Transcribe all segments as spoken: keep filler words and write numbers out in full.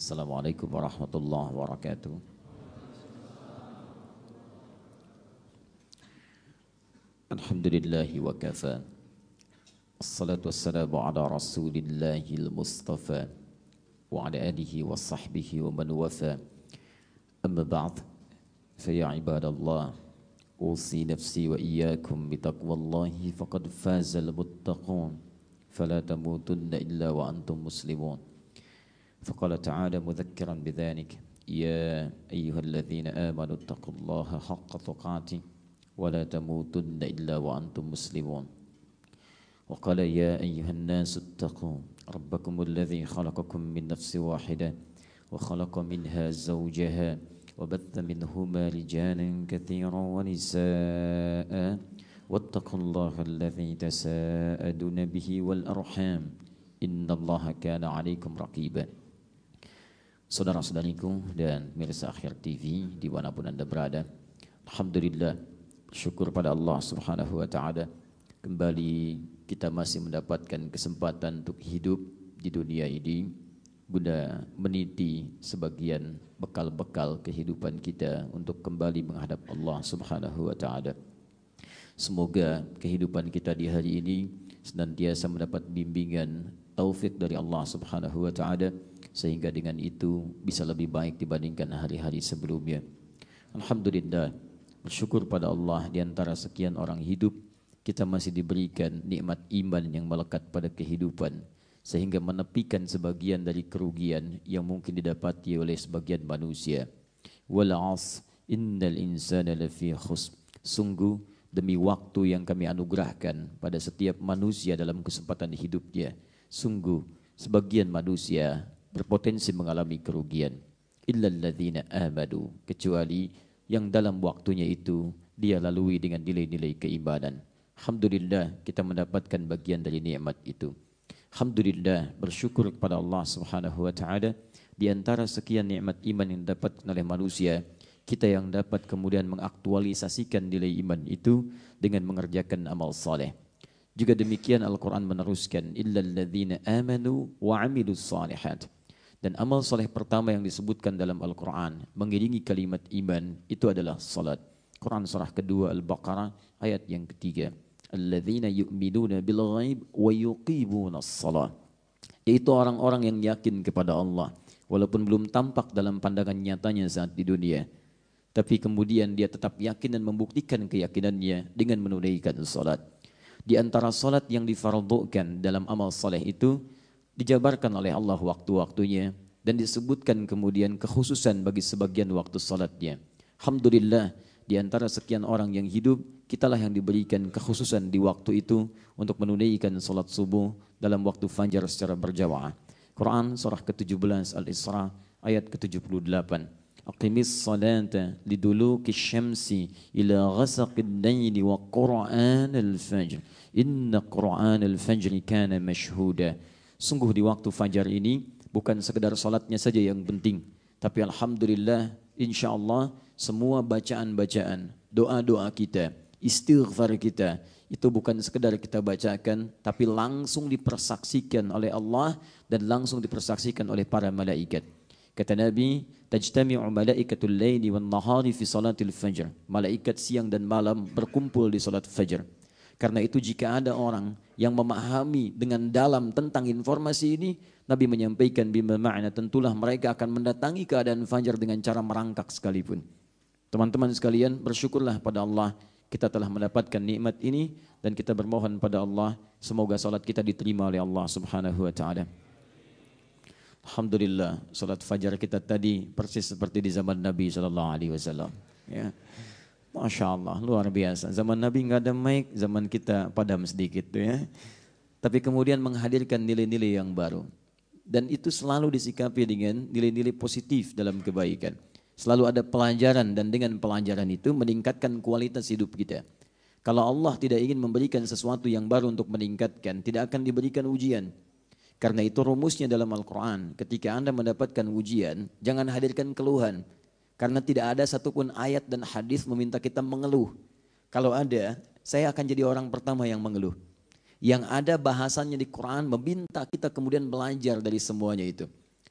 Assalamualaikum warahmatullahi wabarakatuh. Alhamdulillahi wa kafa. Assalatu wassalamu ala rasulillahil mustafa wa ala alihi wa sahbihi wa man wafa. Amma ba'd, fa ya ibadallah, usi nafsi wa iyyakum bitaqwallahi faqad fazal muttaqun, fala tamutunna illa wa antum muslimun. فقال تعالى مذكرا بذلك يا أيها الذين آمنوا اتقوا الله حق تقاته ولا تموتن إلا وأنتم مسلمون. وقال يا أيها الناس اتقوا ربكم الذي خلقكم من نفس واحدة وخلق منها زوجها وبث منهما رجالا كثيرا ونساء واتقوا الله الذي تساءلون به والأرحام إن الله كان عليكم رقيبا. Saudara-saudariku dan pemirsa Akhir T V dimanapun Anda berada, alhamdulillah, bersyukur pada Allah Subhanahu wa Ta'ala, kembali kita masih mendapatkan kesempatan untuk hidup di dunia ini guna meniti sebagian bekal-bekal kehidupan kita untuk kembali menghadap Allah Subhanahu wa Ta'ala. Semoga kehidupan kita di hari ini senantiasa mendapat bimbingan taufik dari Allah Subhanahu wa Ta'ala, sehingga dengan itu bisa lebih baik dibandingkan hari-hari sebelumnya. Alhamdulillah, bersyukur pada Allah, di antara sekian orang hidup kita masih diberikan nikmat iman yang melekat pada kehidupan, sehingga menepikan sebagian dari kerugian yang mungkin didapati oleh sebagian manusia. Wal 'asr innal insana lafi khusr. Sungguh demi waktu yang kami anugerahkan pada setiap manusia dalam kesempatan hidupnya, sungguh sebagian manusia berpotensi mengalami kerugian. Illal ladzina amanu, kecuali yang dalam waktunya itu dia lalui dengan nilai-nilai keimanan. Alhamdulillah, kita mendapatkan bagian dari nikmat itu. Alhamdulillah, bersyukur kepada Allah Subhanahu wa Ta'ala, di antara sekian nikmat iman yang dapat oleh manusia, kita yang dapat kemudian mengaktualisasikan nilai iman itu dengan mengerjakan amal saleh. Juga demikian Al-Quran meneruskan illal ladzina amanu wa 'amilus shalihat. Dan amal saleh pertama yang disebutkan dalam Al-Quran mengiringi kalimat iman itu adalah salat. Quran surah kedua Al-Baqarah ayat yang ketiga. Alladzina yu'minuna bil ghaib wa yuqimunas shalah. Yaitu orang-orang yang yakin kepada Allah walaupun belum tampak dalam pandangan nyatanya saat di dunia, tapi kemudian dia tetap yakin dan membuktikan keyakinannya dengan menunaikan salat. Di antara salat yang difardukan dalam amal saleh itu dijabarkan oleh Allah waktu-waktunya dan disebutkan kemudian kekhususan bagi sebagian waktu salatnya. Alhamdulillah, di antara sekian orang yang hidup, kitalah yang diberikan kekhususan di waktu itu untuk menunaikan salat subuh dalam waktu fajar secara berjamaah. Quran surah ke tujuh belas Al-Isra ayat ke tujuh puluh delapan. Aqimis salata liduluki syamsi ila ghasaqid layli wa qur'anal fajr. Inna qur'anal fajri kana mashhuda. Sungguh di waktu fajar ini bukan sekedar salatnya saja yang penting, tapi alhamdulillah, insyaallah semua bacaan-bacaan, doa-doa kita, istighfar kita itu bukan sekedar kita bacakan, tapi langsung dipersaksikan oleh Allah dan langsung dipersaksikan oleh para malaikat. Kata Nabi, tajtami'u malaikatul laili wan nahari fi salatil fajr. Malaikat siang dan malam berkumpul di salat fajar. Karena itu jika ada orang yang memahami dengan dalam tentang informasi ini, Nabi menyampaikan bima ma'na, tentulah mereka akan mendatangi keadaan fajar dengan cara merangkak sekalipun. Teman-teman sekalian, bersyukurlah pada Allah kita telah mendapatkan nikmat ini, dan kita bermohon pada Allah semoga salat kita diterima oleh Allah Subhanahu wa Ta'ala. Alhamdulillah, salat fajar kita tadi persis seperti di zaman Nabi sallallahu alaihi wasallam. Ya. Masya Allah, luar biasa. Zaman Nabi nggak ada mic, zaman kita padam sedikit tuh ya. Tapi kemudian menghadirkan nilai-nilai yang baru. Dan itu selalu disikapi dengan nilai-nilai positif dalam kebaikan. Selalu ada pelajaran, dan dengan pelajaran itu meningkatkan kualitas hidup kita. Kalau Allah tidak ingin memberikan sesuatu yang baru untuk meningkatkan, tidak akan diberikan ujian. Karena itu rumusnya dalam Al-Quran, ketika Anda mendapatkan ujian, jangan hadirkan keluhan. Karena tidak ada satupun ayat dan hadis meminta kita mengeluh. Kalau ada, saya akan jadi orang pertama yang mengeluh. Yang ada bahasannya di Quran meminta kita kemudian belajar dari semuanya itu.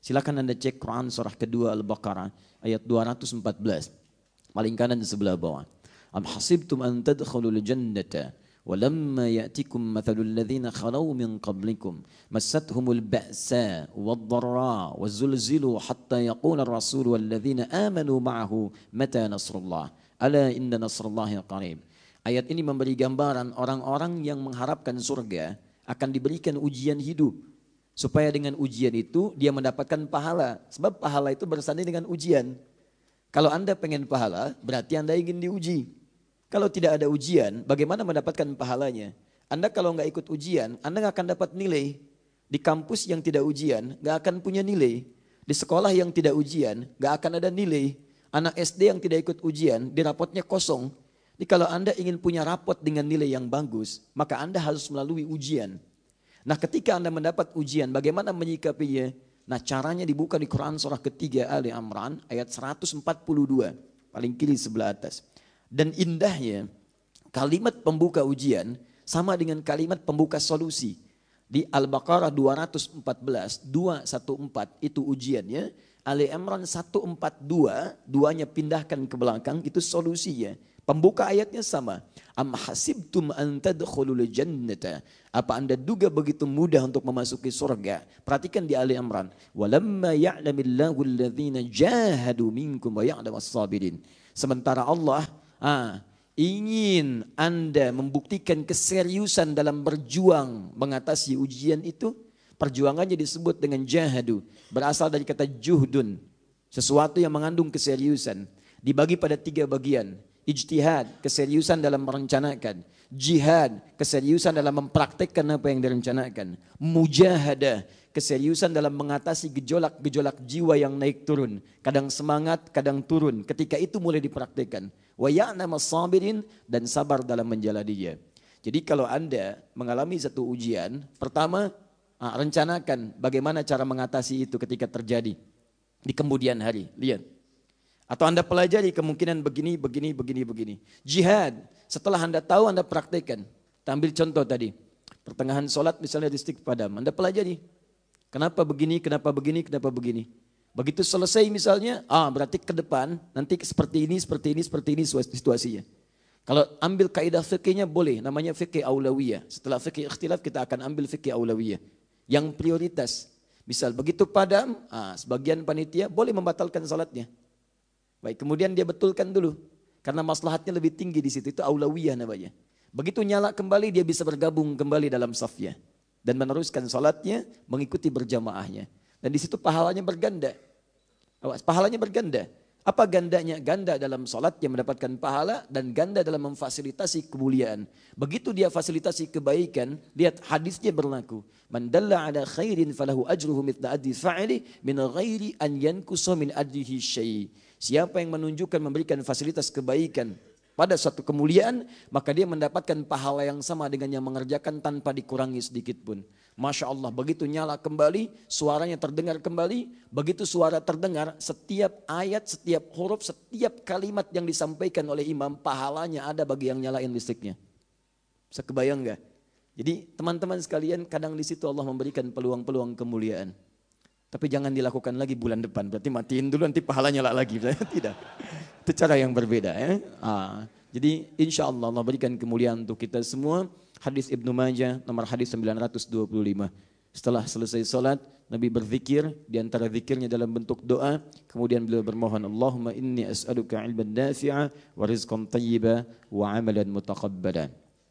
Silakan Anda cek Quran surah kedua Al-Baqarah ayat dua ratus empat belas. Paling kanan di sebelah bawah. Am hasibtum an tadkhulul jannata walamma ya'tikum mathalul ladzina khalaw min qablikum massathumul ba'sa wad-dharra wazulzilu hatta yaqula ar-rasul wal ladzina amanu ma'ahu mata nasrullah ala inna nasrullahi qarib. Ayat ini memberi gambaran orang-orang yang mengharapkan surga akan diberikan ujian hidup. Supaya dengan ujian itu dia mendapatkan pahala. Sebab pahala itu bersanding dengan ujian. Kalau Anda pengen pahala, berarti Anda ingin diuji. Kalau tidak ada ujian, bagaimana mendapatkan pahalanya? Anda kalau nggak ikut ujian, Anda nggak akan dapat nilai. Di kampus yang tidak ujian, nggak akan punya nilai. Di sekolah yang tidak ujian, nggak akan ada nilai. Anak S D yang tidak ikut ujian, di rapotnya kosong. Jadi kalau Anda ingin punya rapot dengan nilai yang bagus, maka Anda harus melalui ujian. Nah ketika Anda mendapat ujian, bagaimana menyikapinya? Nah caranya dibuka di Quran surah ketiga Ali Imran ayat seratus empat puluh dua. Paling kiri sebelah atas. Dan indahnya kalimat pembuka ujian sama dengan kalimat pembuka solusi. Di Al-Baqarah dua ratus empat belas, dua ratus empat belas itu ujiannya. Ali Imran seratus empat puluh dua, duanya pindahkan ke belakang itu solusinya. Pembuka ayatnya sama. Am hasibtum an tadkhulul jannata. Apa Anda duga begitu mudah untuk memasuki surga? Perhatikan di Ali Imran. Walamma ya'lamillahu alladhina jahadu minkum wa ya'lamas sabirin. Sementara Allah ah, ingin Anda membuktikan keseriusan dalam berjuang mengatasi ujian itu. Perjuangannya disebut dengan jahadu. Berasal dari kata juhdun. Sesuatu yang mengandung keseriusan. Dibagi pada tiga bagian. Ijtihad, keseriusan dalam merencanakan. Jihad, keseriusan dalam mempraktekkan apa yang direncanakan. Mujahadah, keseriusan dalam mengatasi gejolak-gejolak jiwa yang naik turun. Kadang semangat, kadang turun. Ketika itu mulai dipraktekkan. Wa ya'lamas sabirin, dan sabar dalam menjalaninya. Jadi kalau Anda mengalami satu ujian, pertama rencanakan bagaimana cara mengatasi itu ketika terjadi di kemudian hari. Lihat. Atau Anda pelajari kemungkinan begini, begini, begini, begini. Jihad, setelah Anda tahu Anda praktekkan. Kita ambil contoh tadi. Pertengahan sholat misalnya listrik padam. Anda pelajari. Kenapa begini, kenapa begini, kenapa begini. Begitu selesai misalnya, ah berarti ke depan nanti seperti ini, seperti ini, seperti ini situasinya. Kalau ambil kaidah fikihnya boleh, namanya fikih aulawiyah. Setelah fikih ikhtilaf kita akan ambil fikih aulawiyah. Yang prioritas. Misal begitu padam, ah, sebagian panitia boleh membatalkan sholatnya. Baik, kemudian dia betulkan dulu. Karena maslahatnya lebih tinggi di situ. Itu aulawiyah namanya. Begitu nyala kembali, dia bisa bergabung kembali dalam safnya. Dan meneruskan salatnya, mengikuti berjamaahnya. Dan di situ pahalanya berganda. Pahalanya berganda. Apa gandanya? Ganda dalam salat yang mendapatkan pahala dan ganda dalam memfasilitasi kemuliaan. Begitu dia fasilitasi kebaikan, lihat hadisnya berlaku. Man dalla ala khairin falahu ajruhu mithla addi fa'ili min ghairi an yankusa min addihi syai'. Siapa yang menunjukkan memberikan fasilitas kebaikan pada suatu kemuliaan, maka dia mendapatkan pahala yang sama dengan yang mengerjakan tanpa dikurangi sedikit pun. Masya Allah, begitu nyala kembali, suaranya terdengar kembali. Begitu suara terdengar, setiap ayat, setiap huruf, setiap kalimat yang disampaikan oleh imam, pahalanya ada bagi yang nyalain listriknya. Bisa kebayang gak? Jadi teman-teman sekalian, kadang di situ Allah memberikan peluang-peluang kemuliaan. Tapi jangan dilakukan lagi bulan depan. Berarti matiin dulu nanti pahalanya nyala lagi. Tidak. Itu cara yang berbeda. Ya. Ah, jadi insya Allah Allah berikan kemuliaan untuk kita semua. Hadis Ibnu Majah nomor hadis sembilan ratus dua puluh lima. Setelah selesai salat, Nabi berzikir. Di antara zikirnya dalam bentuk doa. Kemudian beliau bermohon. Allahumma inni as'aluka ilman nafi'a wa rizqan tayyiba wa amalan mutaqabbala.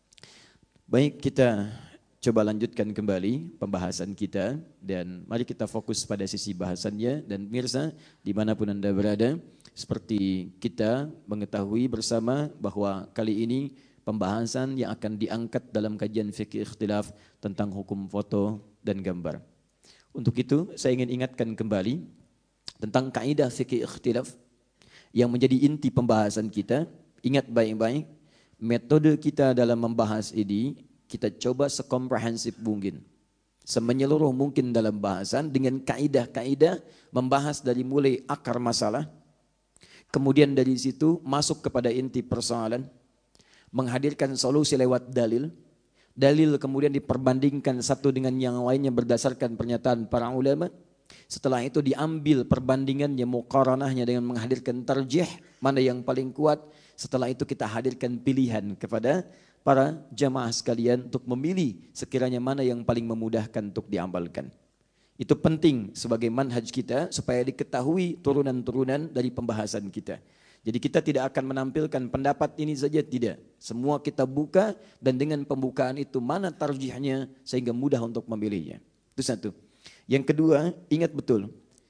Baik, kita coba lanjutkan kembali pembahasan kita dan mari kita fokus pada sisi bahasannya. Dan pemirsa dimanapun Anda berada, seperti kita mengetahui bersama bahwa kali ini pembahasan yang akan diangkat dalam kajian fikih ikhtilaf tentang hukum foto dan gambar. Untuk itu saya ingin ingatkan kembali tentang kaidah fikih ikhtilaf yang menjadi inti pembahasan kita. Ingat baik-baik, metode kita dalam membahas ini kita coba sekomprehensif mungkin, semenyeluruh mungkin dalam bahasan dengan kaidah-kaidah membahas dari mulai akar masalah, kemudian dari situ masuk kepada inti persoalan, menghadirkan solusi lewat dalil, dalil kemudian diperbandingkan satu dengan yang lainnya berdasarkan pernyataan para ulama, Setelah itu diambil perbandingannya, muqaranahnya dengan menghadirkan tarjih, mana yang paling kuat. Setelah itu kita hadirkan pilihan kepada para jamaah sekalian untuk memilih sekiranya mana yang paling memudahkan untuk diamalkan. Itu penting sebagai manhaj kita supaya diketahui turunan-turunan dari pembahasan kita. Jadi kita tidak akan menampilkan pendapat ini saja, tidak. Semua kita buka dan dengan pembukaan itu mana tarjihnya sehingga mudah untuk memilihnya. Itu satu. Yang kedua, ingat betul,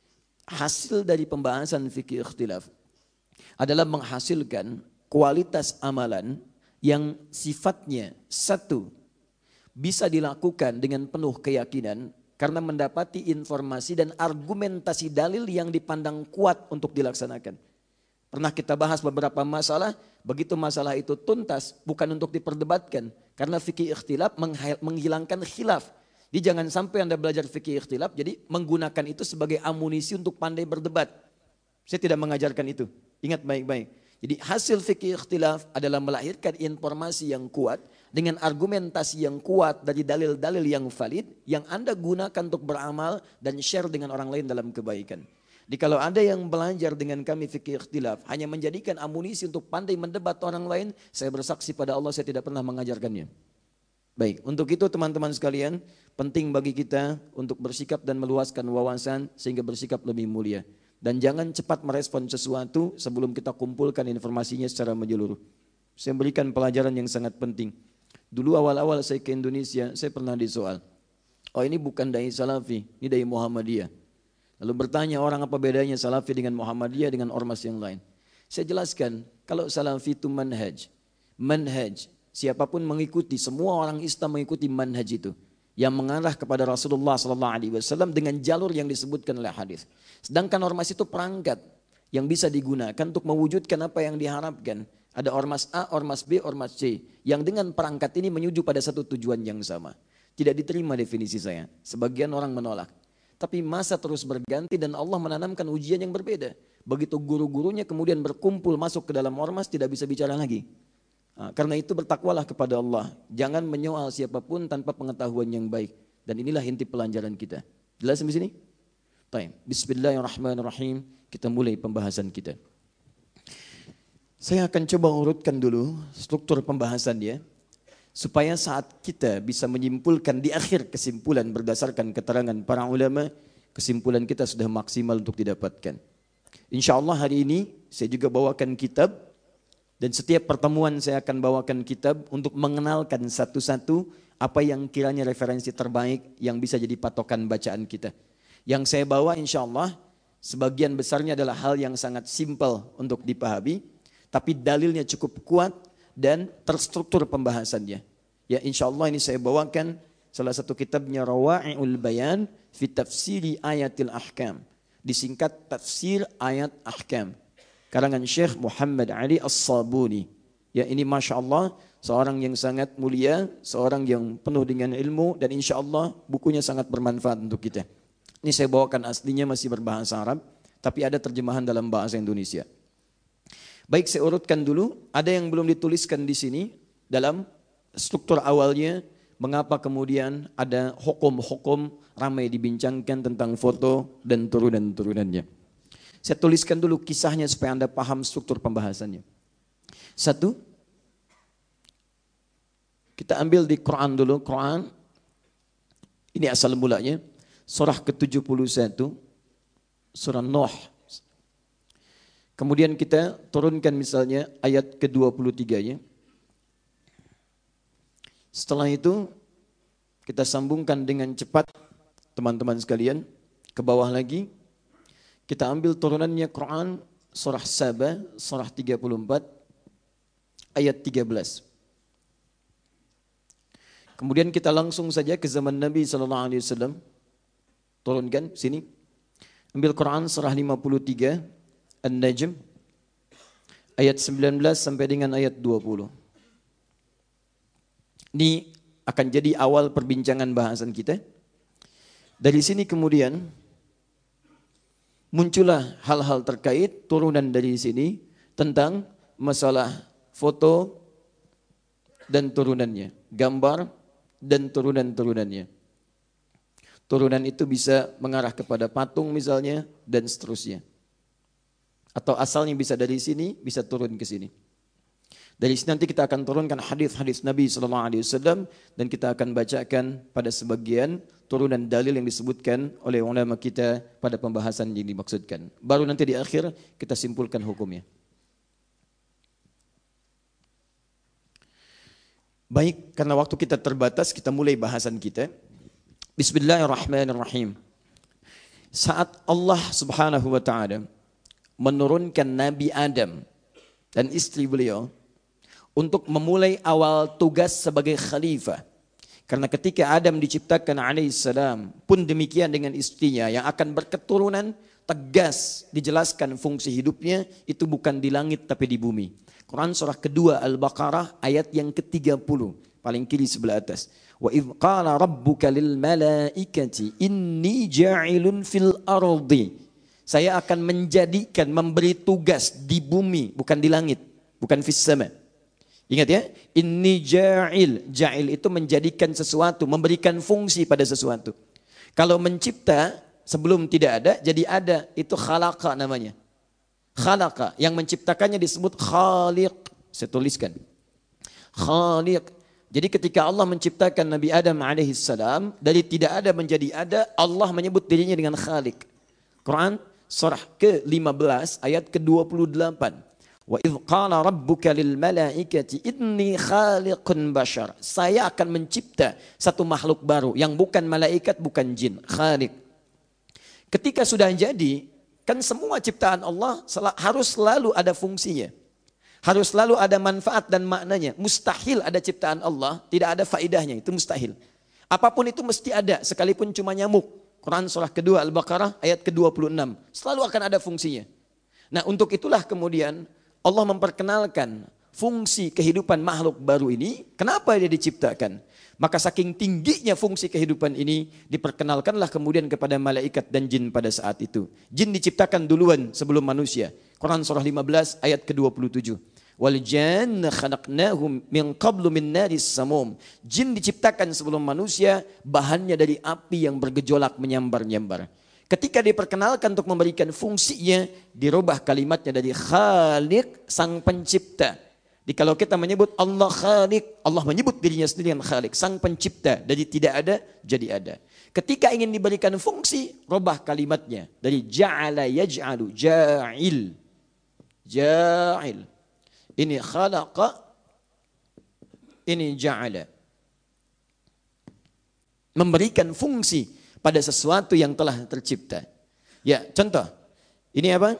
hasil dari pembahasan fikih ikhtilaf adalah menghasilkan kualitas amalan yang sifatnya satu, bisa dilakukan dengan penuh keyakinan karena mendapati informasi dan argumentasi dalil yang dipandang kuat untuk dilaksanakan. Pernah kita bahas beberapa masalah, begitu masalah itu tuntas bukan untuk diperdebatkan karena fikih ikhtilaf menghilangkan khilaf. Jadi jangan sampai Anda belajar fikih ikhtilaf, jadi menggunakan itu sebagai amunisi untuk pandai berdebat. Saya tidak mengajarkan itu. Ingat baik-baik. Jadi hasil fikih ikhtilaf adalah melahirkan informasi yang kuat dengan argumentasi yang kuat dari dalil-dalil yang valid yang Anda gunakan untuk beramal dan share dengan orang lain dalam kebaikan. Jadi kalau ada yang belajar dengan kami fikih ikhtilaf hanya menjadikan amunisi untuk pandai mendebat orang lain, saya bersaksi pada Allah saya tidak pernah mengajarkannya. Baik, untuk itu teman-teman sekalian, penting bagi kita untuk bersikap dan meluaskan wawasan sehingga bersikap lebih mulia. Dan jangan cepat merespon sesuatu sebelum kita kumpulkan informasinya secara menyeluruh. Saya berikan pelajaran yang sangat penting. Dulu awal-awal saya ke Indonesia, saya pernah disoal. Oh ini bukan dai Salafi, ini dai Muhammadiyah. Lalu bertanya orang apa bedanya Salafi dengan Muhammadiyah dengan ormas yang lain. Saya jelaskan, kalau Salafi itu manhaj. Manhaj. Siapapun mengikuti, semua orang Islam mengikuti manhaj itu yang mengarah kepada Rasulullah sallallahu alaihi wasallam dengan jalur yang disebutkan oleh hadis. Sedangkan ormas itu perangkat yang bisa digunakan untuk mewujudkan apa yang diharapkan. Ada ormas A, ormas B, ormas C yang dengan perangkat ini menuju pada satu tujuan yang sama. Tidak diterima definisi saya. Sebagian orang menolak. Tapi masa terus berganti dan Allah menanamkan ujian yang berbeda. Begitu guru-gurunya kemudian berkumpul masuk ke dalam ormas tidak bisa bicara lagi. Nah, karena itu bertakwalah kepada Allah. Jangan menyoal siapapun tanpa pengetahuan yang baik. Dan inilah inti pelajaran kita. Jelas sampai sini? Baik. Bismillahirrahmanirrahim. Kita mulai pembahasan kita. Saya akan coba urutkan dulu struktur pembahasan dia. Supaya saat kita bisa menyimpulkan di akhir kesimpulan berdasarkan keterangan para ulama, kesimpulan kita sudah maksimal untuk didapatkan. Insya Allah hari ini saya juga bawakan kitab. Dan setiap pertemuan saya akan bawakan kitab untuk mengenalkan satu-satu apa yang kiranya referensi terbaik yang bisa jadi patokan bacaan kita. Yang saya bawa insya Allah sebagian besarnya adalah hal yang sangat simpel untuk dipahami. Tapi dalilnya cukup kuat dan terstruktur pembahasannya. Ya insya Allah ini saya bawakan salah satu kitabnya Rawa'i'ul Bayan fi Tafsiri Ayatil Ahkam. Disingkat Tafsir Ayat Ahkam. Karangan Syekh Muhammad Ali As-Sabuni. Ya ini Masya Allah seorang yang sangat mulia, seorang yang penuh dengan ilmu dan insya Allah bukunya sangat bermanfaat untuk kita. Ini saya bawakan aslinya masih berbahasa Arab, tapi ada terjemahan dalam bahasa Indonesia. Baik saya urutkan dulu, ada yang belum dituliskan di sini dalam struktur awalnya, mengapa kemudian ada hukum-hukum ramai dibincangkan tentang foto dan turunan-turunannya. Saya tuliskan dulu kisahnya supaya Anda paham struktur pembahasannya. Satu, kita ambil di Quran dulu. Quran, ini asal mulanya. Surah ke tujuh puluh satu, surah Nuh. Kemudian kita turunkan misalnya ayat ke dua puluh tiga-nya. Setelah itu, kita sambungkan dengan cepat, teman-teman sekalian, ke bawah lagi. Kita ambil turunannya Quran surah Saba, surah tiga puluh empat, ayat tiga belas. Kemudian kita langsung saja ke zaman Nabi sallallahu alaihi wasallam. Turunkan sini. Ambil Quran surah lima puluh tiga, An-Najm, ayat sembilan belas sampai dengan ayat dua puluh. Ini akan jadi awal perbincangan bahasan kita. Dari sini kemudian muncullah hal-hal terkait turunan dari sini tentang masalah foto dan turunannya, gambar dan turunan-turunannya. turunan itu bisa mengarah kepada patung misalnya dan seterusnya. Atau asalnya bisa dari sini, bisa turun ke sini. Dari sini nanti kita akan turunkan hadis-hadis Nabi sallallahu alaihi wasallam dan kita akan bacakan pada sebagian turunan dalil yang disebutkan oleh ulama kita pada pembahasan yang dimaksudkan. Baru nanti di akhir kita simpulkan hukumnya. Baik, karena waktu kita terbatas, kita mulai bahasan kita. Bismillahirrahmanirrahim. Saat Allah Subhanahu wa taala menurunkan Nabi Adam dan istri beliau untuk memulai awal tugas sebagai khalifah. Karena ketika Adam diciptakan alaihissalam pun demikian dengan istrinya yang akan berketurunan, tegas dijelaskan fungsi hidupnya itu bukan di langit tapi di bumi. Quran surah kedua Al-Baqarah ayat yang ke tiga puluh, paling kiri sebelah atas. Wa idh qala rabbuka lil malaikati inni ja'ilun fil ardi. Saya akan menjadikan, memberi tugas di bumi, bukan di langit, bukan fis sama. Ingat ya, inni ja'il. Ja'il itu menjadikan sesuatu, memberikan fungsi pada sesuatu. Kalau mencipta sebelum tidak ada, jadi ada, itu khalaqa namanya. Khalaqa, yang menciptakannya disebut khaliq. Saya tuliskan. Khaliq. Jadi ketika Allah menciptakan Nabi Adam alaihissalam, dari tidak ada menjadi ada, Allah menyebut dirinya dengan khaliq. Quran surah ke lima belas ayat ke dua puluh delapan. Wa idh qala rabbuka lil malaikati inni khaliqun bashar. Saya akan mencipta satu makhluk baru yang bukan malaikat, bukan jin, khaliq. Ketika sudah jadi, kan semua ciptaan Allah harus selalu ada fungsinya. Harus selalu ada manfaat dan maknanya. Mustahil ada ciptaan Allah tidak ada faedahnya, itu mustahil. Apapun itu mesti ada, sekalipun cuma nyamuk. Quran surah kedua Al-Baqarah ayat ke dua puluh enam. Selalu akan ada fungsinya. Nah, untuk itulah kemudian Allah memperkenalkan fungsi kehidupan makhluk baru ini. Kenapa dia diciptakan? Maka saking tingginya fungsi kehidupan ini, diperkenalkanlah kemudian kepada malaikat dan jin pada saat itu. Jin diciptakan duluan sebelum manusia. Quran surah lima belas ayat ke dua puluh tujuh. Wal janna khalaqnahum min qablu min naris samum. Jin diciptakan sebelum manusia, bahannya dari api yang bergejolak menyambar-nyambar. Ketika diperkenalkan untuk memberikan fungsinya, dirubah kalimatnya dari khaliq, sang pencipta. Jadi kalau kita menyebut Allah khaliq, Allah menyebut dirinya sendiri yang khaliq, sang pencipta, dari tidak ada jadi ada. Ketika ingin diberikan fungsi, rubah kalimatnya dari ja'ala yaj'alu, ja'il. Ja'il. Ini khalaqa, ini ja'ala. Memberikan fungsi pada sesuatu yang telah tercipta. Ya, contoh. Ini apa?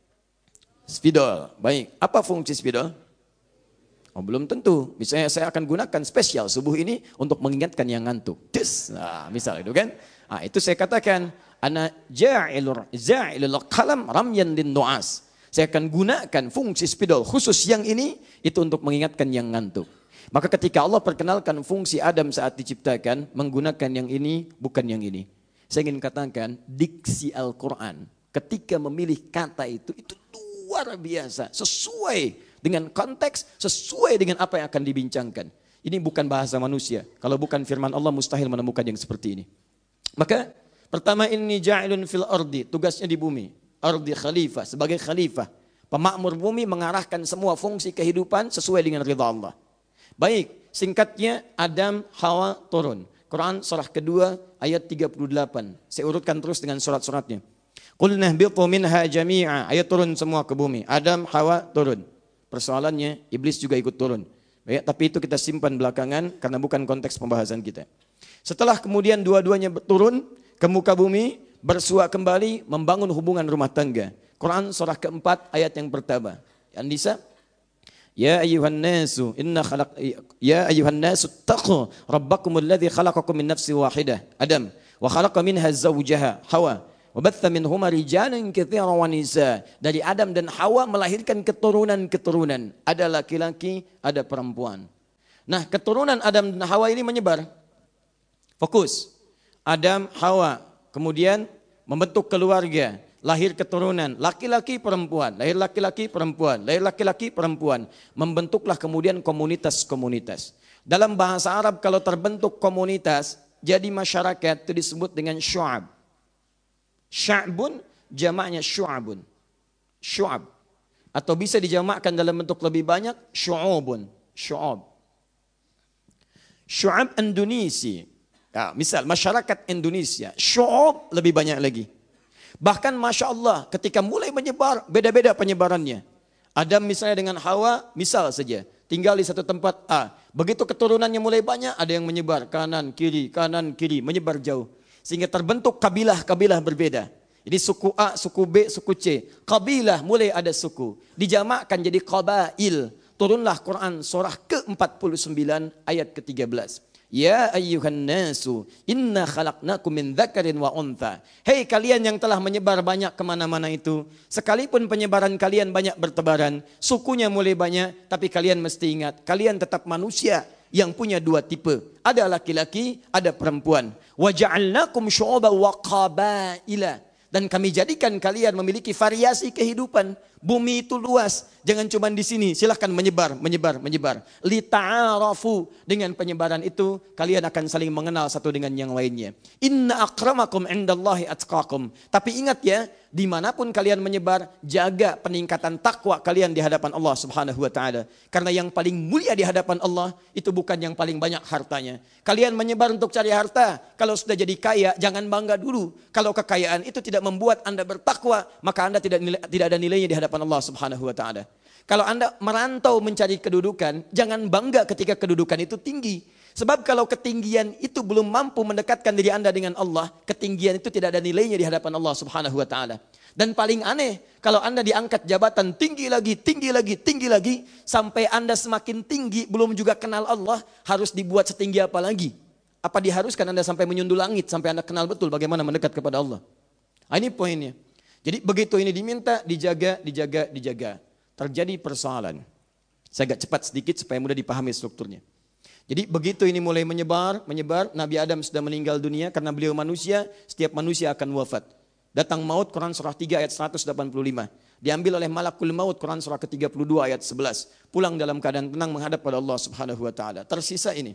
Spidol. Baik, apa fungsi spidol? Oh, belum tentu. Misalnya saya akan gunakan spesial subuh ini untuk mengingatkan yang ngantuk. Des. Nah, misal itu kan. Nah, itu saya katakan ana ja'ilur ja'ilul qalam ramyan lin nu'as. Saya akan gunakan fungsi spidol khusus yang ini itu untuk mengingatkan yang ngantuk. Maka ketika Allah perkenalkan fungsi Adam saat diciptakan, menggunakan yang ini bukan yang ini. Saya ingin katakan diksi Al-Quran ketika memilih kata itu, itu luar biasa. Sesuai dengan konteks, sesuai dengan apa yang akan dibincangkan. Ini bukan bahasa manusia. Kalau bukan firman Allah mustahil menemukan yang seperti ini. Maka pertama ini ja'ilun fil ardi, tugasnya di bumi. Ardi khalifah, sebagai khalifah. Pemakmur bumi mengarahkan semua fungsi kehidupan sesuai dengan ridha Allah. Baik, singkatnya Adam, Hawa turun. Quran surah kedua ayat tiga puluh delapan. Saya urutkan terus dengan surat-suratnya. Qulna ihbitu minha jami'a, ayat turun semua ke bumi. Adam, Hawa turun. Persoalannya iblis juga ikut turun. Baik, tapi itu kita simpan belakangan karena bukan konteks pembahasan kita. Setelah kemudian dua-duanya turun ke muka bumi, bersua kembali membangun hubungan rumah tangga. Quran surah keempat ayat yang pertama. An-Nisa, ya ayyuhan nasu inna khalaq ya ayyuhan nasu taqu rabbakumul ladzi khalaqakum min nafsin wahidah Adam wa khalaqa minha zawjaha Hawa wa batha minhuma rijalan katsiran wa nisa. Dari Adam dan Hawa melahirkan keturunan-keturunan, ada laki-laki, ada perempuan. Nah, keturunan Adam dan Hawa ini menyebar. Fokus. Adam, Hawa, kemudian membentuk keluarga, lahir keturunan, laki-laki perempuan, lahir laki-laki perempuan, lahir laki-laki perempuan, membentuklah kemudian komunitas-komunitas. Dalam bahasa Arab kalau terbentuk komunitas, jadi masyarakat itu disebut dengan syu'ab. Sya'bun jamaknya syu'abun. Syu'ab. Atau bisa dijamakkan dalam bentuk lebih banyak, syu'ubun. Syu'ab. Syu'ab Indonesia. Ya, misal masyarakat Indonesia, syu'ab lebih banyak lagi. Bahkan Masya Allah ketika mulai menyebar, beda-beda penyebarannya. Adam misalnya dengan Hawa, misal saja, tinggal di satu tempat A. Begitu keturunannya mulai banyak, ada yang menyebar kanan, kiri, kanan, kiri, menyebar jauh. Sehingga terbentuk kabilah-kabilah berbeda. Jadi suku A, suku B, suku C. Kabilah mulai ada suku. Dijamakkan jadi qabail. Turunlah Quran surah ke empat puluh sembilan ayat ke tiga belas. Ya ayyuhan nasu inna khalaqnakum min dzakarin wa untha. Hei kalian yang telah menyebar banyak kemana-mana itu, sekalipun penyebaran kalian banyak bertebaran, sukunya mulai banyak, tapi kalian mesti ingat, kalian tetap manusia yang punya dua tipe. Ada laki-laki, ada perempuan. Wa ja'alnakum syu'uban wa qabaila. Dan kami jadikan kalian memiliki variasi kehidupan. Bumi itu luas, jangan cuma di sini. Silahkan menyebar, menyebar, menyebar. Lita'arafu, dengan penyebaran itu kalian akan saling mengenal satu dengan yang lainnya. Inna akramakum indallahi atqakum. Tapi ingat ya, dimanapun kalian menyebar, jaga peningkatan takwa kalian di hadapan Allah Subhanahu Wa Taala. Karena yang paling mulia di hadapan Allah itu bukan yang paling banyak hartanya. Kalian menyebar untuk cari harta. Kalau sudah jadi kaya, jangan bangga dulu. Kalau kekayaan itu tidak membuat Anda bertakwa, maka Anda tidak nilai, tidak ada nilainya di hadapan Allah Subhanahu Wa Taala. Kalau Anda merantau mencari kedudukan, jangan bangga ketika kedudukan itu tinggi. Sebab kalau ketinggian itu belum mampu mendekatkan diri Anda dengan Allah, ketinggian itu tidak ada nilainya di hadapan Allah Subhanahu Wa Taala. Dan paling aneh, kalau Anda diangkat jabatan tinggi lagi, tinggi lagi, tinggi lagi, sampai Anda semakin tinggi, belum juga kenal Allah, harus dibuat setinggi apa lagi? Apa diharuskan Anda sampai menyundul langit, sampai Anda kenal betul bagaimana mendekat kepada Allah? Nah, ini poinnya. Jadi begitu ini diminta, dijaga, dijaga, dijaga. Terjadi persoalan. Saya agak cepat sedikit supaya mudah dipahami strukturnya. Jadi begitu ini mulai menyebar, menyebar, Nabi Adam sudah meninggal dunia karena beliau manusia, setiap manusia akan wafat. Datang maut, Quran surah tiga ayat seratus delapan puluh lima. Diambil oleh malakul maut, Quran surah ke tiga puluh dua ayat sebelas. Pulang dalam keadaan tenang menghadap pada Allah Subhanahu Wa Taala. Tersisa ini.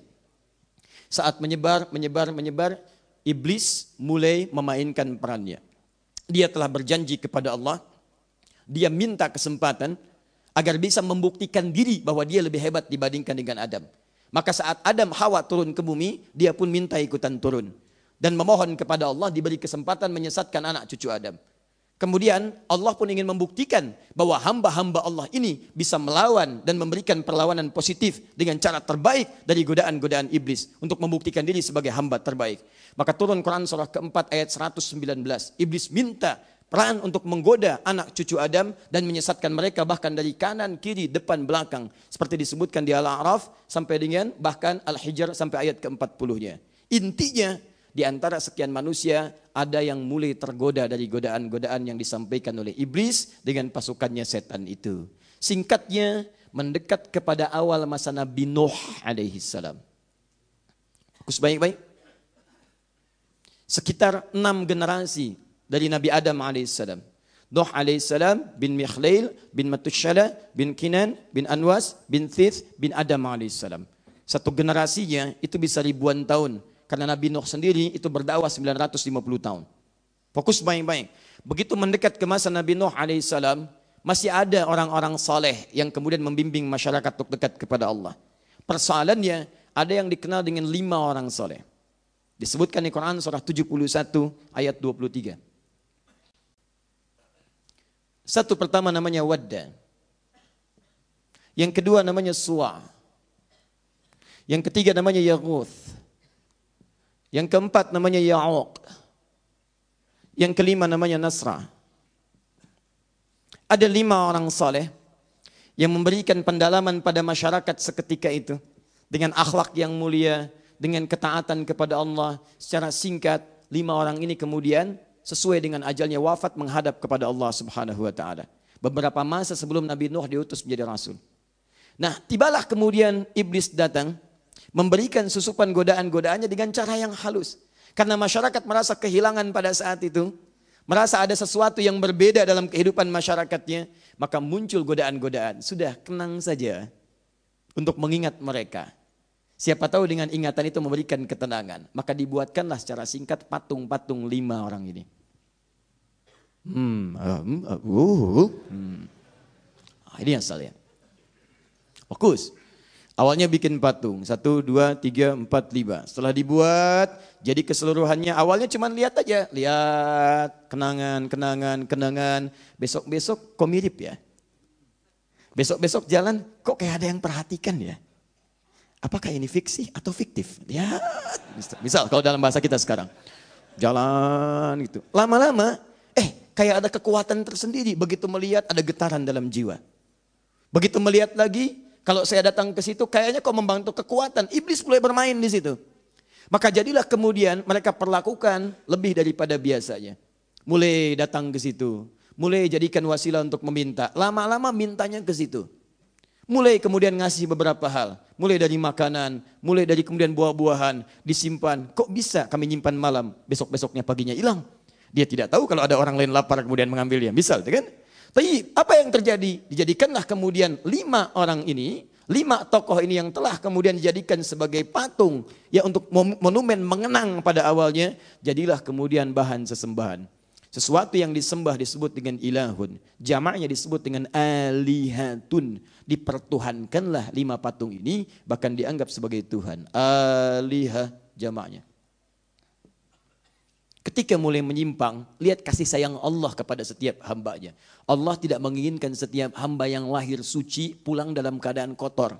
Saat menyebar, menyebar, menyebar, iblis mulai memainkan perannya. Dia telah berjanji kepada Allah, dia minta kesempatan agar bisa membuktikan diri bahwa dia lebih hebat dibandingkan dengan Adam. Maka saat Adam Hawa turun ke bumi, dia pun minta ikutan turun. Dan memohon kepada Allah diberi kesempatan menyesatkan anak cucu Adam. Kemudian Allah pun ingin membuktikan bahwa hamba-hamba Allah ini bisa melawan dan memberikan perlawanan positif dengan cara terbaik dari godaan-godaan iblis untuk membuktikan diri sebagai hamba terbaik. Maka turun Quran surah keempat ayat seratus sembilan belas. Iblis minta peran untuk menggoda anak cucu Adam dan menyesatkan mereka bahkan dari kanan, kiri, depan, belakang. Seperti disebutkan di Al-A'raf sampai dengan bahkan Al-Hijr sampai ayat ke empat puluh-nya. Intinya di antara sekian manusia ada yang mulai tergoda dari godaan-godaan yang disampaikan oleh iblis dengan pasukannya setan itu. Singkatnya mendekat kepada awal masa Nabi Nuh alaihi salam. Fokus baik-baik. Sekitar enam generasi dari Nabi Adam alaihissalam. Nuh alaihissalam bin Mikhlail bin Matushala bin Kinan bin Anwas bin Thith bin Adam alaihissalam. Satu generasinya itu bisa ribuan tahun. Karena Nabi Nuh sendiri itu berdakwah sembilan ratus lima puluh tahun. Fokus baik-baik. Begitu mendekat ke masa Nabi Nuh alaihissalam, masih ada orang-orang saleh yang kemudian membimbing masyarakat untuk dekat kepada Allah. Persoalannya ada yang dikenal dengan lima orang saleh. Disebutkan di Quran surah tujuh puluh satu ayat dua puluh tiga. Satu pertama namanya Wadda. Yang kedua namanya Suwa. Yang ketiga namanya Yaghuth. Yang keempat namanya Ya'uq. Yang kelima namanya Nasra. Ada lima orang saleh yang memberikan pendalaman pada masyarakat seketika itu. Dengan akhlak yang mulia, dengan ketaatan kepada Allah. Secara singkat, lima orang ini kemudian sesuai dengan ajalnya wafat menghadap kepada Allah Subhanahu Wa Taala. Beberapa masa sebelum Nabi Nuh diutus menjadi Rasul. Nah, tibalah kemudian iblis datang memberikan susupan godaan-godaannya dengan cara yang halus. Karena masyarakat merasa kehilangan pada saat itu, merasa ada sesuatu yang berbeda dalam kehidupan masyarakatnya, maka muncul godaan-godaan. Sudah, tenang saja untuk mengingat mereka. Siapa tahu dengan ingatan itu memberikan ketenangan. Maka dibuatkanlah secara singkat patung-patung lima orang ini. Hmm, um, uh, uh, hmm. Nah, ini asalnya. Fokus. Awalnya bikin patung. Satu, dua, tiga, empat, lima. Setelah dibuat, jadi keseluruhannya. Awalnya cuma lihat aja. Lihat, kenangan, kenangan, kenangan. Besok-besok kok mirip ya. Besok-besok jalan, kok kayak ada yang perhatikan ya. Apakah ini fiksi atau fiktif? Ya, misal kalau dalam bahasa kita sekarang. Jalan gitu. Lama-lama, eh kayak ada kekuatan tersendiri. Begitu melihat ada getaran dalam jiwa. Begitu melihat lagi, kalau saya datang ke situ kayaknya kok membantu kekuatan. Iblis mulai bermain di situ. Maka jadilah kemudian mereka perlakukan lebih daripada biasanya. Mulai datang ke situ. Mulai jadikan wasilah untuk meminta. Lama-lama mintanya ke situ. Mulai kemudian ngasih beberapa hal. Mulai dari makanan, mulai dari kemudian buah-buahan, disimpan. Kok bisa kami nyimpan malam, besok-besoknya paginya hilang. Dia tidak tahu kalau ada orang lain lapar kemudian mengambilnya. Misal, kan? Tapi apa yang terjadi? Dijadikanlah kemudian lima orang ini, lima tokoh ini yang telah kemudian dijadikan sebagai patung. Ya untuk monumen mengenang pada awalnya, jadilah kemudian bahan sesembahan. Sesuatu yang disembah disebut dengan ilahun. Jamaknya disebut dengan alihatun. Dipertuhankanlah lima patung ini, bahkan dianggap sebagai Tuhan. Alihah jamaknya. Ketika mulai menyimpang, lihat kasih sayang Allah kepada setiap hambanya. Allah tidak menginginkan setiap hamba yang lahir suci pulang dalam keadaan kotor.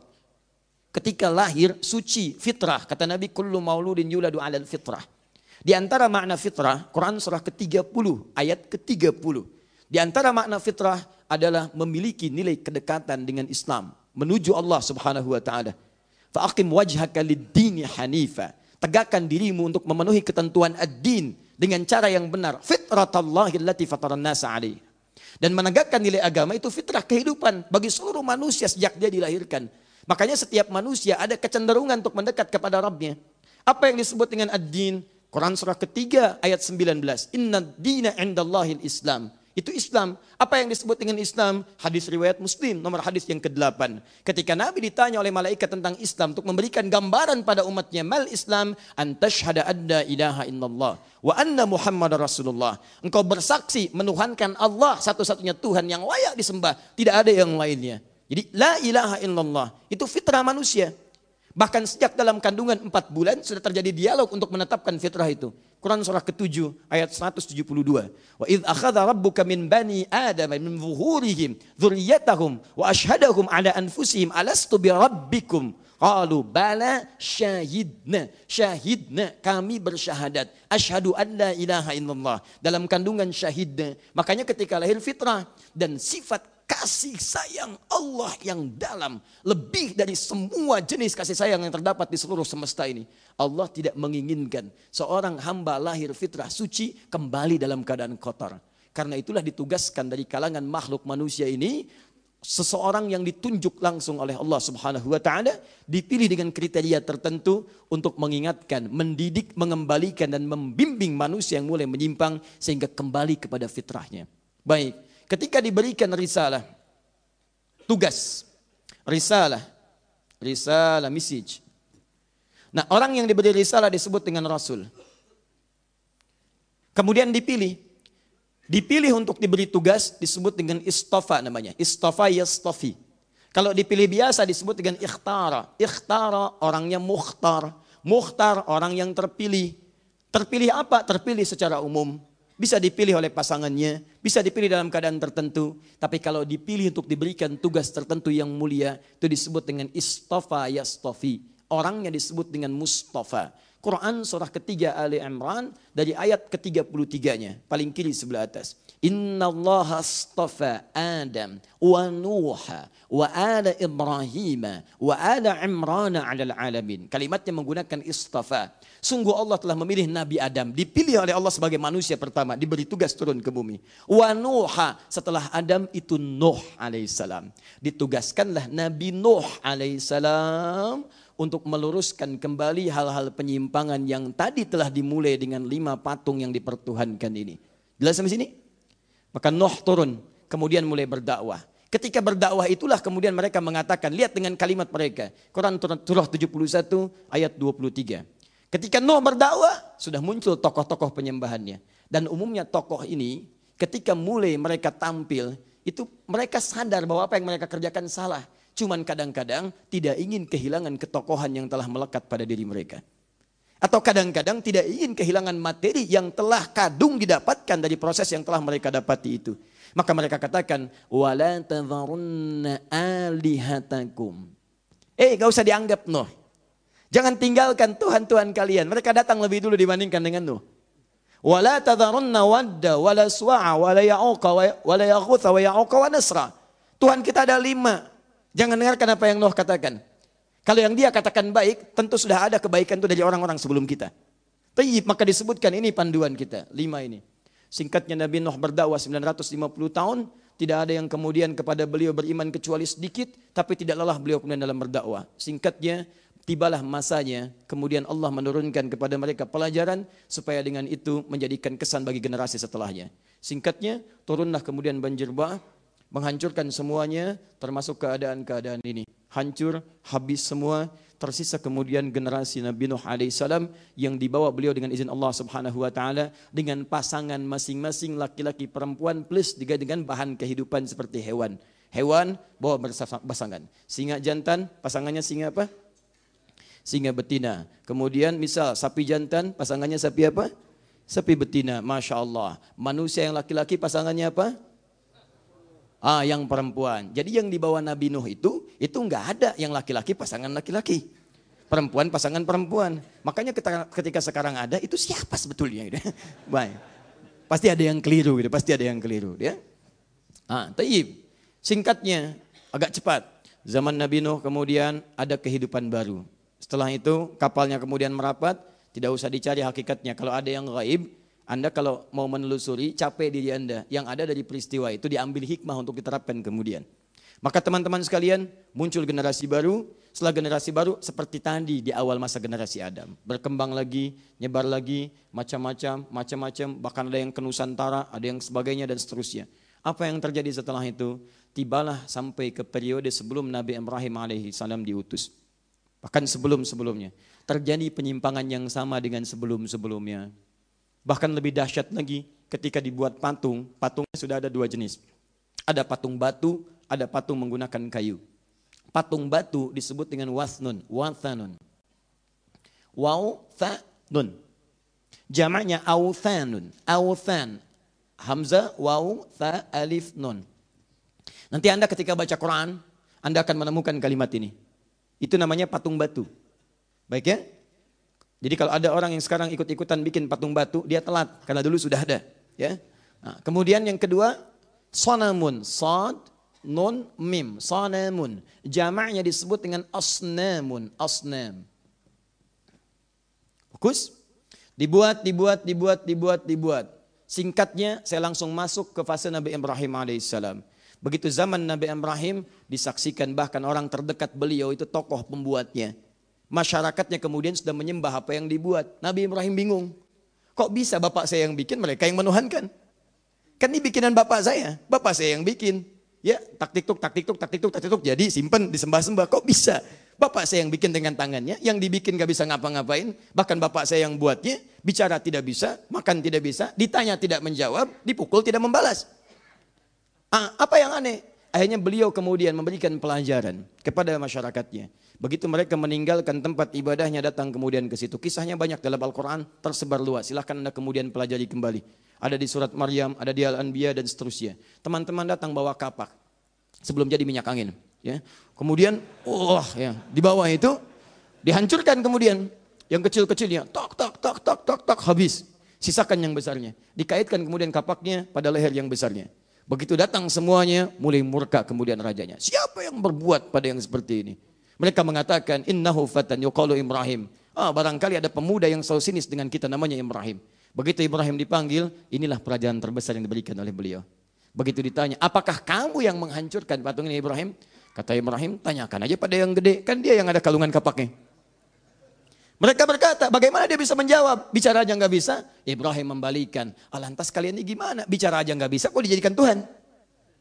Ketika lahir suci, fitrah. Kata Nabi, kullu mauludin yuladu alal fitrah. Di antara makna fitrah, Quran surah ke tiga puluh, ayat ke tiga puluh. Di antara makna fitrah adalah memiliki nilai kedekatan dengan Islam. Menuju Allah subhanahu wa ta'ala. Fa'aqim wajhaka lid-dini hanifa. Tegakkan dirimu untuk memenuhi ketentuan ad-din dengan cara yang benar. Fitratallahi allati fataran nasa alaih. Dan menegakkan nilai agama itu fitrah kehidupan bagi seluruh manusia sejak dia dilahirkan. Makanya setiap manusia ada kecenderungan untuk mendekat kepada Rabbnya. Apa yang disebut dengan ad-din? Quran surah ketiga ayat sembilan belas. Inna dina indallahil Islam. Itu Islam. Apa yang disebut dengan Islam? Hadis riwayat Muslim, nomor hadis yang kedelapan. Ketika Nabi ditanya oleh malaikat tentang Islam untuk memberikan gambaran pada umatnya, mal Islam antashhada adda ilaha illallah wa anna Muhammad Rasulullah. Engkau bersaksi menuhankan Allah satu-satunya Tuhan yang layak disembah, tidak ada yang lainnya. Jadi la ilaha illallah itu fitrah manusia. Bahkan sejak dalam kandungan empat bulan sudah terjadi dialog untuk menetapkan fitrah itu. Quran surah ketujuh ayat seratus tujuh puluh dua. Wa idh akhadha rabbuka min bani Adam min zuhurihim dzurriyyatahum wa ashhadahum ala anfusihim alastu bi rabbikum qalu bala syahidna syahidna kami bersyahadat asyhadu an la ilaha illallah. Dalam kandungan syahidna. Makanya ketika lahir fitrah dan sifat kasih sayang Allah yang dalam lebih dari semua jenis kasih sayang yang terdapat di seluruh semesta ini. Allah tidak menginginkan seorang hamba lahir fitrah suci kembali dalam keadaan kotor. Karena itulah ditugaskan dari kalangan makhluk manusia ini seseorang yang ditunjuk langsung oleh Allah Subhanahu wa taala, dipilih dengan kriteria tertentu untuk mengingatkan, mendidik, mengembalikan dan membimbing manusia yang mulai menyimpang sehingga kembali kepada fitrahnya. Baik. Ketika diberikan risalah, tugas, risalah, risalah, message. Nah, orang yang diberi risalah disebut dengan Rasul. Kemudian dipilih. Dipilih untuk diberi tugas disebut dengan istofa namanya. Istofa yastofi. Kalau dipilih biasa disebut dengan ikhtara. Ikhtara orangnya mukhtar. Mukhtar orang yang terpilih. Terpilih apa? Terpilih secara umum. Bisa dipilih oleh pasangannya, bisa dipilih dalam keadaan tertentu. Tapi kalau dipilih untuk diberikan tugas tertentu yang mulia, itu disebut dengan istofa yastofi. Orangnya disebut dengan Mustafa. Quran surah ketiga Ali Imran dari ayat ke tiga puluh tiga-nya. Paling kiri sebelah atas. Inna Allah astafa Adam wa Nuha wa ala Ibrahim wa ala Imran ala alamin. Kalimatnya menggunakan istafa. Sungguh Allah telah memilih Nabi Adam. Dipilih oleh Allah sebagai manusia pertama. Diberi tugas turun ke bumi. Wa Nuha. Setelah Adam itu Nuh alaihissalam. Ditugaskanlah Nabi Nuh alaihissalam untuk meluruskan kembali hal-hal penyimpangan yang tadi telah dimulai dengan lima patung yang dipertuhankan ini. Jelas sampai sini? Maka Nuh turun. Kemudian mulai berdakwah. Ketika berdakwah itulah kemudian mereka mengatakan, lihat dengan kalimat mereka. Quran surah tujuh puluh satu ayat dua puluh tiga. Ketika Nuh berdakwah, sudah muncul tokoh-tokoh penyembahannya. Dan umumnya tokoh ini ketika mulai mereka tampil, itu mereka sadar bahwa apa yang mereka kerjakan salah. Cuman kadang-kadang tidak ingin kehilangan ketokohan yang telah melekat pada diri mereka. Atau kadang-kadang tidak ingin kehilangan materi yang telah kadung didapatkan dari proses yang telah mereka dapati itu. Maka mereka katakan, wala tadharunna alihatakum. Eh, gak usah dianggap Nuh. Jangan tinggalkan Tuhan-Tuhan kalian. Mereka datang lebih dulu dibandingkan dengan Nuh. Wala tadharunna wadda, wala suwa'a, wala ya'uqa, wala yaghutha, wa ya'uqa, wa nasra. Tuhan kita ada lima. Jangan dengarkan apa yang Nuh katakan. Kalau yang dia katakan baik, tentu sudah ada kebaikan itu dari orang-orang sebelum kita. Tayyib, maka disebutkan ini panduan kita, lima ini. Singkatnya Nabi Nuh berdakwah sembilan ratus lima puluh tahun, tidak ada yang kemudian kepada beliau beriman kecuali sedikit, tapi tidak lelah beliau kemudian dalam berdakwah. Singkatnya, tibalah masanya, kemudian Allah menurunkan kepada mereka pelajaran, supaya dengan itu menjadikan kesan bagi generasi setelahnya. Singkatnya, turunlah kemudian banjir bah, menghancurkan semuanya, termasuk keadaan-keadaan ini. Hancur, habis semua, tersisa kemudian generasi Nabi Nuh alaihissalam yang dibawa beliau dengan izin Allah subhanahu wa ta'ala dengan pasangan masing-masing laki-laki perempuan plus juga dengan bahan kehidupan seperti hewan. Hewan bawa berpasangan. Singa jantan, pasangannya singa apa? Singa betina. Kemudian misal sapi jantan, pasangannya sapi apa? Sapi betina. Masya Allah. Manusia yang laki-laki pasangannya apa? Ah, yang perempuan. Jadi yang dibawa Nabi Nuh itu, itu enggak ada yang laki-laki pasangan laki-laki. Perempuan pasangan perempuan. Makanya ketika, ketika sekarang ada, itu siapa sebetulnya? Gitu. Baik. Pasti ada yang keliru, gitu. Pasti ada yang keliru. Ya? Ah, taib. Singkatnya, agak cepat. Zaman Nabi Nuh kemudian ada kehidupan baru. Setelah itu kapalnya kemudian merapat, tidak usah dicari hakikatnya. Kalau ada yang gaib, Anda kalau mau menelusuri, capek diri Anda. Yang ada dari peristiwa itu diambil hikmah untuk diterapkan kemudian. Maka teman-teman sekalian, muncul generasi baru. Setelah generasi baru, seperti tadi di awal masa generasi Adam. Berkembang lagi, nyebar lagi, macam-macam, macam-macam. Bahkan ada yang ke Nusantara, ada yang sebagainya dan seterusnya. Apa yang terjadi setelah itu? Tibalah sampai ke periode sebelum Nabi Ibrahim alaihissalam diutus. Bahkan sebelum-sebelumnya. Terjadi penyimpangan yang sama dengan sebelum-sebelumnya. Bahkan lebih dahsyat lagi ketika dibuat patung, patungnya sudah ada dua jenis. Ada patung batu, ada patung menggunakan kayu. Patung batu disebut dengan wathnun, wathanun. Waw-tha-nun. Jamaknya awthanun, awthan. Hamzah, waw, tha, alif, nun. Nanti Anda ketika baca Quran, Anda akan menemukan kalimat ini. Itu namanya patung batu. Baik ya? Jadi kalau ada orang yang sekarang ikut-ikutan bikin patung batu, dia telat karena dulu sudah ada. Ya. Nah, kemudian yang kedua, sanamun, sad, nun, mim, sanamun. Jamaknya disebut dengan asnamun, asnam. Fokus. Dibuat, dibuat, dibuat, dibuat, dibuat. Singkatnya, saya langsung masuk ke fase Nabi Ibrahim alaihissalam. Begitu zaman Nabi Ibrahim, disaksikan bahkan orang terdekat beliau itu tokoh pembuatnya. Masyarakatnya kemudian sudah menyembah apa yang dibuat. Nabi Ibrahim bingung. Kok bisa bapak saya yang bikin, mereka yang menuhankan? Kan ini bikinan bapak saya. Bapak saya yang bikin. Ya, tak tiktuk, tak tiktuk, tak tiktuk, tak tiktuk. Jadi simpen, disembah-sembah. Kok bisa? Bapak saya yang bikin dengan tangannya. Yang dibikin gak bisa ngapa-ngapain. Bahkan bapak saya yang buatnya. Bicara tidak bisa, makan tidak bisa. Ditanya tidak menjawab, dipukul tidak membalas. Ah, apa yang aneh? Akhirnya beliau kemudian memberikan pelajaran kepada masyarakatnya. Begitu mereka meninggalkan tempat ibadahnya, datang kemudian ke situ. Kisahnya banyak dalam Al-Quran, tersebar luas. Silahkan Anda kemudian pelajari kembali. Ada di surat Maryam, ada di Al-Anbiya dan seterusnya. Teman-teman datang bawa kapak sebelum jadi minyak angin. Ya. Kemudian, wah, oh, ya, di bawah itu dihancurkan kemudian. Yang kecil-kecilnya, tok, tok, tok, tok, tok, tok, habis. Sisakan yang besarnya. Dikaitkan kemudian kapaknya pada leher yang besarnya. Begitu datang semuanya, mulai murka kemudian rajanya. Siapa yang berbuat pada yang seperti ini? Mereka mengatakan, innahu fatan yuqalu Ibrahim. Ah, barangkali ada pemuda yang selalu sinis dengan kita, namanya Ibrahim. Begitu Ibrahim dipanggil, inilah pelajaran terbesar yang diberikan oleh beliau. Begitu ditanya, apakah kamu yang menghancurkan patung ini Ibrahim? Kata Ibrahim, tanyakan aja pada yang gede, kan dia yang ada kalungan kapaknya. Mereka berkata, bagaimana dia bisa menjawab? Bicara aja nggak bisa. Ibrahim membalikan, lantas kalian ini gimana? Bicara aja nggak bisa, kok dijadikan Tuhan?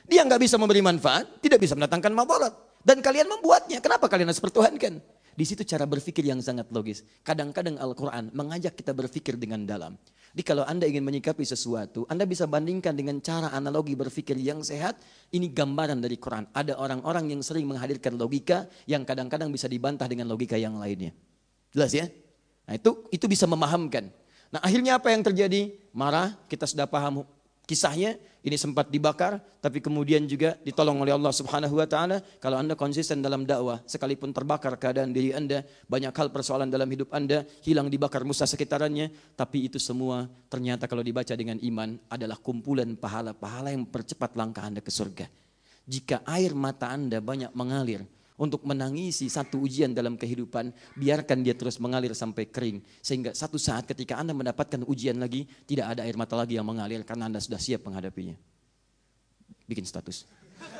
Dia nggak bisa memberi manfaat, tidak bisa mendatangkan madarat. Dan kalian membuatnya, kenapa kalian harus pertuhankan? Di situ cara berpikir yang sangat logis. Kadang-kadang Al-Quran mengajak kita berpikir dengan dalam. Jadi kalau Anda ingin menyikapi sesuatu, Anda bisa bandingkan dengan cara analogi berpikir yang sehat. Ini gambaran dari Quran. Ada orang-orang yang sering menghadirkan logika yang kadang-kadang bisa dibantah dengan logika yang lainnya. Jelas ya? Nah itu itu bisa memahamkan. Nah akhirnya apa yang terjadi? Marah, kita sudah paham kisahnya, ini sempat dibakar, tapi kemudian juga ditolong oleh Allah Subhanahu wa taala. Kalau Anda konsisten dalam dakwah, sekalipun terbakar keadaan diri Anda, banyak hal persoalan dalam hidup Anda, hilang dibakar musuh sekitarannya, tapi itu semua ternyata kalau dibaca dengan iman adalah kumpulan pahala-pahala yang mempercepat langkah Anda ke surga. Jika air mata Anda banyak mengalir untuk menangisi satu ujian dalam kehidupan, biarkan dia terus mengalir sampai kering. Sehingga satu saat ketika Anda mendapatkan ujian lagi, tidak ada air mata lagi yang mengalir karena Anda sudah siap menghadapinya. Bikin status.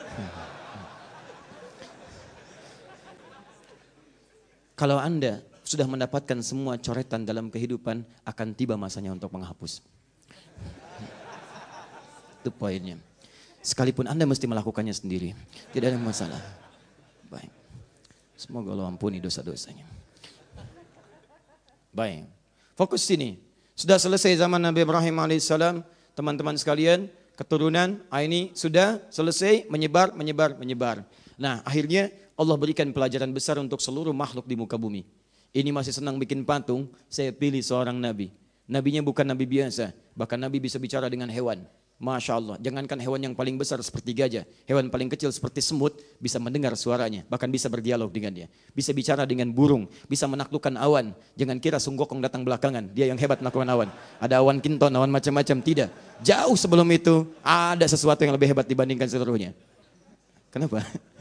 Kalau Anda sudah mendapatkan semua coretan dalam kehidupan, akan tiba masanya untuk menghapus. Itu poinnya. Sekalipun Anda mesti melakukannya sendiri, tidak ada masalah. Baik. Semoga Allah ampuni dosa-dosanya. Baik. Fokus sini. Sudah selesai zaman Nabi Ibrahim alaihissalam, teman-teman sekalian, keturunan ini sudah selesai menyebar, menyebar, menyebar. Nah, akhirnya Allah berikan pelajaran besar untuk seluruh makhluk di muka bumi. Ini masih senang bikin patung, saya pilih seorang nabi. Nabinya bukan nabi biasa, bahkan nabi bisa bicara dengan hewan. Masya Allah, jangankan hewan yang paling besar seperti gajah, hewan paling kecil seperti semut bisa mendengar suaranya, bahkan bisa berdialog dengan dia. Bisa bicara dengan burung, bisa menaklukkan awan. Jangan kira Sunggokong datang belakangan, dia yang hebat menaklukkan awan. Ada awan kinton, awan macam-macam, tidak. Jauh sebelum itu ada sesuatu yang lebih hebat dibandingkan seluruhnya. Kenapa?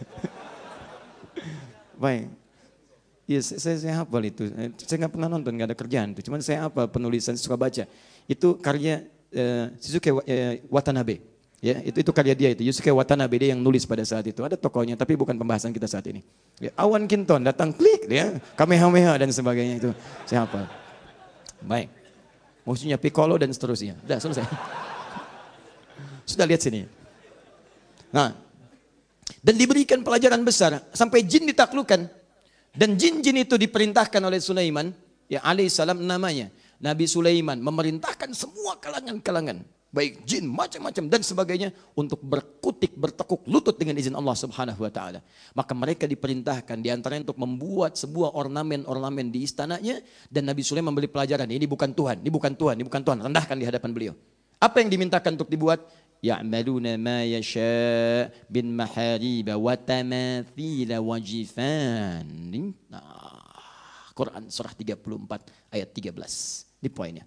Baik. Ya, saya, saya hafal itu. Saya nggak pernah nonton, nggak ada kerjaan itu. Cuman saya hafal penulisan, suka baca. Itu karya Uh, Yusuke uh, Watanabe, ya itu itu karya dia itu. Yusuke Watanabe dia yang nulis pada saat itu. Ada tokohnya, tapi bukan pembahasan kita saat ini. Ya, awan kinton datang klik, ya kamehameha dan sebagainya itu. Saya hafal. Baik, musuhnya Piccolo dan seterusnya. Sudah selesai. Sudah lihat sini. Nah, dan diberikan pelajaran besar sampai jin ditaklukkan. Dan jin-jin itu diperintahkan oleh Sulaiman, ya alaihissalam namanya. Nabi Sulaiman memerintahkan semua kalangan-kalangan, baik jin macam-macam dan sebagainya, untuk berkutik, bertekuk lutut dengan izin Allah Subhanahu wa taala. Maka mereka diperintahkan diantaranya untuk membuat sebuah ornamen-ornamen di istananya, dan Nabi Sulaiman memberi pelajaran, ini bukan Tuhan, ini bukan Tuhan, ini bukan Tuhan, rendahkan di hadapan beliau. Apa yang dimintakan untuk dibuat? Ya'maluna ma yasha' bin mahariba wa tamathila wa jifan. Nah, Quran surah tiga puluh empat ayat tiga belas. Ini poinnya.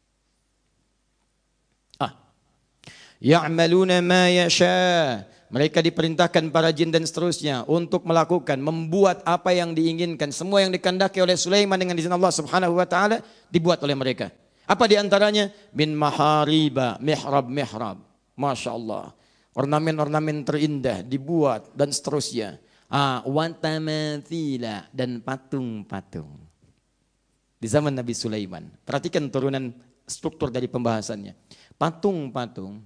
Ah. Ya'maluna ma yasha. Mereka diperintahkan para jin dan seterusnya untuk melakukan, membuat apa yang diinginkan. Semua yang dikehendaki oleh Sulaiman dengan izin Allah Subhanahu wa taala dibuat oleh mereka. Apa di antaranya? Min mahariba, mihrab-mihrab. Masya Allah. Ornamen-ornamen terindah dibuat dan seterusnya. Ah, watamathila, dan patung-patung. Di zaman Nabi Sulaiman. Perhatikan turunan struktur dari pembahasannya. Patung-patung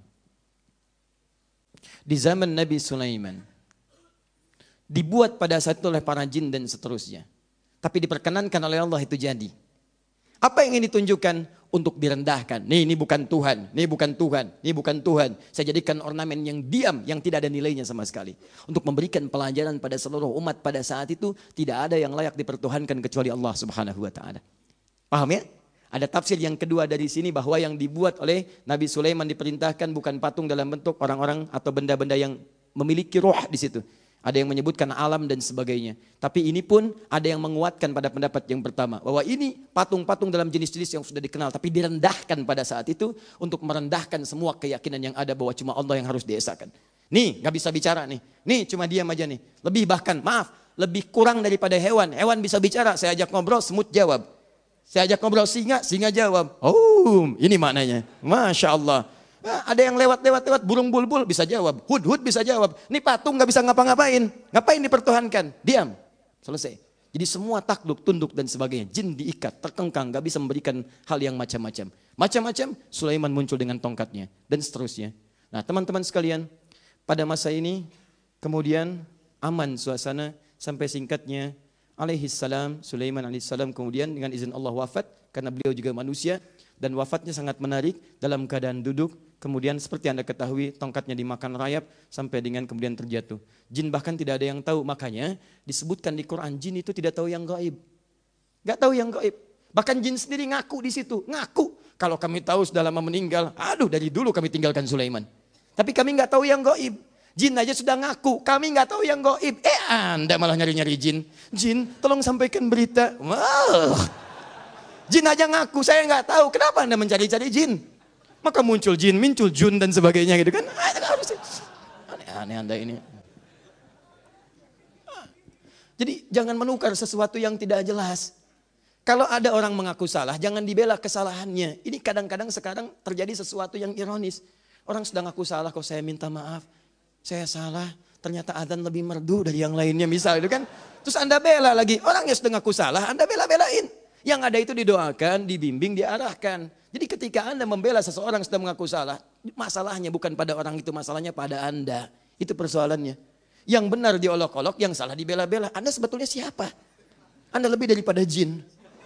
di zaman Nabi Sulaiman dibuat pada saat itu oleh para jin dan seterusnya. Tapi diperkenankan oleh Allah itu jadi. Apa yang ingin ditunjukkan? Untuk direndahkan. Nih, ini bukan Tuhan, ini bukan Tuhan, ini bukan Tuhan. Saya jadikan ornamen yang diam, yang tidak ada nilainya sama sekali. Untuk memberikan pelajaran pada seluruh umat pada saat itu, tidak ada yang layak dipertuhankan kecuali Allah Subhanahu wa taala. Paham ya? Ada tafsir yang kedua dari sini bahwa yang dibuat oleh Nabi Sulaiman diperintahkan bukan patung dalam bentuk orang-orang atau benda-benda yang memiliki roh di situ. Ada yang menyebutkan alam dan sebagainya. Tapi ini pun ada yang menguatkan pada pendapat yang pertama. Bahwa ini patung-patung dalam jenis-jenis yang sudah dikenal. Tapi direndahkan pada saat itu untuk merendahkan semua keyakinan yang ada bahwa cuma Allah yang harus diesakan. Nih, gak bisa bicara nih. Nih, cuma diam aja nih. Lebih bahkan, maaf, lebih kurang daripada hewan. Hewan bisa bicara, saya ajak ngobrol, semut jawab. Saya ajak ngobrol singa, singa jawab. Oh, ini maknanya. Masya Allah. Nah, ada yang lewat-lewat-lewat burung bulbul bisa jawab, hud-hud bisa jawab. Ini patung nggak bisa ngapa-ngapain, ngapain dipertuhankan? Diam, selesai. Jadi semua takluk, tunduk dan sebagainya. Jin diikat, terkengkang, nggak bisa memberikan hal yang macam-macam. Macam-macam, Sulaiman muncul dengan tongkatnya dan seterusnya. Nah teman-teman sekalian, pada masa ini kemudian aman suasana sampai singkatnya alaihissalam, Sulaiman alaihissalam kemudian dengan izin Allah wafat karena beliau juga manusia dan wafatnya sangat menarik dalam keadaan duduk. Kemudian seperti Anda ketahui tongkatnya dimakan rayap sampai dengan kemudian terjatuh. Jin bahkan tidak ada yang tahu, makanya disebutkan di Quran jin itu tidak tahu yang gaib. Gak tahu yang gaib. Bahkan jin sendiri ngaku di situ, ngaku. Kalau kami tahu sudah lama meninggal, aduh dari dulu kami tinggalkan Sulaiman. Tapi kami gak tahu yang gaib. Jin aja sudah ngaku, kami gak tahu yang gaib. Eh Anda malah nyari-nyari jin. Jin tolong sampaikan berita. Wow. Jin aja ngaku, saya gak tahu. Kenapa Anda mencari-cari jin? Maka muncul jin, muncul jun dan sebagainya gitu kan. Aneh-aneh Anda ini. Jadi jangan menukar sesuatu yang tidak jelas. Kalau ada orang mengaku salah, jangan dibela kesalahannya. Ini kadang-kadang sekarang terjadi sesuatu yang ironis. Orang sedang ngaku salah, kok saya minta maaf. Saya salah, ternyata adzan lebih merdu dari yang lainnya misal itu kan. Terus Anda bela lagi, orang yang sedang ngaku salah, Anda bela-belain. Yang ada itu didoakan, dibimbing, diarahkan. Jadi ketika Anda membela seseorang sedang mengaku salah, masalahnya bukan pada orang itu, masalahnya pada Anda. Itu persoalannya. Yang benar diolok-olok, yang salah dibela-bela. Anda sebetulnya siapa? Anda lebih daripada jin.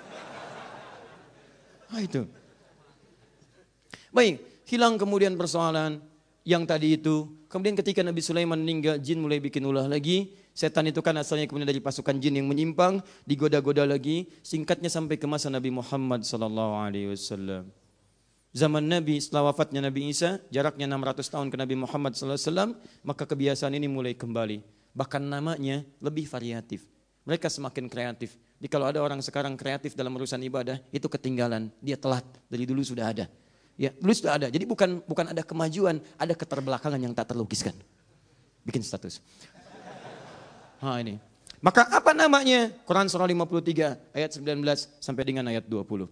Nah itu. Baik, hilang kemudian persoalan yang tadi itu. Kemudian ketika Nabi Sulaiman meninggal, jin mulai bikin ulah lagi. Setan itu kan asalnya kemudian dari pasukan jin yang menyimpang, digoda-goda lagi. Singkatnya sampai ke masa Nabi Muhammad sallallahu alaihi wasallam. Zaman Nabi setelah wafatnya Nabi Isa, jaraknya enam ratus tahun ke Nabi Muhammad sallallahu alaihi wasallam, maka kebiasaan ini mulai kembali. Bahkan namanya lebih variatif. Mereka semakin kreatif. Jadi kalau ada orang sekarang kreatif dalam urusan ibadah, itu ketinggalan. Dia telat, dari dulu sudah ada. Ya, dulu sudah ada. Jadi bukan bukan ada kemajuan, ada keterbelakangan yang tak terlukiskan. Bikin status. Ha ini. Maka apa namanya? Quran surah lima puluh tiga ayat sembilan belas sampai dengan ayat dua puluh.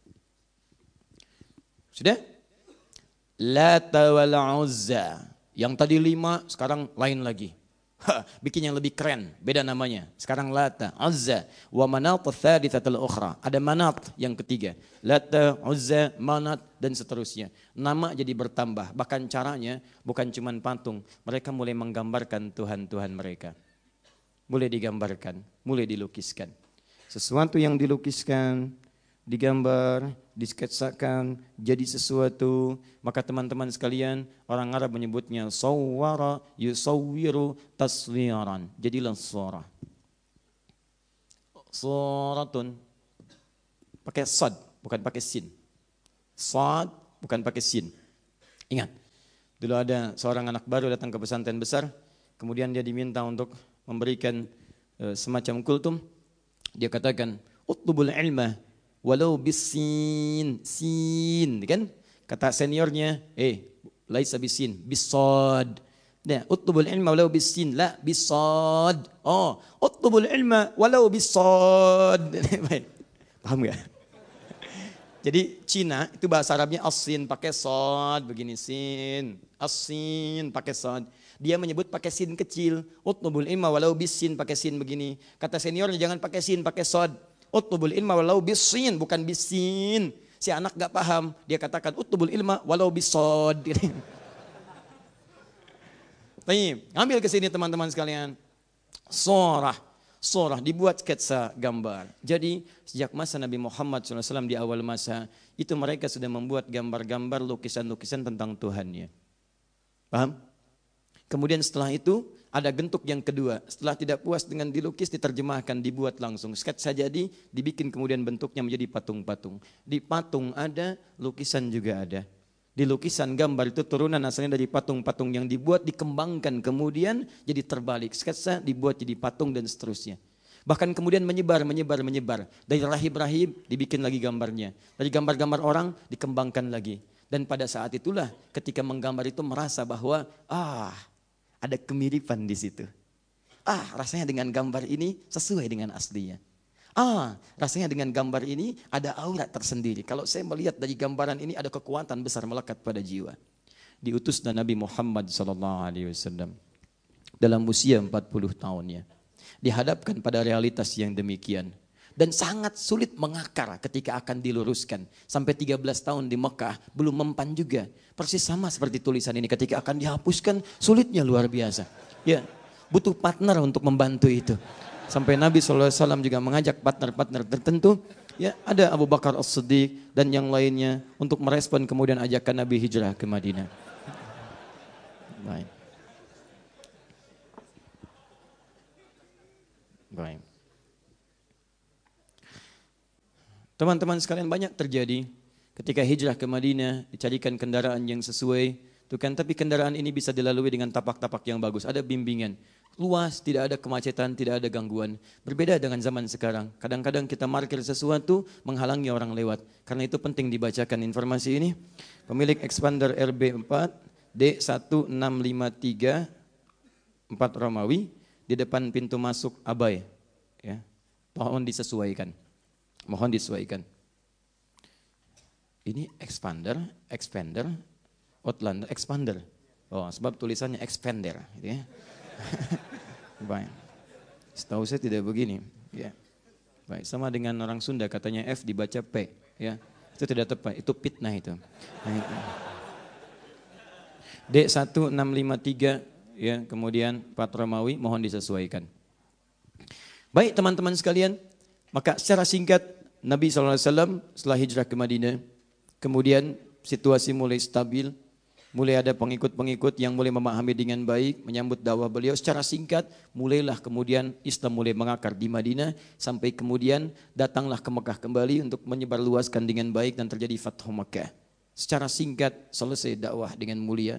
Sudah? Lata wal Uzza. Yang tadi lima, sekarang lain lagi. Ha, bikin yang lebih keren, beda namanya. Sekarang Lata, Uzza, wa Manat tsalitsatul ukhra. Ada Manat yang ketiga. Lata, Uzza, Manat dan seterusnya. Nama jadi bertambah, bahkan caranya bukan cuma patung. Mereka mulai menggambarkan Tuhan-Tuhan mereka. Mulai digambarkan, mulai dilukiskan. Sesuatu yang dilukiskan, digambar, disketsakan, jadi sesuatu. Maka teman-teman sekalian, orang Arab menyebutnya sawwara yusawwiru taswiran. Jadilah surah. Suratun. Pakai sad, bukan pakai sin. Sad, bukan pakai sin. Ingat, dulu ada seorang anak baru datang ke pesantren besar, kemudian dia diminta untuk memberikan uh, semacam kultum. Dia katakan, utlubul ilma walau bisin, sin, kan? Kata seniornya, eh, laisa bisin, bisad. Nah, utlubul ilma walau bisin, la bisad. Oh, utlubul ilma walau bisad. Paham enggak? Jadi Cina itu bahasa Arabnya as-sin pakai sad, begini sin, as-sin pakai sad. Dia menyebut pakai sin kecil. Utlubul ilma walau bisin pakai sin begini. Kata seniornya jangan pakai sin, pakai sad. Utlubul ilma walau bisin, bukan bisin. Si anak gak paham. Dia katakan utlubul ilma walau bisad. Baik, ambil ke sini teman-teman sekalian. Surah. Surah dibuat sketsa gambar. Jadi sejak masa Nabi Muhammad shallallahu alaihi wasallam di awal masa, itu mereka sudah membuat gambar-gambar, lukisan-lukisan tentang Tuhannya. Paham? Kemudian setelah itu ada bentuk yang kedua. Setelah tidak puas dengan dilukis, diterjemahkan, dibuat langsung. Sketsa jadi, dibikin kemudian bentuknya menjadi patung-patung. Di patung ada, lukisan juga ada. Di lukisan gambar itu turunan asalnya dari patung-patung yang dibuat, dikembangkan kemudian jadi terbalik. Sketsa dibuat jadi patung dan seterusnya. Bahkan kemudian menyebar, menyebar, menyebar. Dari rahib-rahib dibikin lagi gambarnya. Dari gambar-gambar orang dikembangkan lagi. Dan pada saat itulah ketika menggambar itu merasa bahwa ah ada kemiripan di situ. Ah rasanya dengan gambar ini sesuai dengan aslinya. Ah, rasanya dengan gambar ini ada aura tersendiri. Kalau saya melihat dari gambaran ini ada kekuatan besar melekat pada jiwa. Diutus dan Nabi Muhammad sallallahu alaihi wasallam dalam usia empat puluh tahunnya. Dihadapkan pada realitas yang demikian. dan sangat sulit mengakar ketika akan diluruskan. Sampai tiga belas tahun di Mekah belum mempan juga. Persis sama seperti tulisan ini ketika akan dihapuskan sulitnya luar biasa. Ya, butuh partner untuk membantu itu. Sampai Nabi shallallahu alaihi wasallam juga mengajak partner-partner tertentu. Ya, ada Abu Bakar As-Siddiq dan yang lainnya untuk merespon kemudian ajakan Nabi hijrah ke Madinah. Baik. Baik. Teman-teman sekalian, banyak terjadi ketika hijrah ke Madinah, dicarikan kendaraan yang sesuai, tuh kan, tapi kendaraan ini bisa dilalui dengan tapak-tapak yang bagus, ada bimbingan, luas, tidak ada kemacetan, tidak ada gangguan. Berbeda dengan zaman sekarang, kadang-kadang kita parkir sesuatu menghalangi orang lewat. Karena itu penting dibacakan informasi ini. Pemilik Expander R B empat D satu enam lima tiga empat Romawi di depan pintu masuk Abai, ya. Mohon disesuaikan. Mohon disesuaikan. Ini expander, expander, Outlander, expander. Oh, sebab tulisannya expander, gitu ya. Baik. Setahu saya tidak begini, ya. Baik, sama dengan orang Sunda katanya F dibaca P, ya. Itu tidak tepat, itu fitnah itu. Nah, itu. D satu enam lima tiga, ya, kemudian empat Romawi, mohon disesuaikan. Baik teman-teman sekalian, maka secara singkat Nabi shallallahu alaihi wasallam setelah hijrah ke Madinah, kemudian situasi mulai stabil, mulai ada pengikut-pengikut yang mulai memahami dengan baik, menyambut dakwah beliau. Secara singkat, mulailah kemudian Islam mulai mengakar di Madinah, sampai kemudian datanglah ke Mekah kembali untuk menyebarluaskan dengan baik dan terjadi Fathu Mekah. Secara singkat selesai dakwah dengan mulia.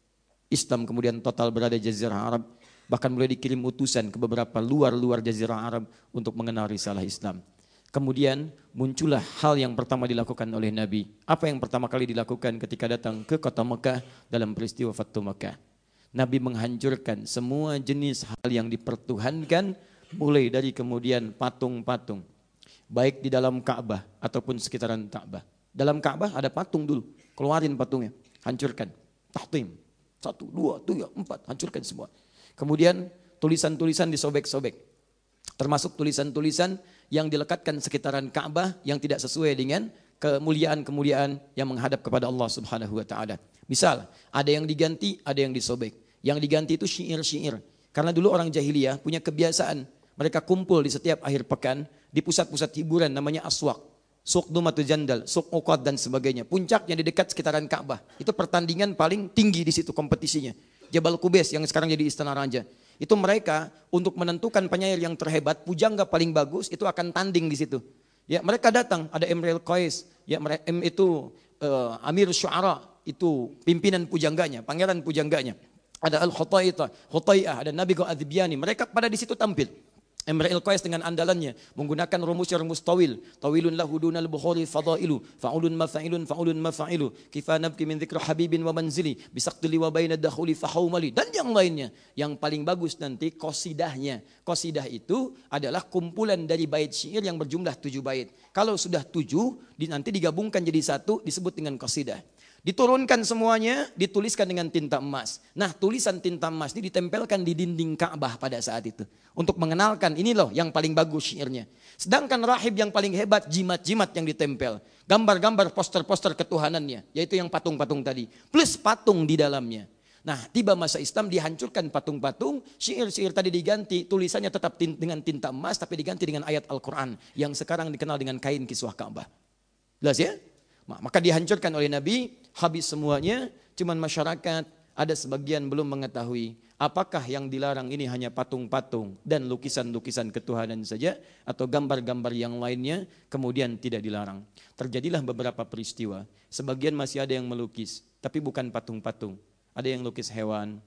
Islam kemudian total berada di Jazirah Arab, bahkan mulai dikirim utusan ke beberapa luar-luar Jazirah Arab untuk mengenal risalah Islam. Kemudian muncullah hal yang pertama dilakukan oleh Nabi. Apa yang pertama kali dilakukan ketika datang ke kota Mekah dalam peristiwa Fathu Mekah? Nabi menghancurkan semua jenis hal yang dipertuhankan, mulai dari kemudian patung-patung, baik di dalam Ka'bah ataupun sekitaran Ka'bah. Dalam Ka'bah ada patung dulu, keluarin patungnya, hancurkan, tahtim, satu, dua, tiga, empat, hancurkan semua. Kemudian tulisan-tulisan disobek-sobek, termasuk tulisan-tulisan yang dilekatkan sekitaran Ka'bah yang tidak sesuai dengan kemuliaan-kemuliaan yang menghadap kepada Allah Subhanahu wa taala. Misal, ada yang diganti, ada yang disobek. Yang diganti itu syair-syair. Karena dulu orang jahiliyah punya kebiasaan, mereka kumpul di setiap akhir pekan di pusat-pusat hiburan namanya aswaq, suq Dumatu Jandal, suq Uqad dan sebagainya. Puncaknya di dekat sekitaran Ka'bah. Itu pertandingan paling tinggi di situ kompetisinya. Jabal Qubais yang sekarang jadi Istana Raja. Itu mereka untuk menentukan penyair yang terhebat, pujangga paling bagus itu akan tanding di situ. Ya, mereka datang, ada Imrul Qais, ya M itu uh, Amir Syu'ara, itu pimpinan pujangganya, pangeran pujangganya. Ada Al-Khutaitah, Khutai'ah, ada Nabi Adzibiyani, mereka pada di situ tampil. Imrul Qais dengan andalannya menggunakan rumus-rumus tawil. Tawilun lahu dunal bukhari fadailu, fa'ulun mafa'ilun fa'ulun mafa'ilu, kifa nabki min dzikri habibin wa manzili, bisaqtili wa baina dakhuli fahaumali, dan yang lainnya. Yang paling bagus nanti qasidahnya. Qasidah itu adalah kumpulan dari bait syair yang berjumlah tujuh bait. Kalau sudah tujuh, nanti digabungkan jadi satu, disebut dengan qasidah. Diturunkan semuanya, dituliskan dengan tinta emas. Nah, tulisan tinta emas ini ditempelkan di dinding Ka'bah pada saat itu. Untuk mengenalkan, ini loh yang paling bagus syairnya. Sedangkan rahib yang paling hebat, jimat-jimat yang ditempel. Gambar-gambar poster-poster ketuhanannya, yaitu yang patung-patung tadi. Plus patung di dalamnya. Nah, tiba masa Islam dihancurkan patung-patung, syair-syair tadi diganti, tulisannya tetap dengan tinta emas, tapi diganti dengan ayat Al-Quran. Yang sekarang dikenal dengan kain kiswah Ka'bah. Jelas ya? Maka dihancurkan oleh Nabi, habis semuanya, cuman masyarakat ada sebagian belum mengetahui apakah yang dilarang ini hanya patung-patung dan lukisan-lukisan ketuhanan saja atau gambar-gambar yang lainnya kemudian tidak dilarang. Terjadilah beberapa peristiwa, sebagian masih ada yang melukis, tapi bukan patung-patung. Ada yang lukis hewan,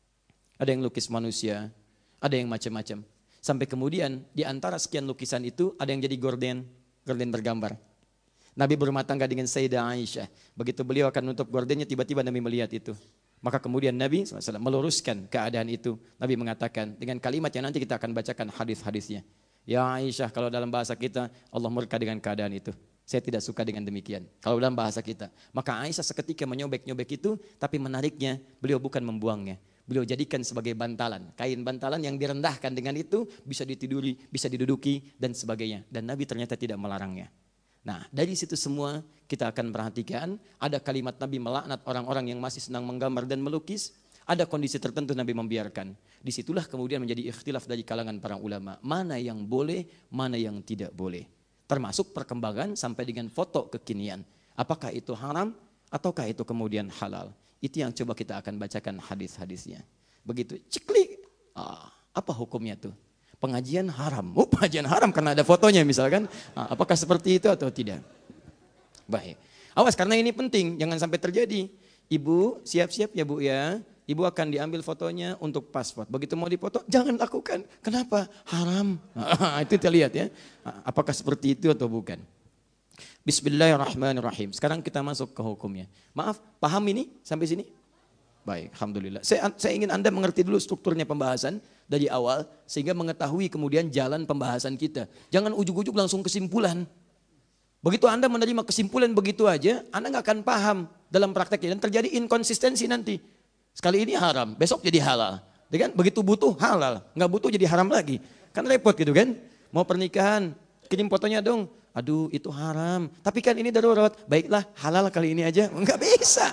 ada yang lukis manusia, ada yang macam-macam. Sampai kemudian di antara sekian lukisan itu ada yang jadi gorden, gorden bergambar. Nabi berumah tangga dengan Sayyidah Aisyah. Begitu beliau akan menutup gordennya, tiba-tiba Nabi melihat itu. Maka kemudian Nabi shallallahu alaihi wasallam meluruskan keadaan itu. Nabi mengatakan dengan kalimat yang nanti kita akan bacakan hadis-hadisnya. Ya Aisyah, kalau dalam bahasa kita, Allah murka dengan keadaan itu. Saya tidak suka dengan demikian. Kalau dalam bahasa kita. Maka Aisyah seketika menyobek-nyobek itu, tapi menariknya beliau bukan membuangnya. Beliau jadikan sebagai bantalan. Kain bantalan yang direndahkan dengan itu bisa ditiduri, bisa diduduki dan sebagainya. Dan Nabi ternyata tidak melarangnya. Nah dari situ semua kita akan perhatikan ada kalimat Nabi melaknat orang-orang yang masih senang menggambar dan melukis. Ada kondisi tertentu Nabi membiarkan. Disitulah kemudian menjadi ikhtilaf dari kalangan para ulama. Mana yang boleh, mana yang tidak boleh. Termasuk perkembangan sampai dengan foto kekinian. Apakah itu haram ataukah itu kemudian halal. Itu yang coba kita akan bacakan hadis-hadisnya. Begitu ciklik, ah, apa hukumnya tuh? Pengajian haram. Oh, pengajian haram karena ada fotonya misalkan. Ah, apakah seperti itu atau tidak? Baik. Awas karena ini penting, jangan sampai terjadi. Ibu siap-siap ya Bu ya. Ibu akan diambil fotonya untuk paspor. Begitu mau dipoto, jangan lakukan. Kenapa? Haram. Ah, itu kita lihat ya. Ah, apakah seperti itu atau bukan? Bismillahirrahmanirrahim. Sekarang kita masuk ke hukumnya. Maaf, paham ini sampai sini? Baik, alhamdulillah. Saya, saya ingin Anda mengerti dulu strukturnya pembahasan dari awal sehingga mengetahui kemudian jalan pembahasan kita. Jangan ujuk-ujuk langsung kesimpulan. Begitu Anda menerima kesimpulan begitu aja, Anda nggak akan paham dalam prakteknya dan terjadi inkonsistensi nanti. Sekali ini haram, besok jadi halal. Kan? Begitu butuh halal, nggak butuh jadi haram lagi. Kan repot gitu kan? Mau pernikahan, kirim fotonya dong. Aduh itu haram, tapi kan ini darurat. Baiklah halal kali ini aja, nggak bisa.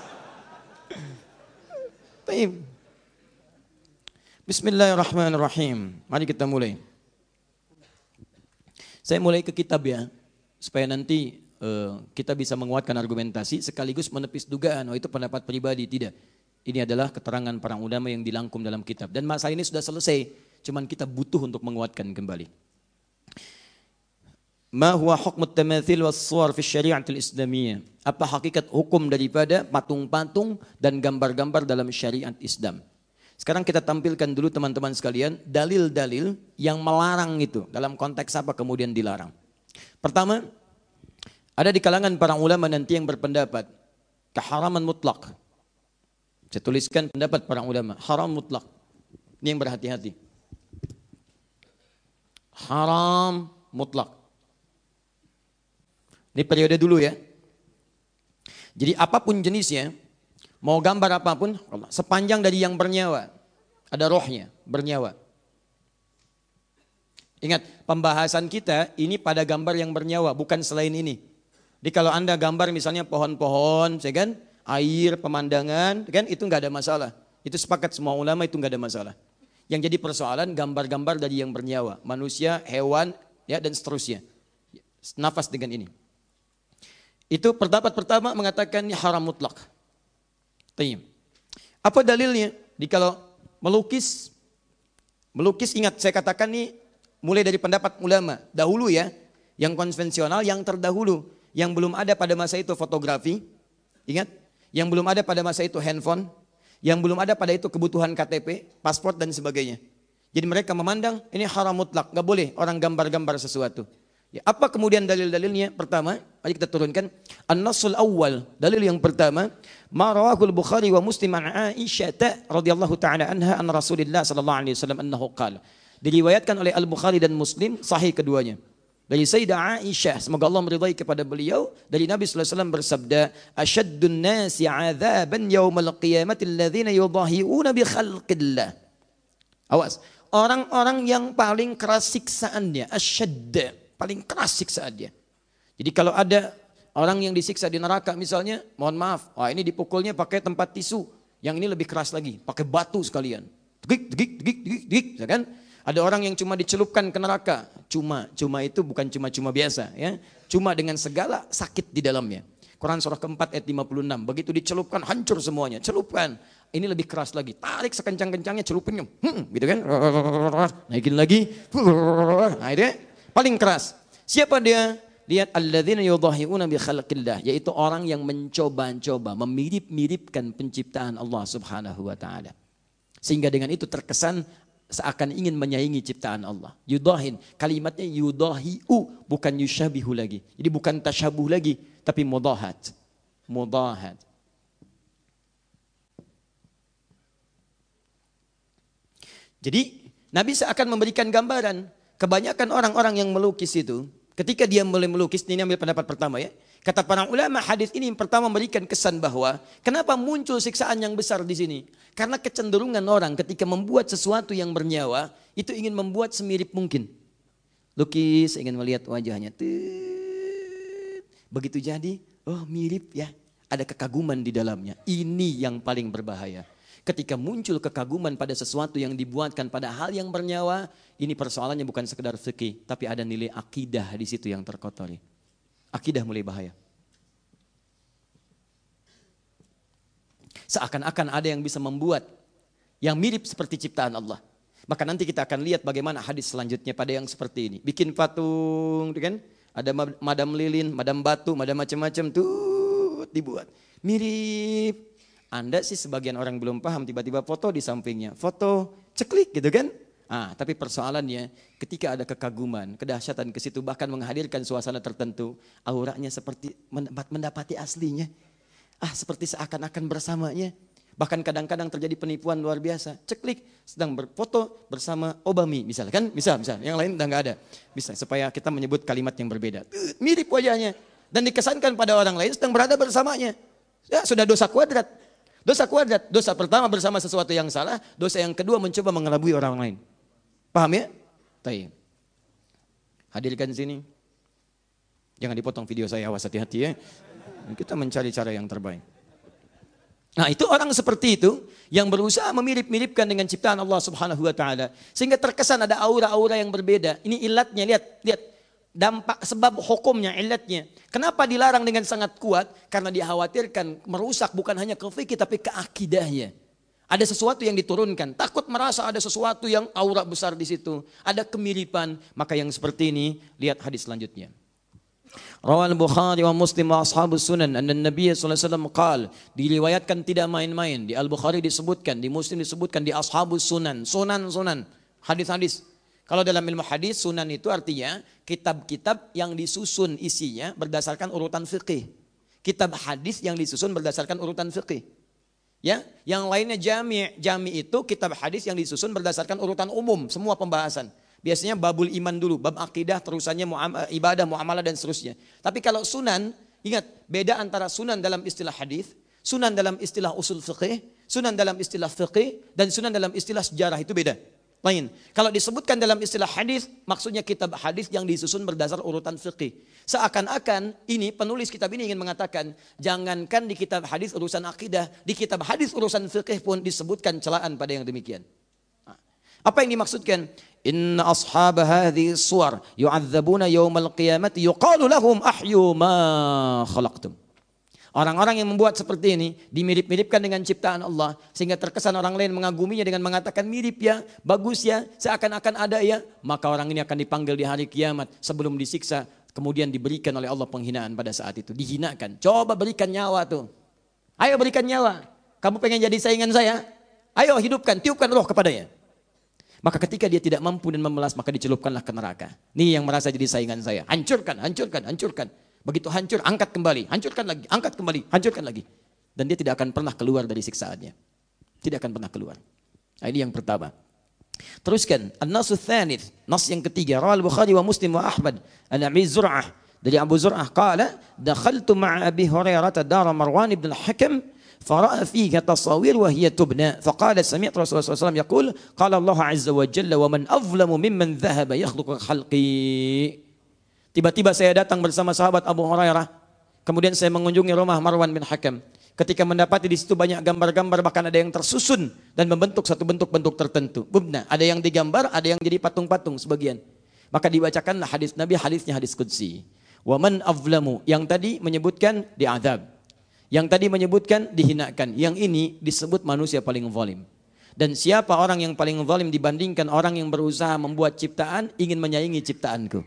Bismillahirrahmanirrahim. Mari kita mulai. Saya mulai ke kitab ya, supaya nanti uh, kita bisa menguatkan argumentasi sekaligus menepis dugaan. Oh itu pendapat pribadi, tidak. Ini adalah keterangan para ulama yang dilangkum dalam kitab. Dan masalah ini sudah selesai, cuman kita butuh untuk menguatkan kembali. Ma huwa hukmut tamathil was-suwar fi syari'atil islamiyah? Apa hakikat hukum daripada patung-patung dan gambar-gambar dalam syariat Islam? Sekarang kita tampilkan dulu teman-teman sekalian dalil-dalil yang melarang itu. Dalam konteks apa kemudian dilarang? Pertama, ada di kalangan para ulama nanti yang berpendapat keharaman mutlak. Saya tuliskan pendapat para ulama, haram mutlak. Ini yang berhati-hati. Haram mutlak. Ini periode dulu ya. Jadi apapun jenisnya, mau gambar apapun, sepanjang dari yang bernyawa, ada rohnya, bernyawa. Ingat, pembahasan kita ini pada gambar yang bernyawa, bukan selain ini. Jadi kalau Anda gambar misalnya pohon-pohon, kan, air, pemandangan, kan itu nggak ada masalah. Itu sepakat semua ulama itu nggak ada masalah. Yang jadi persoalan gambar-gambar dari yang bernyawa, manusia, hewan, ya dan seterusnya. Nafas dengan ini. Itu pendapat pertama mengatakan ini haram mutlak. Tayyib. Apa dalilnya? Di kalau melukis, melukis ingat saya katakan ini mulai dari pendapat ulama dahulu ya, yang konvensional, yang terdahulu, yang belum ada pada masa itu fotografi, ingat, yang belum ada pada masa itu handphone, yang belum ada pada itu kebutuhan K T P, paspor dan sebagainya. Jadi mereka memandang ini haram mutlak, nggak boleh orang gambar-gambar sesuatu. Ya, apa kemudian dalil-dalilnya? Pertama, mari kita turunkan. An-Nassul Awwal, dalil yang pertama, ma rawahul Bukhari wa Muslim an Aisyah radhiyallahu taala anha an Rasulillah sallallahu alaihi wasallam annahu qala. Diriwayatkan oleh Al-Bukhari dan Muslim, sahih keduanya. Dari Sayyidah Aisyah, semoga Allah meridai kepada beliau, dari Nabi sallallahu alaihi wasallam bersabda, "Asyaddun nasi 'adzaban yaumal qiyamati alladziina yudahi'una bi khalqillah." Awas, orang-orang yang paling keras siksaannya, asyadd, paling keras siksaan dia. Jadi kalau ada orang yang disiksa di neraka misalnya, mohon maaf, wah ini dipukulnya pakai tempat tisu, yang ini lebih keras lagi, pakai batu sekalian. Degik, degik, degik, degik, degik, ya kan? Ada orang yang cuma dicelupkan ke neraka, cuma, cuma itu bukan cuma-cuma biasa, ya, cuma dengan segala sakit di dalamnya. Quran surah keempat ayat lima puluh enam, begitu dicelupkan hancur semuanya, celupkan. Ini lebih keras lagi, tarik sekencang-kencangnya, celupinnya, hmm, gitu kan? Naikin lagi, nah itu ya. Paling keras. Siapa dia? Lihat alladzina yudahi'una bi khalqillah, yaitu orang yang mencoba-coba memirip-miripkan penciptaan Allah Subhanahu wa taala. Sehingga dengan itu terkesan seakan ingin menyaingi ciptaan Allah. Yudahin, kalimatnya yudahi'u, bukan yushabihu lagi. Jadi bukan tasyabuh lagi, tapi mudahat. Mudahat. Jadi Nabi seakan memberikan gambaran. Kebanyakan orang-orang yang melukis itu, ketika dia mulai melukis, ini ambil pendapat pertama ya. Kata para ulama, hadis ini yang pertama memberikan kesan bahwa kenapa muncul siksaan yang besar di sini? Karena kecenderungan orang ketika membuat sesuatu yang bernyawa itu ingin membuat semirip mungkin. Lukis, ingin melihat wajahnya. Begitu jadi, oh mirip ya. Ada kekaguman di dalamnya. Ini yang paling berbahaya. Ketika muncul kekaguman pada sesuatu yang dibuatkan pada hal yang bernyawa, ini persoalannya bukan sekedar fikih, tapi ada nilai akidah di situ yang terkotori. Akidah mulai bahaya. Seakan-akan ada yang bisa membuat yang mirip seperti ciptaan Allah. Maka nanti kita akan lihat bagaimana hadis selanjutnya pada yang seperti ini. Bikin patung, kan? Ada madam lilin, madam batu, madam macam-macam tuh dibuat. Mirip. Anda sih sebagian orang belum paham, tiba-tiba foto di sampingnya. Foto ceklik gitu kan. Ah, tapi persoalannya ketika ada kekaguman, kedahsyatan ke situ bahkan menghadirkan suasana tertentu, auranya seperti mendapati aslinya. Ah, seperti seakan-akan bersamanya. Bahkan kadang-kadang terjadi penipuan luar biasa. Ceklik sedang berfoto bersama Obama misalnya kan? Misal, misal. Yang lain udah nggak ada. Bisa supaya kita menyebut kalimat yang berbeda. Mirip wajahnya dan dikesankan pada orang lain sedang berada bersamanya. Ya, sudah dosa kuadrat. Dosa kuadrat. Dosa pertama bersama sesuatu yang salah, dosa yang kedua mencoba mengelabui orang lain. Paham ya? Baik. Hadirkan sini. Jangan dipotong video saya, awas hati-hati ya. Kita mencari cara yang terbaik. Nah, itu orang seperti itu yang berusaha memirip-miripkan dengan ciptaan Allah Subhanahu wa taala sehingga terkesan ada aura-aura yang berbeda. Ini ilatnya, lihat, lihat. Dampak sebab hukumnya, ilatnya. Kenapa dilarang dengan sangat kuat? Karena dikhawatirkan merusak bukan hanya ke fikih tapi ke akidahnya. Ada sesuatu yang diturunkan, takut merasa ada sesuatu yang aura besar di situ, ada kemiripan. Maka yang seperti ini, lihat hadis selanjutnya. Rawal Bukhari wa Muslim wa ashabus sunan anna Nabi sallallahu alaihi wasallam qala, diriwayatkan tidak main-main, di Al-Bukhari disebutkan, di Muslim disebutkan, di ashabus sunan, sunan-sunan, hadis-hadis. Kalau dalam ilmu hadis, sunan itu artinya kitab-kitab yang disusun isinya berdasarkan urutan fikih. Kitab hadis yang disusun berdasarkan urutan fikih. Ya, yang lainnya jami'. Jami' itu kitab hadis yang disusun berdasarkan urutan umum, semua pembahasan. Biasanya babul iman dulu, bab akidah, terusannya muam- ibadah, muamalah dan seterusnya. Tapi kalau sunan, ingat beda antara sunan dalam istilah hadis, sunan dalam istilah usul fiqih, sunan dalam istilah fiqih, dan sunan dalam istilah sejarah itu beda. Lain. Kalau disebutkan dalam istilah hadis, maksudnya kitab hadis yang disusun berdasar urutan fikih. Seakan-akan ini penulis kitab ini ingin mengatakan, jangankan di kitab hadis urusan akidah, di kitab hadis urusan fikih pun disebutkan celaan pada yang demikian. Apa yang dimaksudkan? Inna ashab hadhihi suwar yu'adzabuna yawmal qiyamati yuqalu lahum ahyu ma khalaqtum. Orang-orang yang membuat seperti ini dimirip-miripkan dengan ciptaan Allah sehingga terkesan orang lain mengaguminya dengan mengatakan mirip ya, bagus ya, seakan-akan ada ya, maka orang ini akan dipanggil di hari kiamat sebelum disiksa, kemudian diberikan oleh Allah penghinaan pada saat itu, dihinakan. Coba berikan nyawa tuh. Ayo berikan nyawa. Kamu pengen jadi saingan saya? Ayo hidupkan, tiupkan roh kepadanya. Maka ketika dia tidak mampu dan memelas, maka dicelupkanlah ke neraka. Nih yang merasa jadi saingan saya. Hancurkan, hancurkan, hancurkan. Begitu hancur, angkat kembali. Hancurkan lagi, angkat kembali, hancurkan lagi. Dan dia tidak akan pernah keluar dari siksaannya. Tidak akan pernah keluar. Nah, ini yang pertama. Teruskan. An-nasu tsanits. Nas yang ketiga. Rawal Bukhari wa Muslim wa Ahmad. An Abi Zur'ah. Dari Abu Zur'ah. Qala, dakhaltu ma'a Abi Hurairah dara Marwan ibn al-Hakam. فرأى فيها تصاوير وهي تبنى فقال سمعت رسول الله صلى الله عليه وسلم يقول قال الله عز وجل ومن أظلم ممن ذهب يخلق خلقي. Tiba-tiba saya datang bersama sahabat Abu Hurairah, kemudian saya mengunjungi rumah Marwan bin Hakam. Ketika mendapati di situ banyak gambar-gambar, bahkan ada yang tersusun dan membentuk satu bentuk-bentuk tertentu. Bubna, ada yang digambar, ada yang jadi patung-patung sebagian. Maka dibacakanlah hadis Nabi, hadisnya hadis qudsi. Wa man azlamu, yang tadi menyebutkan diazab. Yang tadi menyebutkan dihinakan. Yang ini disebut manusia paling zalim. Dan siapa orang yang paling zalim dibandingkan orang yang berusaha membuat ciptaan, ingin menyaingi ciptaanku.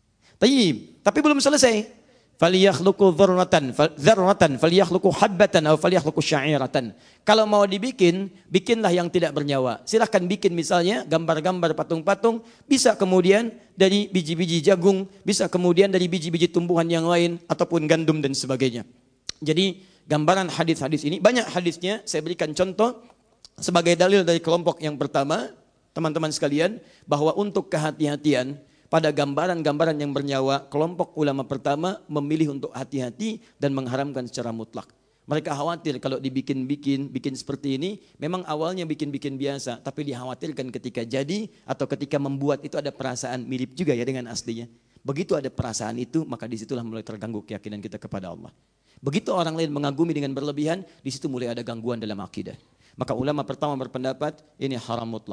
Tayyib, tapi belum selesai. Falyakhluqu dzarratan, dzarratan, falyakhluqu habbatan atau falyakhluqu sya'iratan. Kalau mau dibikin, bikinlah yang tidak bernyawa. Silahkan bikin misalnya gambar-gambar patung-patung, bisa kemudian dari biji-biji jagung, bisa kemudian dari biji-biji tumbuhan yang lain ataupun gandum dan sebagainya. Jadi gambaran hadis-hadis ini, banyak hadisnya, saya berikan contoh sebagai dalil dari kelompok yang pertama, teman-teman sekalian, bahwa untuk kehati-hatian, pada gambaran-gambaran yang bernyawa, kelompok ulama pertama memilih untuk hati-hati dan mengharamkan secara mutlak. Mereka khawatir kalau dibikin-bikin, bikin seperti ini, memang awalnya bikin-bikin biasa, tapi dikhawatirkan ketika jadi atau ketika membuat itu ada perasaan mirip juga ya dengan aslinya. Begitu ada perasaan itu, maka disitulah mulai terganggu keyakinan kita kepada Allah. Begitu orang lain mengagumi dengan berlebihan, di situ mulai ada gangguan dalam akidah. Maka ulama pertama berpendapat ini haram mutlak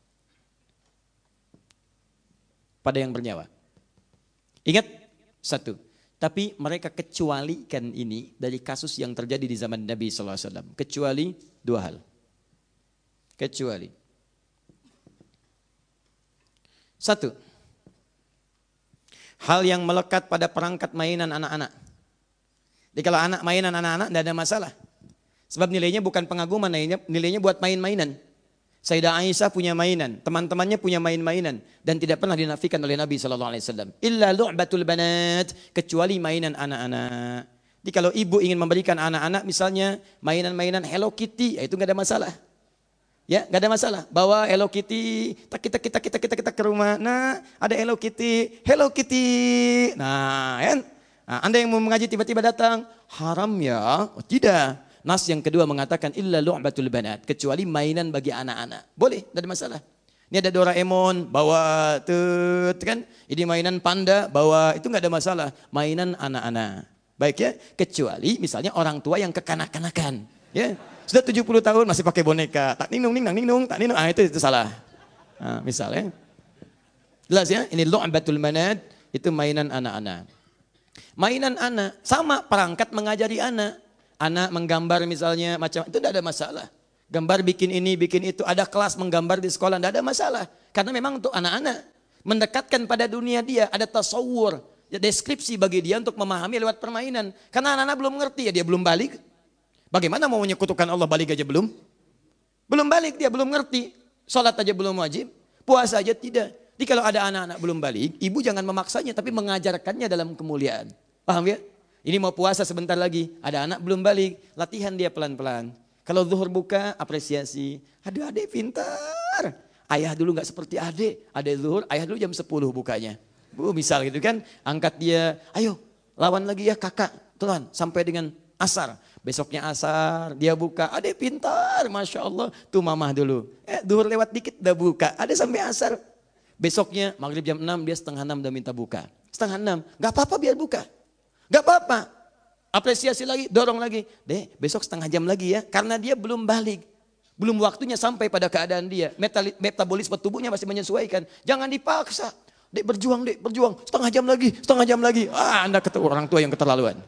pada yang bernyawa. Ingat satu, tapi mereka kecualikan ini dari kasus yang terjadi di zaman Nabi sallallahu alaihi wasallam. Kecuali dua hal. Kecuali satu, hal yang melekat pada perangkat mainan anak-anak. Jadi kalau anak mainan anak-anak tidak ada masalah. Sebab nilainya bukan pengaguman, nilainya, nilainya buat main-mainan. Sayyidah Aisyah punya mainan, teman-temannya punya main-mainan dan tidak pernah dinafikan oleh Nabi sallallahu alaihi wasallam. Illa lu'batul banat, kecuali mainan anak-anak. Jadi kalau ibu ingin memberikan anak-anak misalnya mainan-mainan Hello Kitty, ya itu enggak ada masalah. Ya, enggak ada masalah. Bawa Hello Kitty, kita kita kita kita kita ke rumah. Nah, ada Hello Kitty, Hello Kitty. Nah, kan? Nah, Anda yang mau mengaji tiba-tiba datang, haram ya? Oh, tidak. Nas yang kedua mengatakan illa lu'batul banat, kecuali mainan bagi anak-anak. Boleh, tidak ada masalah. Ini ada Doraemon, bawa tut kan? Ini mainan panda, bawa, itu enggak ada masalah. Mainan anak-anak. Baik ya, kecuali misalnya orang tua yang kekanak-kanakan, ya. Sudah tujuh puluh tahun masih pakai boneka, tak ninung ninung ninung, tak ninung, ah itu itu salah. Nah, misalnya. Jelas ya, ini lu'batul banat, itu mainan anak-anak. Mainan anak sama perangkat mengajari anak. Anak menggambar misalnya macam itu tidak ada masalah. Gambar bikin ini, bikin itu, ada kelas menggambar di sekolah tidak ada masalah. Karena memang untuk anak-anak mendekatkan pada dunia dia, ada tasawur, deskripsi bagi dia untuk memahami lewat permainan. Karena anak-anak belum ngerti ya dia belum balik. Bagaimana mau menyekutukan Allah balik aja belum? Belum balik dia belum ngerti. Salat aja belum wajib, puasa aja tidak. Jadi kalau ada anak-anak belum balik, ibu jangan memaksanya tapi mengajarkannya dalam kemuliaan. Paham ya? Ini mau puasa sebentar lagi, ada anak belum balik, latihan dia pelan-pelan. Kalau zuhur buka, apresiasi. Aduh adek pintar. Ayah dulu gak seperti adek. Adek zuhur, ayah dulu jam sepuluh bukanya. Bu misal gitu kan, angkat dia, ayo lawan lagi ya kakak. Tuhan, sampai dengan asar. Besoknya asar, dia buka, adek pintar, Masya Allah. Tuh mamah dulu, eh zuhur lewat dikit udah buka, adek sampai asar. Besoknya maghrib jam enam, dia setengah enam udah minta buka. Setengah enam, gak apa-apa biar buka. Gak apa-apa, apresiasi lagi, dorong lagi. Dek, besok setengah jam lagi ya, karena dia belum balik. Belum waktunya sampai pada keadaan dia. Metabolisme tubuhnya masih menyesuaikan. Jangan dipaksa. Dek berjuang, dek berjuang. Setengah jam lagi, setengah jam lagi. Ah, Anda ketemu orang tua yang keterlaluan.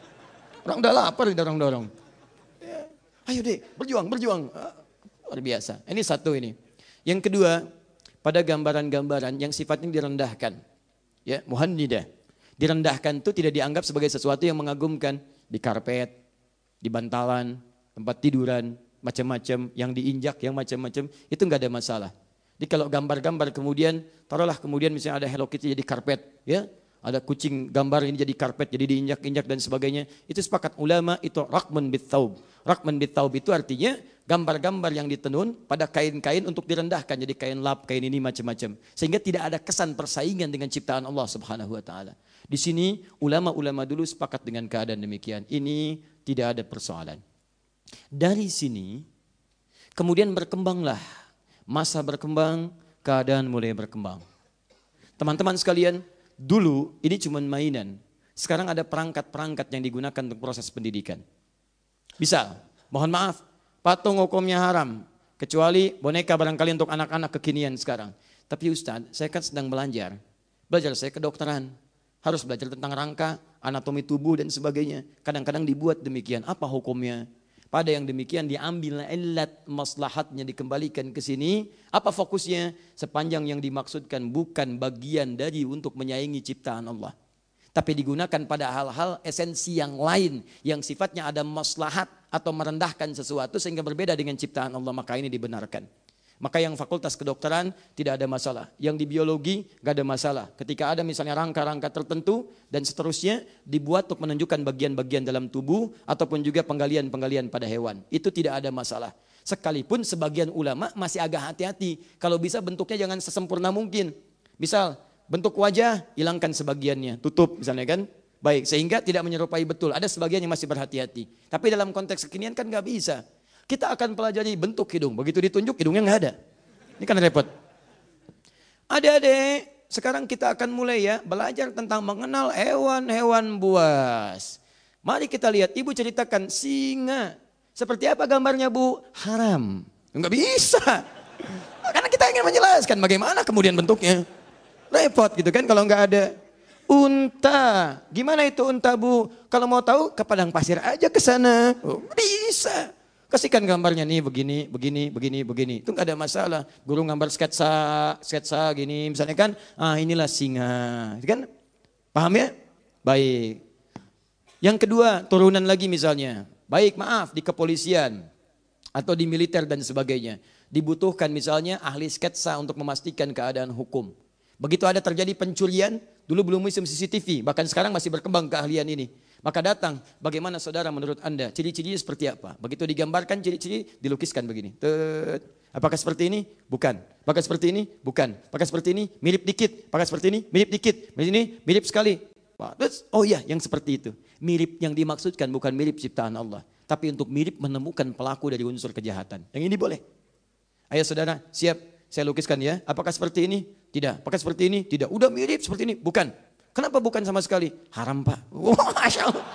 Orang udah lapar didorong-dorong. Ya. Ayo dek, berjuang, berjuang. Ah, luar biasa. Ini satu ini. Yang kedua, pada gambaran-gambaran yang sifatnya direndahkan. Ya, muhannidah. Direndahkan itu tidak dianggap sebagai sesuatu yang mengagumkan. Di karpet, di bantalan, tempat tiduran, macam-macam, yang diinjak, yang macam-macam, itu enggak ada masalah. Jadi kalau gambar-gambar kemudian, taruhlah kemudian misalnya ada Hello Kitty jadi karpet, ya, ada kucing gambar ini jadi karpet, jadi diinjak-injak dan sebagainya, itu sepakat ulama itu rakman bit-thaub. Rakman bit-thaub itu artinya gambar-gambar yang ditenun pada kain-kain untuk direndahkan, jadi kain lap, kain ini macam-macam. Sehingga tidak ada kesan persaingan dengan ciptaan Allah Subhanahu wa taala. Di sini ulama-ulama dulu sepakat dengan keadaan demikian. Ini tidak ada persoalan. Dari sini kemudian berkembanglah, masa berkembang, keadaan mulai berkembang. Teman-teman sekalian, dulu ini cuma mainan. Sekarang ada perangkat-perangkat yang digunakan untuk proses pendidikan. Bisa, mohon maaf, patung hukumnya haram. Kecuali boneka barangkali untuk anak-anak kekinian sekarang. Tapi Ustadz, saya kan sedang belajar. Belajar saya kedokteran. Harus belajar tentang rangka, anatomi tubuh dan sebagainya. Kadang-kadang dibuat demikian. Apa hukumnya? Pada yang demikian diambil illat maslahatnya dikembalikan ke sini. Apa fokusnya? Sepanjang yang dimaksudkan bukan bagian dari untuk menyaingi ciptaan Allah. Tapi digunakan pada hal-hal esensi yang lain. Yang sifatnya ada maslahat atau merendahkan sesuatu sehingga berbeda dengan ciptaan Allah. Maka ini dibenarkan. Maka yang fakultas kedokteran tidak ada masalah. Yang di biologi gak ada masalah. Ketika ada misalnya rangka-rangka tertentu dan seterusnya dibuat untuk menunjukkan bagian-bagian dalam tubuh ataupun juga penggalian-penggalian pada hewan. Itu tidak ada masalah. Sekalipun sebagian ulama masih agak hati-hati. Kalau bisa bentuknya jangan sesempurna mungkin. Misal bentuk wajah, hilangkan sebagiannya, tutup misalnya kan. Baik, sehingga tidak menyerupai betul. Ada sebagian yang masih berhati-hati. Tapi dalam konteks kekinian kan nggak bisa. Kita akan pelajari bentuk hidung. Begitu ditunjuk, hidungnya nggak ada. Ini kan repot. Adik-adik, sekarang kita akan mulai ya belajar tentang mengenal hewan-hewan buas. Mari kita lihat, ibu ceritakan singa. Seperti apa gambarnya bu? Haram. Nggak bisa. Karena kita ingin menjelaskan bagaimana kemudian bentuknya. Repot gitu kan kalau nggak ada. Unta. Gimana itu unta bu? Kalau mau tahu ke padang pasir aja ke sana. Oh, bisa. Kasihkan gambarnya nih begini, begini, begini, begini. Itu nggak ada masalah. Guru gambar sketsa, sketsa gini misalnya kan. Ah inilah singa. Kan? Paham ya? Baik. Yang kedua turunan lagi misalnya. Baik maaf di kepolisian. Atau di militer dan sebagainya. Dibutuhkan misalnya ahli sketsa untuk memastikan keadaan hukum. Begitu ada terjadi pencurian, dulu belum musim C C T V, bahkan sekarang masih berkembang keahlian ini. Maka datang, bagaimana saudara menurut Anda, ciri-cirinya seperti apa? Begitu digambarkan ciri-ciri, dilukiskan begini. Tet. Apakah seperti ini? Bukan. Apakah seperti ini? Bukan. Apakah seperti ini? Mirip dikit. Apakah seperti ini? Mirip dikit. Mirip ini? Mirip sekali. Terus, oh iya, yang seperti itu. Mirip yang dimaksudkan bukan mirip ciptaan Allah. Tapi untuk mirip menemukan pelaku dari unsur kejahatan. Yang ini boleh. Ayo saudara, siap. Saya lukiskan ya. Apakah seperti ini? Tidak. Apakah seperti ini? Tidak. Udah mirip seperti ini? Bukan. Kenapa bukan sama sekali? Haram pak. Wah, Masya Allah.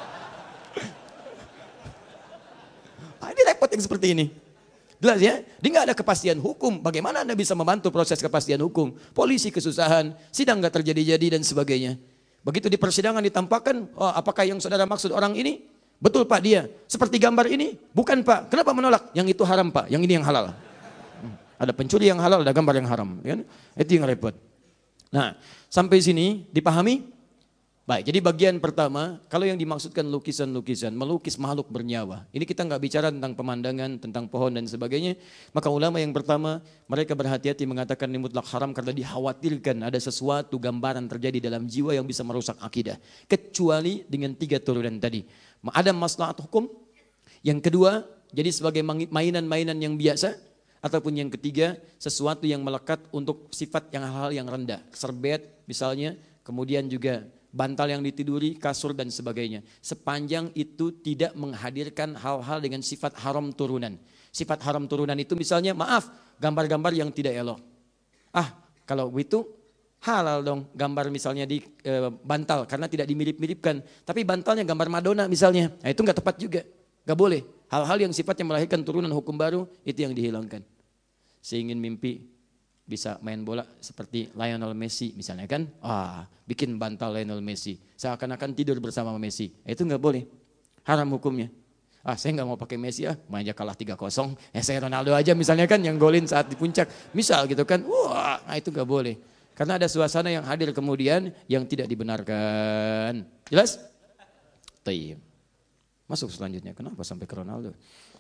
Nah, ini repot yang seperti ini. Jelas ya? Dia nggak ada kepastian hukum. Bagaimana Anda bisa membantu proses kepastian hukum? Polisi kesusahan, sidang nggak terjadi-jadi dan sebagainya. Begitu di persidangan ditampakkan, oh, apakah yang saudara maksud orang ini? Betul pak dia. Seperti gambar ini? Bukan pak. Kenapa menolak? Yang itu haram pak. Yang ini yang halal. Ada pencuri yang halal, ada gambar yang haram. Kan? Itu yang repot. Nah, sampai sini dipahami? Baik, jadi bagian pertama, kalau yang dimaksudkan lukisan-lukisan, melukis makhluk bernyawa. Ini kita nggak bicara tentang pemandangan, tentang pohon dan sebagainya. Maka ulama yang pertama, mereka berhati-hati mengatakan ini mutlak haram karena dikhawatirkan ada sesuatu gambaran terjadi dalam jiwa yang bisa merusak akidah. Kecuali dengan tiga turunan tadi. Ada maslahat hukum. Yang kedua, jadi sebagai mainan-mainan yang biasa. Ataupun yang ketiga, sesuatu yang melekat untuk sifat yang hal-hal yang rendah. Serbet misalnya, kemudian juga bantal yang ditiduri, kasur dan sebagainya. Sepanjang itu tidak menghadirkan hal-hal dengan sifat haram turunan. Sifat haram turunan itu misalnya, maaf, gambar-gambar yang tidak elok. Ah, kalau itu halal dong gambar misalnya di e, bantal karena tidak dimirip-miripkan. Tapi bantalnya gambar Madonna misalnya, nah itu nggak tepat juga. Gak boleh. Hal-hal yang sifatnya melahirkan turunan hukum baru, itu yang dihilangkan. Saya ingin mimpi bisa main bola seperti Lionel Messi misalnya kan. Ah, bikin bantal Lionel Messi. Seakan-akan tidur bersama Messi. Itu gak boleh. Haram hukumnya. Ah, saya gak mau pakai Messi ah, main aja kalah tiga kosong. Ya saya Ronaldo aja misalnya kan yang golin saat di puncak. Misal gitu kan. Wah, nah itu gak boleh. Karena ada suasana yang hadir kemudian yang tidak dibenarkan. Jelas? Tayyib. Masuk selanjutnya. Kenapa sampai ke Ronaldo?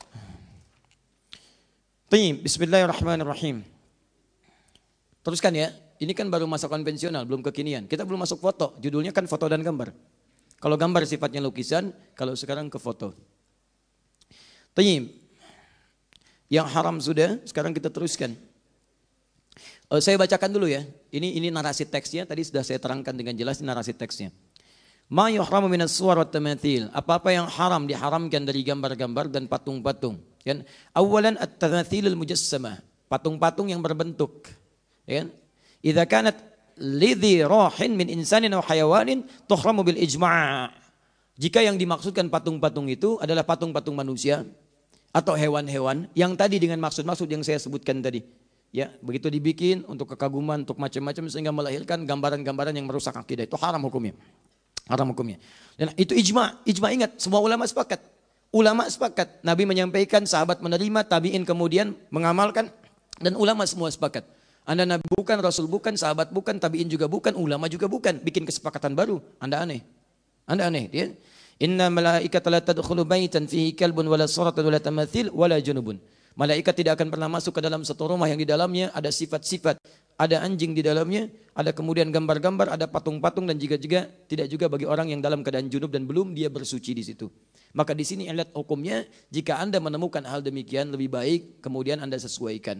Tayyib. Bismillahirrahmanirrahim. Teruskan ya. Ini kan baru masa konvensional, belum kekinian. Kita belum masuk foto. Judulnya kan foto dan gambar. Kalau gambar sifatnya lukisan, kalau sekarang ke foto. Tayyib. Yang haram sudah, sekarang kita teruskan. Uh, saya bacakan dulu ya. Ini ini narasi teksnya. Tadi sudah saya terangkan dengan jelas ini narasi teksnya. Ma yuhramu minas suwar wat tamathil. Apa-apa yang haram diharamkan dari gambar-gambar dan patung-patung. Kan? Awalan at-tamathilul mujassamah. Patung-patung yang berbentuk. Kan? Idza kanat lidhi rahin min insanin aw hayawanin tuhramu bil ijma'. Jika yang dimaksudkan patung-patung itu adalah patung-patung manusia atau hewan-hewan yang tadi dengan maksud-maksud yang saya sebutkan tadi. Ya, begitu dibikin untuk kekaguman, untuk macam-macam sehingga melahirkan gambaran-gambaran yang merusak akidah. Itu haram hukumnya. Haram hukumnya. Dan itu ijma, ijma ingat, semua ulama sepakat. Ulama sepakat, Nabi menyampaikan, sahabat menerima, tabi'in kemudian mengamalkan, dan ulama semua sepakat. Anda Nabi bukan, Rasul bukan, sahabat bukan, tabi'in juga bukan, ulama juga bukan. Bikin kesepakatan baru, Anda aneh. Anda aneh. Ya? Inna malaikata la tadkhulu baitan fihi kalbun wala suratan wala tamathil wala junubun. Malaikat tidak akan pernah masuk ke dalam satu rumah yang di dalamnya ada sifat-sifat. Ada anjing di dalamnya, ada kemudian gambar-gambar, ada patung-patung dan juga-juga tidak juga bagi orang yang dalam keadaan junub dan belum dia bersuci di situ. Maka di sini ilat hukumnya jika Anda menemukan hal demikian lebih baik kemudian Anda sesuaikan.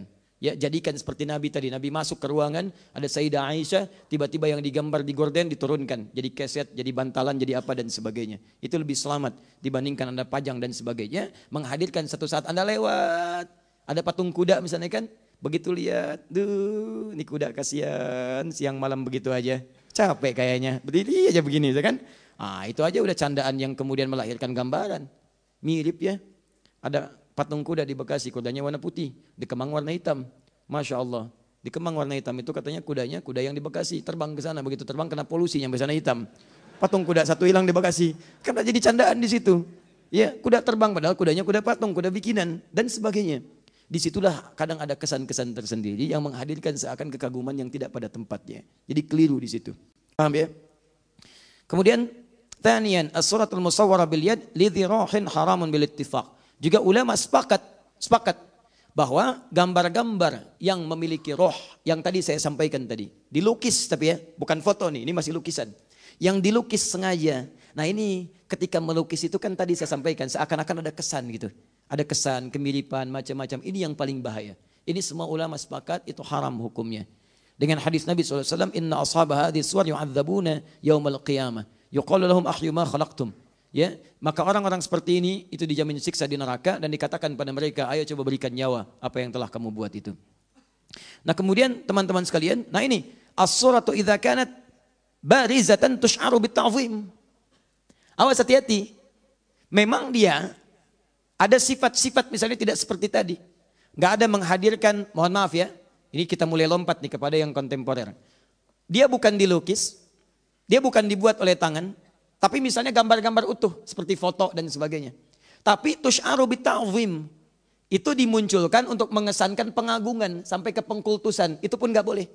Ya, jadikan seperti Nabi tadi. Nabi masuk ke ruangan, ada Sayyidah Aisyah, tiba-tiba yang digambar di gorden diturunkan. Jadi keset, jadi bantalan, jadi apa dan sebagainya. Itu lebih selamat dibandingkan Anda pajang dan sebagainya. Menghadirkan satu saat Anda lewat. Ada patung kuda misalnya kan. Begitu lihat, duh ini kuda kasihan, siang malam begitu aja. Capek kayaknya, berdiri aja begini kan. Ah, itu aja udah candaan yang kemudian melahirkan gambaran. Mirip ya. Ada patung kuda di Bekasi, kudanya warna putih, di Kemang warna hitam. Masya Allah, di Kemang warna hitam itu katanya kudanya, kuda yang di Bekasi, terbang ke sana, begitu terbang kena polusi yang sana hitam. Patung kuda satu hilang di Bekasi, karena jadi candaan di situ. Ya, kuda terbang padahal kudanya kuda patung, kuda bikinan dan sebagainya. Disitulah kadang ada kesan-kesan tersendiri yang menghadirkan seakan kekaguman yang tidak pada tempatnya. Jadi keliru di situ. Paham ya? Kemudian, Thaniyan, as-suratul musawwarah bil yad lidhi rohin haramun bil ittifaq. Juga ulama sepakat, sepakat bahwa gambar-gambar yang memiliki roh, yang tadi saya sampaikan tadi, dilukis tapi ya, bukan foto nih, ini masih lukisan. Yang dilukis sengaja. Nah ini ketika melukis itu kan tadi saya sampaikan, seakan-akan ada kesan gitu. Ada kesan, kemiripan, macam-macam. Ini yang paling bahaya. Ini semua ulama sepakat, itu haram hukumnya. Dengan hadis Nabi shallallahu alaihi wasallam, inna ashaba hadhihi suwar yu'adzabuna yaumal qiyamah. Yuqalu lahum ahyu ma khalaqtum. Ya, maka orang-orang seperti ini itu dijamin siksa di neraka dan dikatakan pada mereka, ayo coba berikan nyawa apa yang telah kamu buat itu. Nah kemudian teman-teman sekalian, nah ini as-suratu idza kanat barizatan tush'aru bit-ta'zim. Awas hati-hati. Memang dia ada sifat-sifat misalnya tidak seperti tadi. Enggak ada menghadirkan, mohon maaf ya. Ini kita mulai lompat nih kepada yang kontemporer. Dia bukan dilukis, dia bukan dibuat oleh tangan. Tapi misalnya gambar-gambar utuh seperti foto dan sebagainya. Tapi tush'aru bita'zim itu dimunculkan untuk mengesankan pengagungan sampai ke pengkultusan. Itu pun nggak boleh.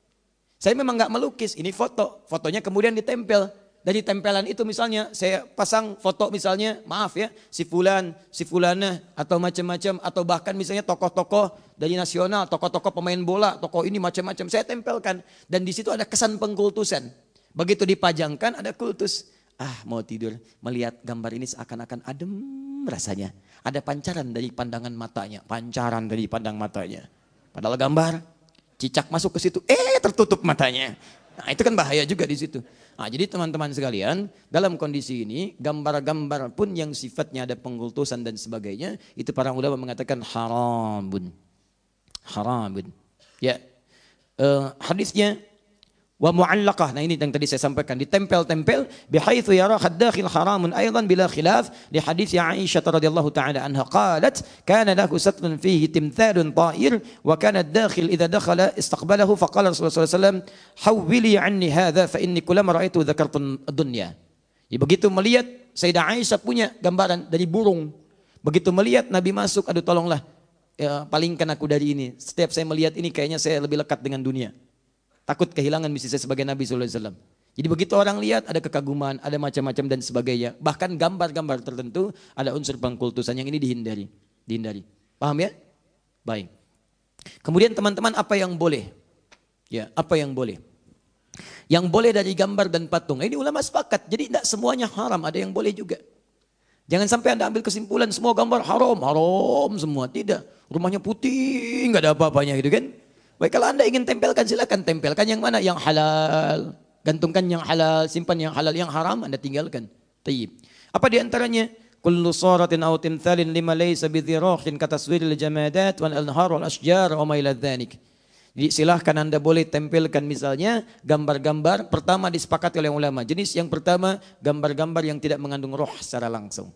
Saya memang nggak melukis, ini foto. Fotonya kemudian ditempel. Dari tempelan itu misalnya saya pasang foto misalnya, maaf ya, si fulan, si fulana atau macam-macam atau bahkan misalnya tokoh-tokoh dari nasional, tokoh-tokoh pemain bola, tokoh ini macam-macam saya tempelkan dan di situ ada kesan pengkultusan. Begitu dipajangkan ada kultus. Ah mau tidur, melihat gambar ini seakan-akan adem rasanya. Ada pancaran dari pandangan matanya, pancaran dari pandang matanya. Padahal gambar, cicak masuk ke situ, eh tertutup matanya. Nah itu kan bahaya juga di situ. Nah jadi teman-teman sekalian, dalam kondisi ini, gambar-gambar pun yang sifatnya ada pengkultusan dan sebagainya, itu para ulama mengatakan haramun. Haramun. Ya, uh, hadisnya, wa mu'allaqah. Nah ini yang tadi saya sampaikan, ditempel-tempel bihaitsu yara khaddakhil haramun aidan bila khilaf li hadits Aisyah radhiyallahu taala anha qalat kana lahu satrun fihi timthalun ta'ir wa kana ad-dakhil idza dakhala istaqbalahu faqala Rasulullah sallallahu alaihi wasallam hawwili anni hadha fa inni kullama ra'aitu dzakartu ad-dunya. Ya, begitu melihat Sayyidah Aisyah punya gambaran dari burung. Begitu melihat Nabi masuk, aduh tolonglah ya, palingkan aku dari ini. Setiap saya melihat ini kayaknya saya lebih lekat dengan dunia. Takut kehilangan misi saya sebagai Nabi shallallahu alaihi wasallam. Jadi begitu orang lihat ada kekaguman, ada macam-macam dan sebagainya. Bahkan gambar-gambar tertentu ada unsur pengkultusan yang ini dihindari. Dihindari. Paham ya? Baik. Kemudian teman-teman apa yang boleh? Ya, apa yang boleh? Yang boleh dari gambar dan patung. Ini ulama sepakat. Jadi tidak semuanya haram, ada yang boleh juga. Jangan sampai Anda ambil kesimpulan semua gambar haram, haram semua. Tidak. Rumahnya putih, enggak ada apa-apanya gitu kan? Baik, kalau Anda ingin tempelkan silakan tempelkan yang mana? Yang halal. Gantungkan yang halal, simpan yang halal. Yang haram Anda tinggalkan. Tayyib. Apa di antaranya? Kullu suratin aw timthalin lima laysa bidhirahin kataswiril jamadat wal anhar wal ashjar wa ma ila dzalik. Jadi silahkan Anda boleh tempelkan misalnya gambar-gambar. Pertama disepakati oleh ulama. Jenis yang pertama gambar-gambar yang tidak mengandung roh secara langsung.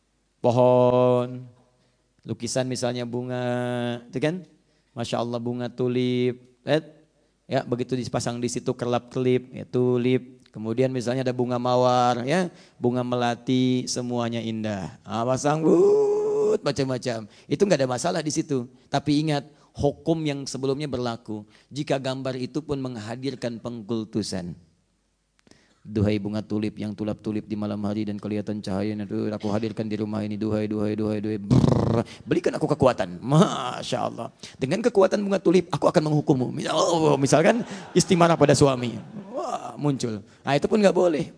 Pohon, lukisan misalnya bunga, itu kan? Masya Allah bunga tulip, lihat, ya begitu dipasang di situ kelap-kelip, ya tulip. Kemudian misalnya ada bunga mawar, ya bunga melati, semuanya indah. Ah, pasang but, macam-macam. Itu nggak ada masalah di situ. Tapi ingat, hukum yang sebelumnya berlaku. Jika gambar itu pun menghadirkan pengkultusan. Duhai bunga tulip yang tulap-tulip di malam hari dan kelihatan cahayanya, tuh aku hadirkan di rumah ini, duhai, duhai, duhai, duhai, brrr, berikan aku kekuatan. Masya Allah. Dengan kekuatan bunga tulip, aku akan menghukummu. Misalkan istimarah pada suami. Wah, muncul. Nah itu pun nggak boleh.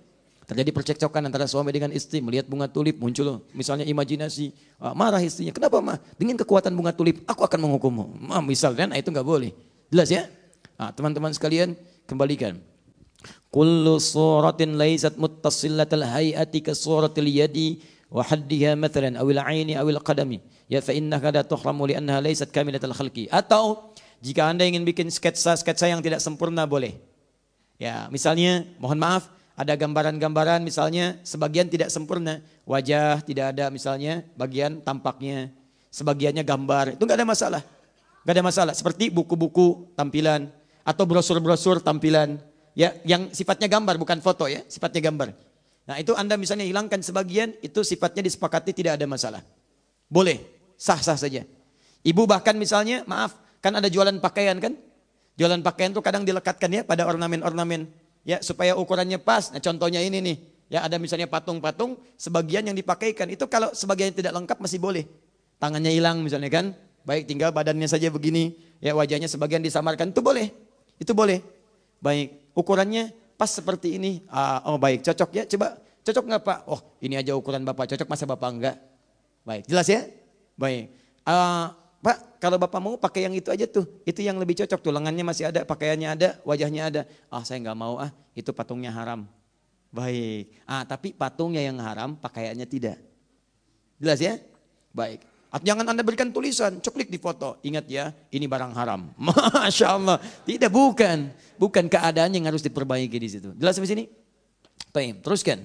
Terjadi percekcokan antara suami dengan istri, melihat bunga tulip, muncul misalnya imajinasi, marah istrinya, kenapa mah? Dengan kekuatan bunga tulip, aku akan menghukummu. Mah, misalnya, nah itu nggak boleh. Jelas ya? Nah, teman-teman sekalian, kembalikan. Kullu suratin laysat muttasillatal hayati ka suratil yadi wa haddiha mathalan awil aini awil qadami. Ya fa innaka la tuhramu li annaha laysat kamilatal khalqi. Atau jika Anda ingin bikin sketsa-sketsa yang tidak sempurna boleh. Ya, misalnya mohon maaf ada gambaran-gambaran misalnya sebagian tidak sempurna. Wajah tidak ada misalnya bagian tampaknya. Sebagiannya gambar. Itu enggak ada masalah. Enggak ada masalah. Seperti buku-buku tampilan atau brosur-brosur tampilan. Ya, yang sifatnya gambar bukan foto ya, sifatnya gambar. Nah, itu Anda misalnya hilangkan sebagian, itu sifatnya disepakati tidak ada masalah. Boleh, sah-sah saja. Ibu bahkan misalnya, maaf, kan ada jualan pakaian kan? Jualan pakaian tuh kadang dilekatkan ya pada ornamen-ornamen. Ya, supaya ukurannya pas. Nah, contohnya ini nih. Ya, ada misalnya patung-patung, sebagian yang dipakaikan. Itu kalau sebagian tidak lengkap masih boleh. Tangannya hilang misalnya kan? Baik, tinggal badannya saja begini. Ya, wajahnya sebagian disamarkan. Itu boleh. Itu boleh. Baik, ukurannya pas seperti ini. Ah, oh baik, cocok ya. Coba, cocok nggak Pak? Oh, ini aja ukuran Bapak. Cocok, masa Bapak enggak? Baik, jelas ya? Baik. Uh, Pak, kalau Bapak mau pakai yang itu aja tuh. Itu yang lebih cocok tuh. Lengannya masih ada, pakaiannya ada, wajahnya ada. Ah, saya nggak mau ah, itu patungnya haram. Baik. Ah, tapi patungnya yang haram, pakaiannya tidak. Jelas ya? Baik. Jangan Anda berikan tulisan, ceklik di foto. Ingat ya, ini barang haram. Masya Allah. Tidak, bukan. Bukan keadaan yang harus diperbaiki di situ. Jelas sampai sini? Baik, teruskan.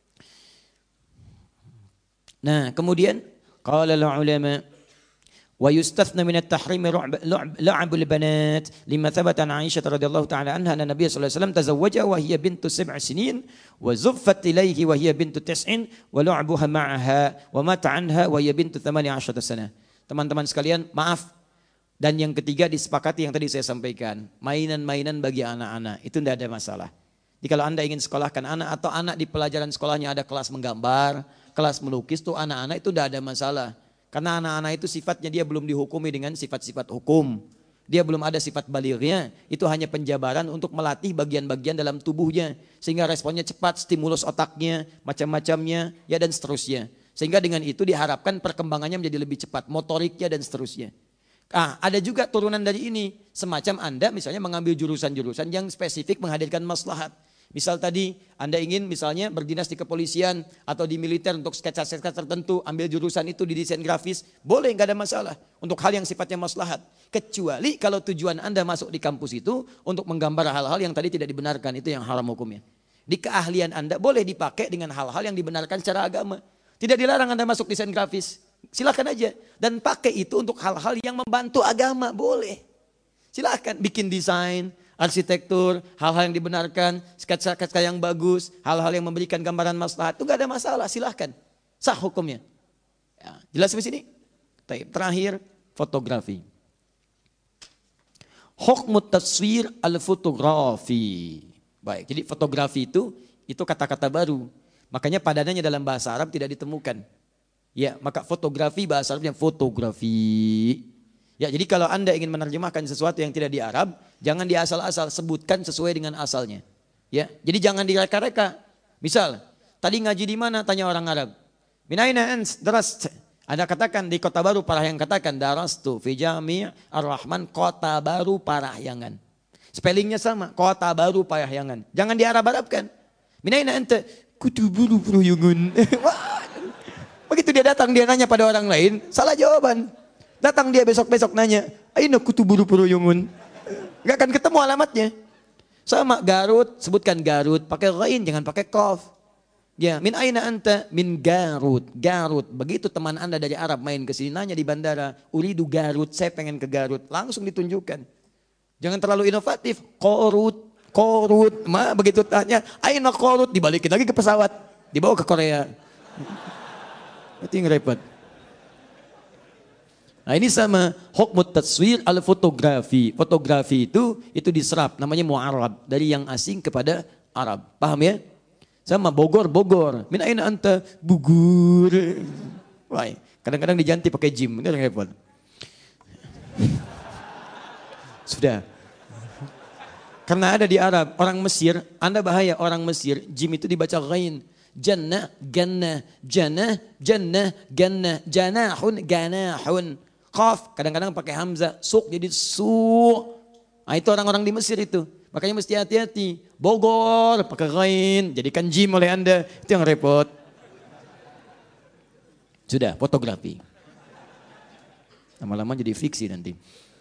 Nah, kemudian qala al-ulama wa yustathna min at-tahrim la'ab al-banat lima thabata an Aisyah radhiyallahu ta'ala anha anna Nabiy sallallahu alaihi wasallam tazawwaja wa hiya bintu sab'i sinin wa zuffat ilayhi wa hiya bintu tis'in wa la'abuha ma'aha wa mata anha wa hiya bintu thamani asyrata sanah. Teman-teman sekalian, maaf. Dan yang ketiga disepakati yang tadi saya sampaikan, mainan-mainan bagi anak-anak itu tidak ada masalah. Jadi kalau Anda ingin sekolahkan anak atau anak di pelajaran sekolahnya ada kelas menggambar, kelas melukis tuh anak-anak itu tidak ada masalah. Karena anak-anak itu sifatnya dia belum dihukumi dengan sifat-sifat hukum. Dia belum ada sifat balighnya. Itu hanya penjabaran untuk melatih bagian-bagian dalam tubuhnya. Sehingga responnya cepat, stimulus otaknya, macam-macamnya, ya dan seterusnya. Sehingga dengan itu diharapkan perkembangannya menjadi lebih cepat, motoriknya dan seterusnya. Ah, ada juga turunan dari ini. Semacam Anda misalnya mengambil jurusan-jurusan yang spesifik menghadirkan maslahat. Misal tadi Anda ingin misalnya berdinas di kepolisian atau di militer untuk sketsa-sketsa tertentu, ambil jurusan itu di desain grafis, boleh, nggak ada masalah untuk hal yang sifatnya maslahat. Kecuali kalau tujuan Anda masuk di kampus itu untuk menggambar hal-hal yang tadi tidak dibenarkan, itu yang haram hukumnya. Di keahlian Anda boleh dipakai dengan hal-hal yang dibenarkan secara agama. Tidak dilarang Anda masuk desain grafis, silakan aja. Dan pakai itu untuk hal-hal yang membantu agama, boleh. Silakan bikin desain, arsitektur, hal-hal yang dibenarkan, sketsa-sketsa yang bagus, hal-hal yang memberikan gambaran maslahat, itu gak ada masalah, silahkan. Sah hukumnya. Ya, jelas sampai sini? Terakhir, fotografi. Hukmu taswir al-fotografi. Baik, jadi fotografi itu, itu kata-kata baru. Makanya padanannya dalam bahasa Arab tidak ditemukan. Ya, maka fotografi bahasa Arabnya fotografi. Ya, jadi kalau Anda ingin menerjemahkan sesuatu yang tidak di Arab, jangan di asal-asal, sebutkan sesuai dengan asalnya. Ya, jadi jangan direka-reka. Misal, tadi ngaji di mana? Tanya orang Arab. Min aina ant darast? Anda katakan di Kota Baru Parahyangan, katakan darastu fi Jami' Ar-Rahman Kota Baru Parahyangan. Spellingnya sama, Kota Baru Parahyangan. Jangan di Arab-Arabkan. Min aina anta? Kutuburu Parahyangan. Begitu dia datang, dia nanya pada orang lain, salah jawaban. Datang dia besok-besok nanya, aina kutuburu Parahyangan. Gak akan ketemu alamatnya. Sama Garut, sebutkan Garut, pakai ghain, jangan pakai qaf. Ya, min aina anta? Min Garut. Garut. Begitu teman Anda dari Arab main ke sini nanya di bandara, uridu Garut, saya pengen ke Garut. Langsung ditunjukkan. Jangan terlalu inovatif. Korut, Korut. Ma, begitu tanya, aina Korut, dibalikin lagi ke pesawat, dibawa ke Korea. Itu yang repot. Nah, ini sama hukmu taswir al fotografi. Fotografi itu itu diserap, namanya mu'arab, dari yang asing kepada Arab. Paham ya? Sama Bogor, Bogor. Min aina anta? Bugur. Wah, kadang-kadang diganti pakai jim, itu yang repot. Sudah. Karena ada di Arab, orang Mesir, Anda bahaya orang Mesir, jim itu dibaca ghain. Jannah, gannah, jannah, jannah, gannah, janahun, ganahun. Qaf, kadang-kadang pakai hamzah, suk jadi su. Nah itu orang-orang di Mesir itu. Makanya mesti hati-hati. Bogor, pakai ghain, jadikan jim oleh Anda. Itu yang repot. Sudah, fotografi. Lama-lama jadi fiksi nanti.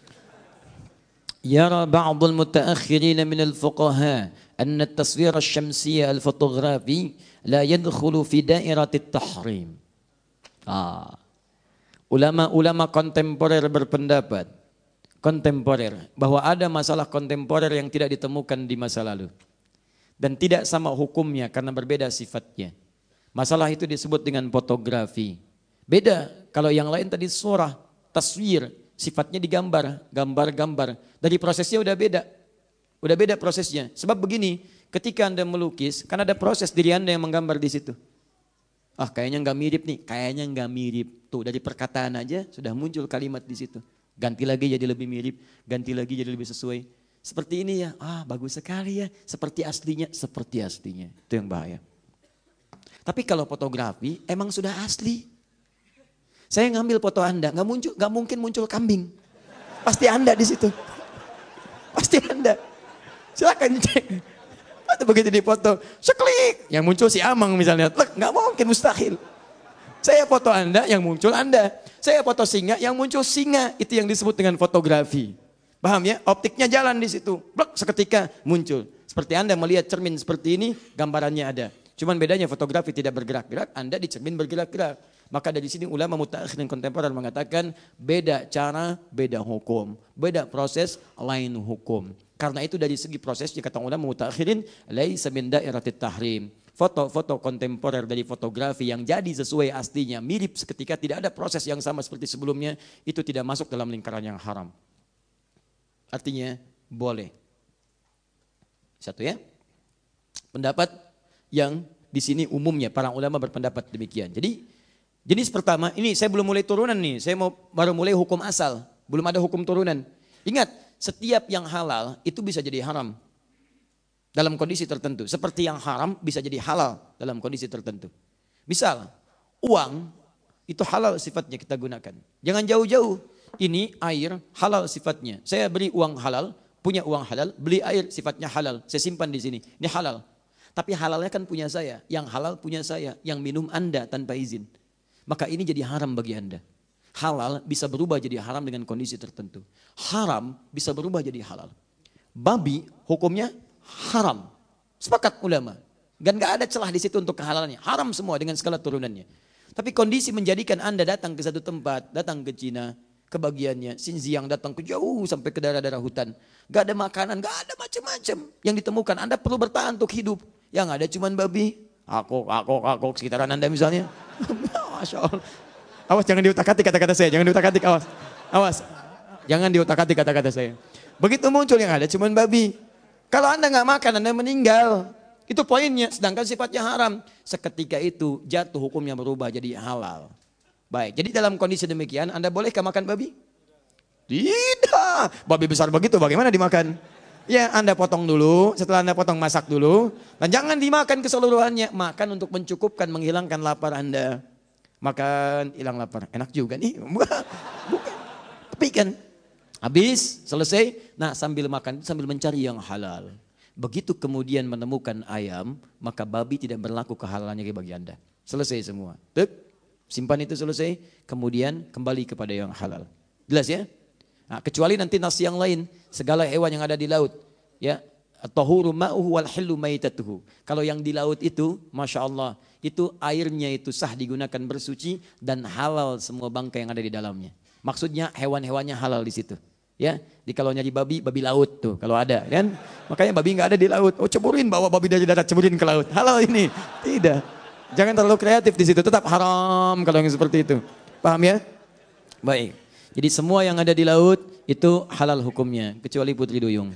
Yara ba'dul mutaakhirin min al-fuqaha anna at-taswir asy-syamsiyya al-fotografi la yadkhulu fi dairati at-tahrim. Ah. Ulama-ulama kontemporer berpendapat kontemporer bahwa ada masalah kontemporer yang tidak ditemukan di masa lalu dan tidak sama hukumnya karena berbeda sifatnya. Masalah itu disebut dengan fotografi. Beda kalau yang lain tadi surah, taswir, sifatnya digambar, gambar-gambar. Dari prosesnya udah beda. Udah beda prosesnya. Sebab begini, ketika Anda melukis, kan ada proses diri Anda yang menggambar di situ. Ah, kayaknya nggak mirip nih, kayaknya nggak mirip. Tuh dari perkataan aja sudah muncul kalimat di situ. Ganti lagi jadi lebih mirip, ganti lagi jadi lebih sesuai. Seperti ini ya, ah bagus sekali ya. Seperti aslinya, seperti aslinya. Itu yang bahaya. Tapi kalau fotografi emang sudah asli. Saya ngambil foto Anda, nggak muncul, nggak mungkin muncul kambing. Pasti Anda di situ. Pasti Anda. Silakan cek. Atau begitu di foto, seklik, yang muncul si Amang misalnya, nggak mungkin, mustahil. Saya foto Anda, yang muncul Anda. Saya foto singa, yang muncul singa. Itu yang disebut dengan fotografi. Paham ya? Optiknya jalan di situ. Blok, seketika muncul. Seperti Anda melihat cermin seperti ini, gambarannya ada. Cuman bedanya fotografi tidak bergerak-gerak, Anda di cermin bergerak-gerak. Maka dari sini ulama mutakhir dan kontemporer mengatakan beda cara, beda hukum. Beda proses, lain hukum. Karena itu dari segi prosesnya kata ulama mutakhirin, laisa min dairatit tahrim. Foto-foto kontemporer dari fotografi yang jadi sesuai aslinya, mirip seketika, tidak ada proses yang sama seperti sebelumnya, itu tidak masuk dalam lingkaran yang haram. Artinya boleh. Satu ya. Pendapat yang di sini umumnya para ulama berpendapat demikian. Jadi jenis pertama, ini saya belum mulai turunan nih, saya mau baru mulai hukum asal, belum ada hukum turunan. Ingat, setiap yang halal itu bisa jadi haram dalam kondisi tertentu. Seperti yang haram bisa jadi halal dalam kondisi tertentu. Misal, uang itu halal sifatnya kita gunakan. Jangan jauh-jauh, ini air halal sifatnya. Saya beri uang halal, punya uang halal, beli air sifatnya halal, saya simpan di sini, ini halal. Tapi halalnya kan punya saya, yang halal punya saya, yang minum Anda tanpa izin. Maka ini jadi haram bagi Anda. Halal bisa berubah jadi haram dengan kondisi tertentu. Haram bisa berubah jadi halal. Babi hukumnya haram. Sepakat ulama. Dan gak ada celah di situ untuk kehalalannya. Haram semua dengan segala turunannya. Tapi kondisi menjadikan Anda datang ke satu tempat, datang ke Cina, kebagiannya, Xinjiang datang ke jauh sampai ke daerah-daerah hutan. Gak ada makanan, gak ada macam-macam yang ditemukan. Anda perlu bertahan untuk hidup. Yang ada cuman babi. Aku, aku, aku, sekitaran Anda misalnya. Masya Allah. Awas jangan diutak-atik kata-kata saya. Jangan diutak-atik, awas. Awas. Jangan diutak-atik kata-kata saya. Begitu muncul yang ada cuman babi. Kalau Anda nggak makan, Anda meninggal. Itu poinnya. Sedangkan sifatnya haram. Seketika itu jatuh hukumnya berubah jadi halal. Baik, jadi dalam kondisi demikian Anda bolehkah makan babi? Tidak. Babi besar begitu bagaimana dimakan? Ya Anda potong dulu, setelah Anda potong masak dulu. Dan jangan dimakan keseluruhannya. Makan untuk mencukupkan, menghilangkan lapar Anda. Makan, hilang lapar. Enak juga nih. Bukan. Tapi kan, habis, selesai. Nah sambil makan, sambil mencari yang halal. Begitu kemudian menemukan ayam, maka babi tidak berlaku kehalalannya bagi Anda. Selesai semua. Tuk, simpan itu selesai, kemudian kembali kepada yang halal. Jelas ya? Nah, kecuali nanti nas yang lain, segala hewan yang ada di laut, ya, at-tahuru ma'uhu wal hillu maitatuhu. Kalau yang di laut itu, masya Allah, itu airnya itu sah digunakan bersuci dan halal semua bangkai yang ada di dalamnya. Maksudnya hewan-hewannya halal di situ. Ya, di kalau nyari babi, babi laut tuh kalau ada, kan? Makanya babi nggak ada di laut. Oh ceburin, bawa babi dari darat, ceburin ke laut. Halal ini, tidak. Jangan terlalu kreatif di situ, tetap haram kalau yang seperti itu. Paham ya? Baik. Jadi semua yang ada di laut itu halal hukumnya, kecuali putri duyung.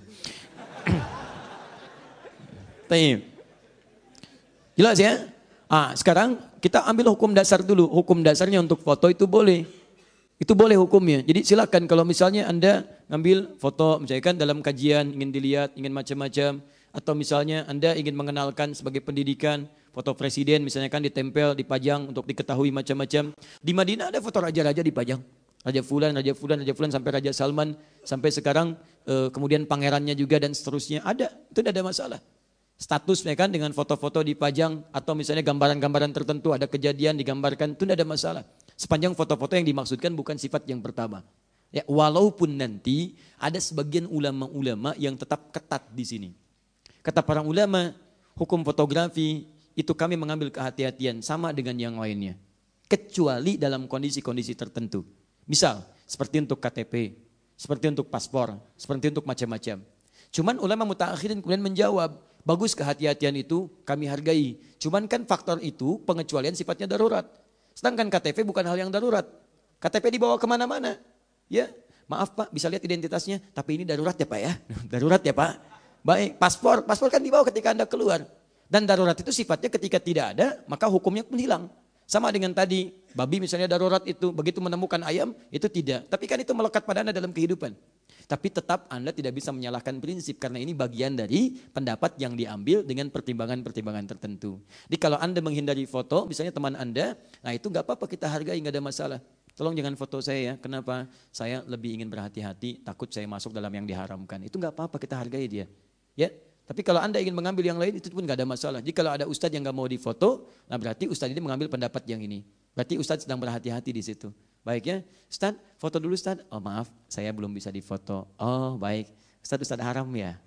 Taib. Jelas ya? Ah, sekarang kita ambil hukum dasar dulu. Hukum dasarnya untuk foto itu boleh. Itu boleh hukumnya. Jadi silakan kalau misalnya Anda ngambil foto, misalnya kan dalam kajian ingin dilihat, ingin macam-macam. Atau misalnya Anda ingin mengenalkan sebagai pendidikan, foto presiden misalnya kan ditempel, dipajang untuk diketahui macam-macam. Di Madinah ada foto raja-raja dipajang. Raja Fulan, Raja Fulan, Raja Fulan sampai Raja Salman. Sampai sekarang eh, kemudian pangerannya juga dan seterusnya. Ada, itu tidak ada masalah. Statusnya kan dengan foto-foto dipajang atau misalnya gambaran-gambaran tertentu ada kejadian digambarkan, itu tidak ada masalah. Sepanjang foto-foto yang dimaksudkan bukan sifat yang pertama. Ya, walaupun nanti ada sebagian ulama-ulama yang tetap ketat di sini. Kata para ulama, hukum fotografi itu kami mengambil kehati-hatian sama dengan yang lainnya. Kecuali dalam kondisi-kondisi tertentu. Misal, seperti untuk K T P, seperti untuk paspor, seperti untuk macam-macam. Cuman ulama mutaakhirin kemudian menjawab, bagus kehati-hatian itu kami hargai. Cuman kan faktor itu pengecualian sifatnya darurat. Sedangkan K T P bukan hal yang darurat. K T P dibawa kemana-mana. Ya, maaf Pak, bisa lihat identitasnya. Tapi ini darurat ya Pak ya. Darurat ya Pak. Baik, paspor. Paspor kan dibawa ketika Anda keluar. Dan darurat itu sifatnya ketika tidak ada, maka hukumnya pun hilang. Sama dengan tadi, babi misalnya darurat itu, begitu menemukan ayam, itu tidak. Tapi kan itu melekat pada Anda dalam kehidupan. Tapi tetap Anda tidak bisa menyalahkan prinsip karena ini bagian dari pendapat yang diambil dengan pertimbangan-pertimbangan tertentu. Jadi kalau Anda menghindari foto, misalnya teman Anda, nah itu nggak apa-apa kita hargai, nggak ada masalah. Tolong jangan foto saya ya, kenapa? Saya lebih ingin berhati-hati, takut saya masuk dalam yang diharamkan. Itu nggak apa-apa, kita hargai dia. Ya, tapi kalau Anda ingin mengambil yang lain itu pun nggak ada masalah. Jadi kalau ada ustadz yang nggak mau difoto, nah berarti ustadz ini mengambil pendapat yang ini. Berarti ustadz sedang berhati-hati di situ. Baik ya, Ustadz, foto dulu Ustadz. Oh maaf, saya belum bisa difoto. Oh baik, Ustadz Ustadz haram ya.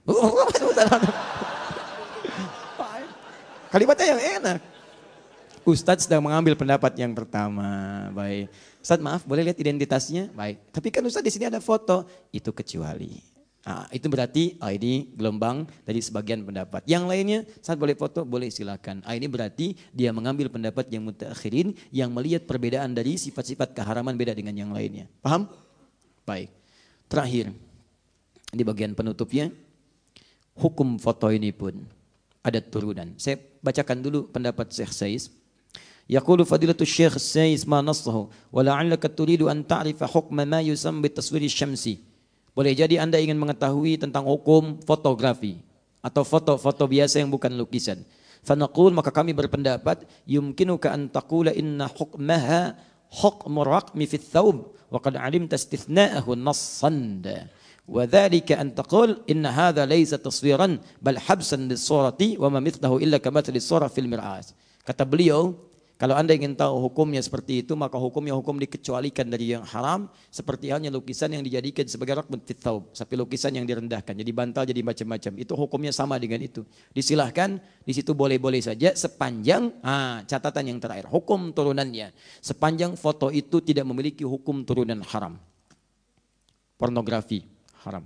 Kalimatnya yang enak. Ustadz sedang mengambil pendapat yang pertama. Baik, Ustadz maaf, boleh lihat identitasnya? Baik, tapi kan Ustadz di sini ada foto. Itu kecuali. Nah, itu berarti oh ini gelombang dari sebagian pendapat. Yang lainnya saat boleh foto, boleh silakan. Ah, ini berarti dia mengambil pendapat yang mutaakhirin yang melihat perbedaan dari sifat-sifat keharaman beda dengan yang lainnya. Paham? Baik. Terakhir, di bagian penutupnya, hukum foto ini pun ada turunan. Saya bacakan dulu pendapat Syekh Saiz. Yaqulu fadilatu Syekh Saiz ma nassahu wa la'allaka turidu an ta'rifa hukma ma yusamma bitaswir syamsi. Boleh jadi Anda ingin mengetahui tentang hukum fotografi atau foto-foto biasa yang bukan lukisan. Fanaqul, maka kami berpendapat yumkinuka an taqula inna hukmaha hukmu raqmi fi thawb wa qad alimta istithna'ahu nassan. Wa dhalika an taqul inna hadha laysa taswiran bal habsan lis-surati wa ma mithlahu illa kamathali as-sura fil mir'as. Kata beliau, kalau Anda ingin tahu hukumnya seperti itu, maka hukumnya hukum dikecualikan dari yang haram, seperti halnya lukisan yang dijadikan sebagai raqmun fit thawb, sampai lukisan yang direndahkan, jadi bantal, jadi macam-macam. Itu hukumnya sama dengan itu. Disilahkan, di situ boleh-boleh saja sepanjang, ah, catatan yang terakhir, hukum turunannya. Sepanjang foto itu tidak memiliki hukum turunan haram. Pornografi, haram.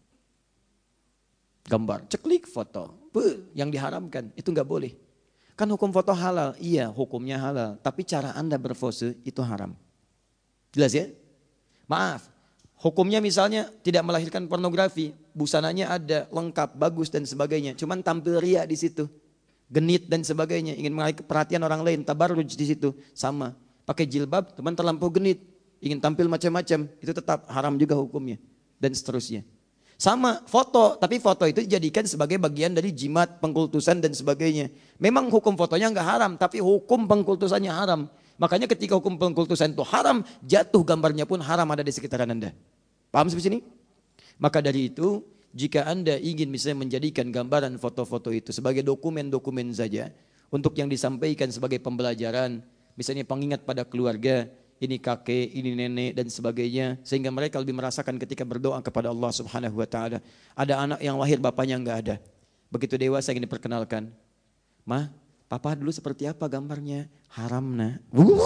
Gambar, ceklik foto, Beuh, yang diharamkan, itu nggak boleh. Kan hukum foto halal, iya hukumnya halal. Tapi cara Anda berpose itu haram. Jelas ya? Maaf, hukumnya misalnya tidak melahirkan pornografi. Busananya ada, lengkap, bagus dan sebagainya. Cuman tampil ria di situ. Genit dan sebagainya. Ingin menarik perhatian orang lain, tabarruj di situ. Sama, pakai jilbab, teman terlampau genit. Ingin tampil macam-macam, itu tetap haram juga hukumnya. Dan seterusnya. Sama foto, tapi foto itu dijadikan sebagai bagian dari jimat, pengkultusan dan sebagainya. Memang hukum fotonya enggak haram, tapi hukum pengkultusannya haram. Makanya ketika hukum pengkultusan itu haram, jatuh gambarnya pun haram ada di sekitaran Anda. Paham sampai sini? Maka dari itu, jika Anda ingin misalnya menjadikan gambaran foto-foto itu sebagai dokumen-dokumen saja, untuk yang disampaikan sebagai pembelajaran, misalnya pengingat pada keluarga, ini kakek, ini nenek dan sebagainya, sehingga mereka lebih merasakan ketika berdoa kepada Allah Subhanahu wa taala. Ada anak yang lahir bapaknya enggak ada. Begitu dewasa ingin diperkenalkan. "Ma, papa dulu seperti apa gambarnya?" "Haram, Nak."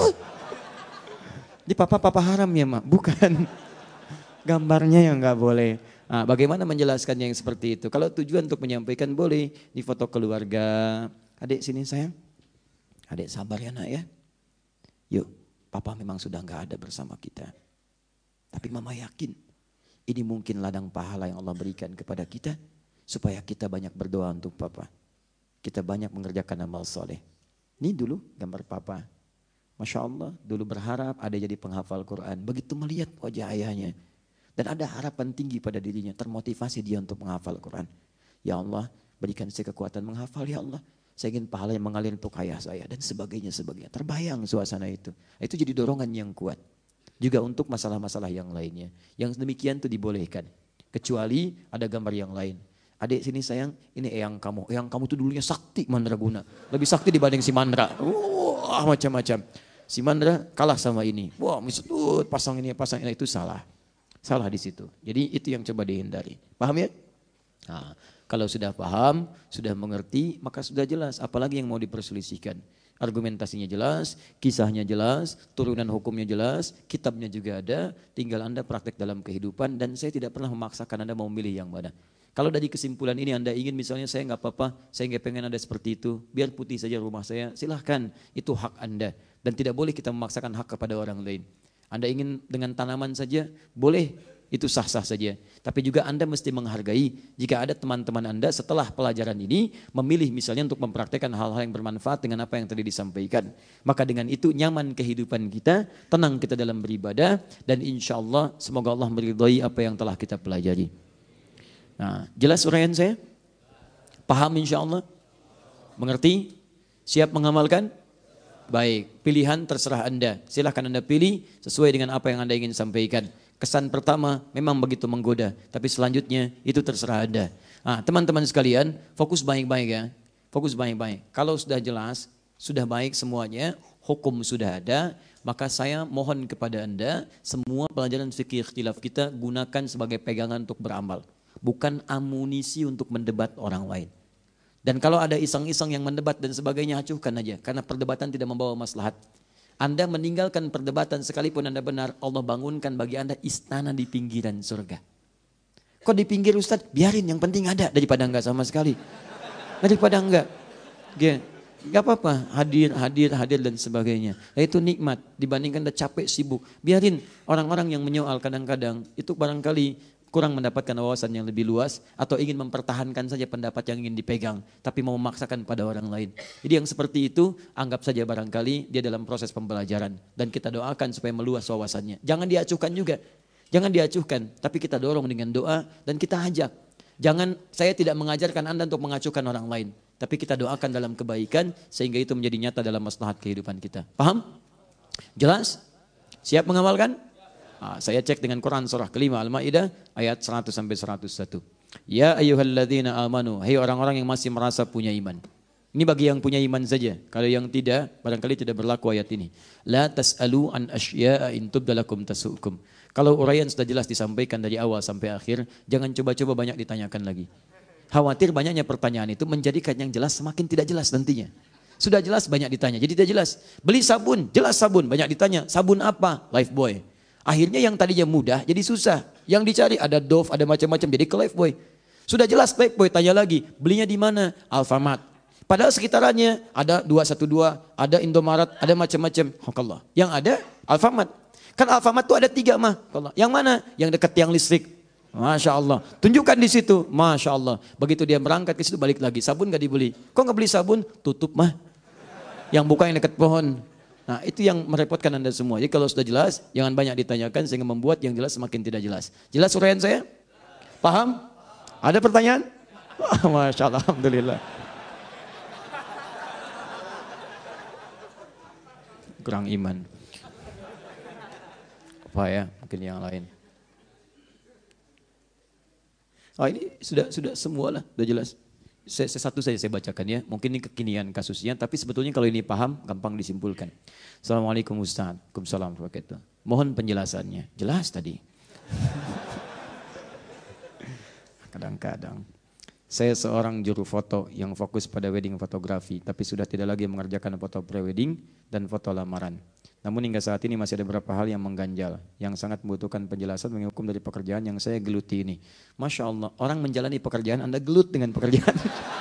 Di papa papa haram ya, Ma? Bukan. Gambarnya yang enggak boleh. Nah, bagaimana menjelaskannya yang seperti itu? Kalau tujuan untuk menyampaikan boleh di foto keluarga. Adik sini sayang. Adik sabar ya, Nak ya. Yuk. Papa memang sudah enggak ada bersama kita. Tapi mama yakin ini mungkin ladang pahala yang Allah berikan kepada kita. Supaya kita banyak berdoa untuk papa. Kita banyak mengerjakan amal soleh. Ini dulu gambar papa. Masya Allah, dulu berharap ada jadi penghafal Quran. Begitu melihat wajah ayahnya. Dan ada harapan tinggi pada dirinya, termotivasi dia untuk menghafal Quran. Ya Allah, berikan saya kekuatan menghafal, ya Allah. Saya ingin pahala yang mengalir untuk ayah saya, dan sebagainya, sebagainya. Terbayang suasana itu. Itu jadi dorongan yang kuat. Juga untuk masalah-masalah yang lainnya. Yang demikian itu dibolehkan. Kecuali ada gambar yang lain. Adik sini sayang, ini eyang kamu. Eyang kamu tuh dulunya sakti mandraguna. Lebih sakti dibanding si Mandra. Wah, macam-macam. Si Mandra kalah sama ini. Wah, misut pasang ini, pasang ini, itu salah. Salah di situ. Jadi itu yang coba dihindari. Paham ya? Nah, kalau sudah paham, sudah mengerti, maka sudah jelas. Apalagi yang mau diperselisihkan. Argumentasinya jelas, kisahnya jelas, turunan hukumnya jelas, kitabnya juga ada. Tinggal Anda praktek dalam kehidupan dan saya tidak pernah memaksakan Anda mau memilih yang mana. Kalau dari kesimpulan ini Anda ingin misalnya saya nggak apa-apa, saya nggak pengen ada seperti itu, biar putih saja rumah saya, silahkan. Itu hak Anda. Dan tidak boleh kita memaksakan hak kepada orang lain. Anda ingin dengan tanaman saja, boleh, itu sah-sah saja. Tapi juga Anda mesti menghargai jika ada teman-teman Anda setelah pelajaran ini memilih misalnya untuk mempraktekkan hal-hal yang bermanfaat dengan apa yang tadi disampaikan. Maka dengan itu nyaman kehidupan kita, tenang kita dalam beribadah, dan insya Allah semoga Allah meridhai apa yang telah kita pelajari. Nah, jelas uraian saya? Paham insya Allah? Mengerti? Siap mengamalkan? Baik, pilihan terserah Anda. Silahkan Anda pilih sesuai dengan apa yang Anda ingin sampaikan. Kesan pertama memang begitu menggoda, tapi selanjutnya itu terserah Anda. Nah, teman-teman sekalian, fokus baik-baik ya. Fokus baik-baik. Kalau sudah jelas, sudah baik semuanya, hukum sudah ada, maka saya mohon kepada Anda, semua pelajaran fikih ikhtilaf kita gunakan sebagai pegangan untuk beramal. Bukan amunisi untuk mendebat orang lain. Dan kalau ada iseng-iseng yang mendebat dan sebagainya, acuhkan aja. Karena perdebatan tidak membawa maslahat. Anda meninggalkan perdebatan sekalipun Anda benar, Allah bangunkan bagi Anda istana di pinggiran surga. Kok di pinggir Ustaz? Biarin, yang penting ada daripada enggak sama sekali. Daripada enggak. Gak, gak apa-apa, hadir, hadir, hadir dan sebagainya. Itu nikmat dibandingkan Anda capek, sibuk. Biarin orang-orang yang menyoal kadang-kadang, itu barangkali kurang mendapatkan wawasan yang lebih luas atau ingin mempertahankan saja pendapat yang ingin dipegang tapi mau memaksakan pada orang lain. Jadi yang seperti itu anggap saja barangkali dia dalam proses pembelajaran dan kita doakan supaya meluas wawasannya. Jangan diacuhkan juga. Jangan diacuhkan, tapi kita dorong dengan doa dan kita ajak. Jangan, saya tidak mengajarkan Anda untuk mengacuhkan orang lain, tapi kita doakan dalam kebaikan sehingga itu menjadi nyata dalam maslahat kehidupan kita. Paham? Jelas? Siap mengamalkan? Nah, saya cek dengan Quran surah kelima Al-Maidah ayat seratus sampai seratus satu. Ya ayyuhalladzina amanu, hai orang-orang yang masih merasa punya iman. Ini bagi yang punya iman saja. Kalau yang tidak, barangkali tidak berlaku ayat ini. La tas'alu an asya'a in tubdalakum tasu'kum. Kalau uraian sudah jelas disampaikan dari awal sampai akhir, jangan coba-coba banyak ditanyakan lagi. Khawatir banyaknya pertanyaan itu menjadikan yang jelas semakin tidak jelas nantinya. Sudah jelas banyak ditanya, jadi tidak jelas. Beli sabun, jelas sabun, banyak ditanya. Sabun apa? Lifebuoy. Akhirnya yang tadinya mudah jadi susah. Yang dicari ada Dove, ada macam-macam, jadi ke Lifebuoy. Sudah jelas Lifebuoy, tanya lagi, belinya di mana? Alfamart. Padahal sekitarannya ada dua satu dua, ada Indomaret, ada macam-macam. Allah. Yang ada Alfamart. Kan Alfamart itu ada tiga mah. Yang mana? Yang dekat tiang listrik. Masya Allah. Tunjukkan di situ. Masya Allah. Begitu dia berangkat ke situ balik lagi. Sabun gak dibeli. Kok gak beli sabun? Tutup mah. Yang buka yang dekat pohon. Nah itu yang merepotkan Anda semua. Jadi kalau sudah jelas, jangan banyak ditanyakan sehingga membuat yang jelas semakin tidak jelas. Jelas uraian saya? Paham? Ada pertanyaan? Oh, Masya Allah, Alhamdulillah. Kurang iman. Apa ya? Mungkin yang lain. Oh ini sudah sudah semua lah, sudah jelas. Saya, saya satu saja saya bacakan ya, mungkin ini kekinian kasusnya, tapi sebetulnya kalau ini paham, gampang disimpulkan. Assalamualaikum Ustaz, Waalaikumsalam warahmatullahi wabarakatuh. Mohon penjelasannya, jelas tadi. Kadang-kadang, saya seorang juru foto yang fokus pada wedding fotografi, tapi sudah tidak lagi mengerjakan foto pre-wedding dan foto lamaran. Namun hingga saat ini masih ada beberapa hal yang mengganjal, yang sangat membutuhkan penjelasan mengenai hukum dari pekerjaan yang saya geluti ini. Masya Allah, orang menjalani pekerjaan, Anda gelut dengan pekerjaan.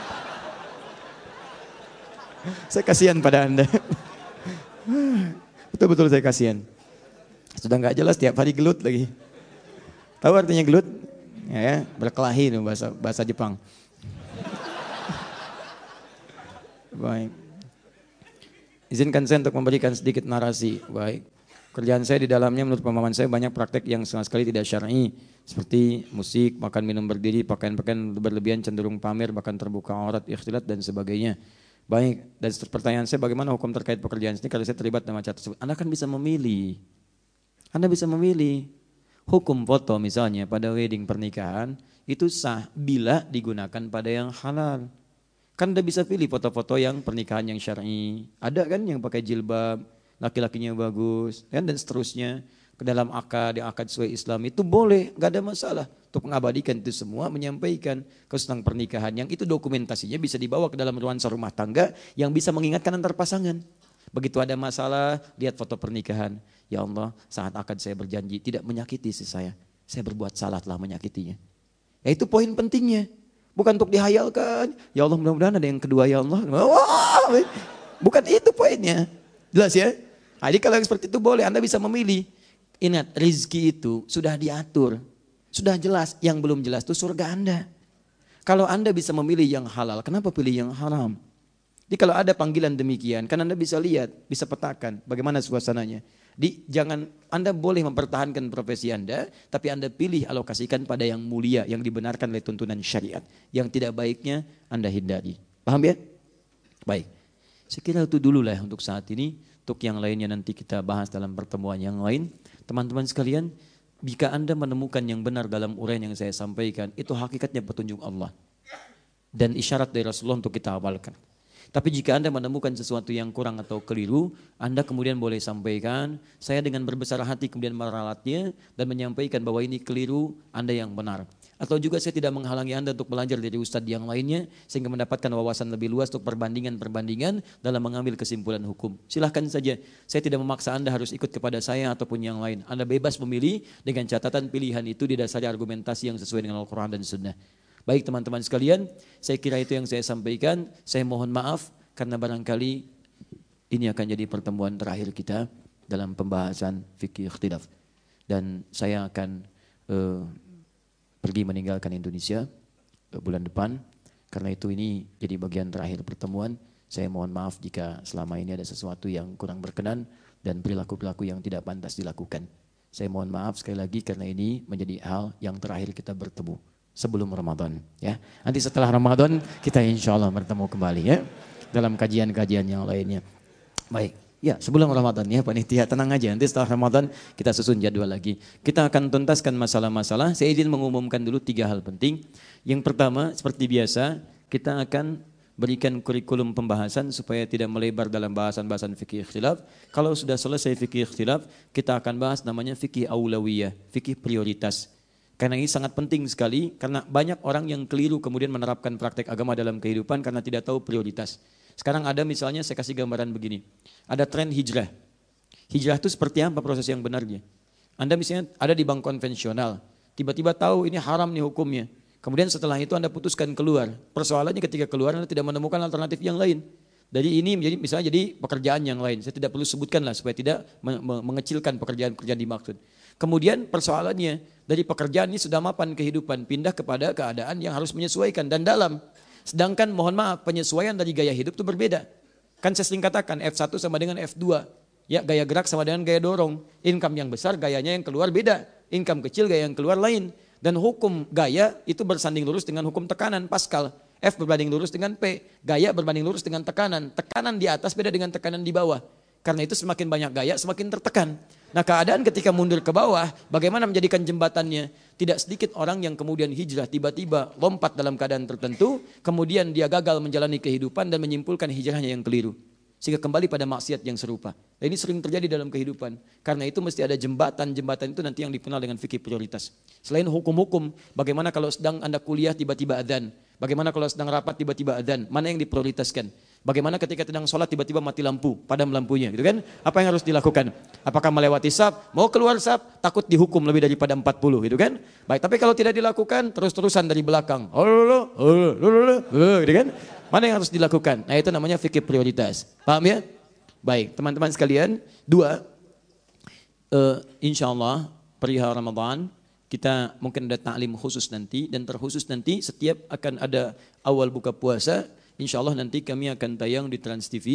Saya kasihan pada Anda. Betul-betul saya kasihan. Sudah nggak jelas tiap hari gelut lagi. Tahu artinya gelut? Ya, ya berkelahi itu bahasa bahasa Jepang. Baik. Izinkan saya untuk memberikan sedikit narasi. Baik. Kerjaan saya di dalamnya menurut pemahaman saya banyak praktek yang sama sekali tidak syar'i. Seperti musik, makan minum berdiri, pakaian-pakaian berlebihan, cenderung pamer, bahkan terbuka aurat, ikhtilat dan sebagainya. Baik, dan pertanyaan saya bagaimana hukum terkait pekerjaan ini kalau saya terlibat dalam acara tersebut. Anda kan bisa memilih. Anda bisa memilih. Hukum foto misalnya pada wedding pernikahan itu sah bila digunakan pada yang halal. Kan Anda bisa pilih foto-foto yang pernikahan yang syar'i. Ada kan yang pakai jilbab, laki-lakinya bagus, kan, dan seterusnya. Ke dalam akad, yang akad sesuai Islam itu boleh, gak ada masalah. Untuk mengabadikan itu semua, menyampaikan tentang pernikahan yang itu dokumentasinya bisa dibawa ke dalam nuansa rumah tangga yang bisa mengingatkan antar pasangan. Begitu ada masalah, lihat foto pernikahan. Ya Allah, saat akad saya berjanji tidak menyakiti istri saya. Saya berbuat salah telah menyakitinya. Ya itu poin pentingnya. Bukan untuk dihayalkan. Ya Allah, mudah-mudahan ada yang kedua ya Allah. Wah, bukan itu poinnya. Jelas ya? Nah, jadi kalau yang seperti itu boleh, Anda bisa memilih. Ingat, rizki itu sudah diatur. Sudah jelas, yang belum jelas itu surga Anda. Kalau Anda bisa memilih yang halal, kenapa pilih yang haram? Jadi kalau ada panggilan demikian, kan Anda bisa lihat, bisa petakan bagaimana suasananya. Di, jangan Anda boleh mempertahankan profesi Anda, tapi Anda pilih alokasikan pada yang mulia, yang dibenarkan oleh tuntunan syariat. Yang tidak baiknya Anda hindari. Paham ya? Baik. Saya kira itu dulu lah untuk saat ini. Untuk yang lainnya nanti kita bahas dalam pertemuan yang lain. Teman-teman sekalian, jika Anda menemukan yang benar dalam uraian yang saya sampaikan, itu hakikatnya petunjuk Allah. Dan isyarat dari Rasulullah untuk kita amalkan. Tapi jika Anda menemukan sesuatu yang kurang atau keliru, Anda kemudian boleh sampaikan, saya dengan berbesar hati kemudian meralatnya dan menyampaikan bahwa ini keliru, Anda yang benar. Atau juga saya tidak menghalangi Anda untuk belajar dari ustadz yang lainnya sehingga mendapatkan wawasan lebih luas untuk perbandingan-perbandingan dalam mengambil kesimpulan hukum. Silahkan saja, saya tidak memaksa Anda harus ikut kepada saya ataupun yang lain. Anda bebas memilih dengan catatan pilihan itu didasari argumentasi yang sesuai dengan Al-Quran dan Sunnah. Baik teman-teman sekalian, saya kira itu yang saya sampaikan. Saya mohon maaf karena barangkali ini akan jadi pertemuan terakhir kita dalam pembahasan fikih ikhtilaf. Dan saya akan uh, pergi meninggalkan Indonesia uh, bulan depan. Karena itu ini jadi bagian terakhir pertemuan. Saya mohon maaf jika selama ini ada sesuatu yang kurang berkenan dan perilaku-perilaku yang tidak pantas dilakukan. Saya mohon maaf sekali lagi karena ini menjadi hal yang terakhir kita bertemu sebelum Ramadan, ya. Nanti setelah Ramadan kita insya Allah bertemu kembali, ya, dalam kajian-kajian yang lainnya. Baik, ya, sebelum Ramadan, ya panitia, tenang aja, nanti setelah Ramadan kita susun jadwal lagi. Kita akan tuntaskan masalah-masalah. Saya izin mengumumkan dulu tiga hal penting. Yang pertama, seperti biasa, kita akan berikan kurikulum pembahasan supaya tidak melebar dalam bahasan-bahasan fikih ikhtilaf. Kalau sudah selesai fikih ikhtilaf, kita akan bahas namanya fikih aulawiyah, fikih prioritas. Karena ini sangat penting sekali, karena banyak orang yang keliru kemudian menerapkan praktek agama dalam kehidupan karena tidak tahu prioritas. Sekarang ada misalnya, saya kasih gambaran begini, ada tren hijrah. Hijrah itu seperti apa proses yang benarnya? Anda misalnya ada di bank konvensional, tiba-tiba tahu ini haram nih hukumnya. Kemudian setelah itu Anda putuskan keluar. Persoalannya ketika keluar Anda tidak menemukan alternatif yang lain. Dari ini menjadi misalnya jadi pekerjaan yang lain. Saya tidak perlu sebutkan lah supaya tidak mengecilkan pekerjaan-pekerjaan dimaksud. Kemudian persoalannya dari pekerjaan ini sudah mapan kehidupan, pindah kepada keadaan yang harus menyesuaikan dan dalam. Sedangkan mohon maaf penyesuaian dari gaya hidup itu berbeda. Kan saya sering katakan F satu sama dengan F dua. Ya, gaya gerak sama dengan gaya dorong. Income yang besar gayanya yang keluar beda. Income kecil gaya yang keluar lain. Dan hukum gaya itu bersanding lurus dengan hukum tekanan Pascal. F berbanding lurus dengan P. Gaya berbanding lurus dengan tekanan. Tekanan di atas beda dengan tekanan di bawah. Karena itu semakin banyak gaya semakin tertekan. Nah keadaan ketika mundur ke bawah, bagaimana menjadikan jembatannya? Tidak sedikit orang yang kemudian hijrah tiba-tiba lompat dalam keadaan tertentu, kemudian dia gagal menjalani kehidupan dan menyimpulkan hijrahnya yang keliru. Sehingga kembali pada maksiat yang serupa. Dan ini sering terjadi dalam kehidupan. Karena itu mesti ada jembatan-jembatan itu nanti yang dikenal dengan fikih prioritas. Selain hukum-hukum, bagaimana kalau sedang Anda kuliah tiba-tiba adzan? Bagaimana kalau sedang rapat tiba-tiba adzan? Mana yang diprioritaskan? Bagaimana ketika sedang sholat tiba-tiba mati lampu, padam lampunya, gitu kan? Apa yang harus dilakukan? Apakah melewati saf? Mau keluar saf? Takut dihukum lebih daripada empat puluh, gitu kan? Baik, tapi kalau tidak dilakukan, terus-terusan dari belakang. Gitu kan? Mana yang harus dilakukan? Nah itu namanya fikih prioritas. Paham ya? Baik, teman-teman sekalian. Dua, uh, insya Allah perihal Ramadan, kita mungkin ada taklim khusus nanti, dan terkhusus nanti setiap akan ada awal buka puasa, insya Allah nanti kami akan tayang di Trans T V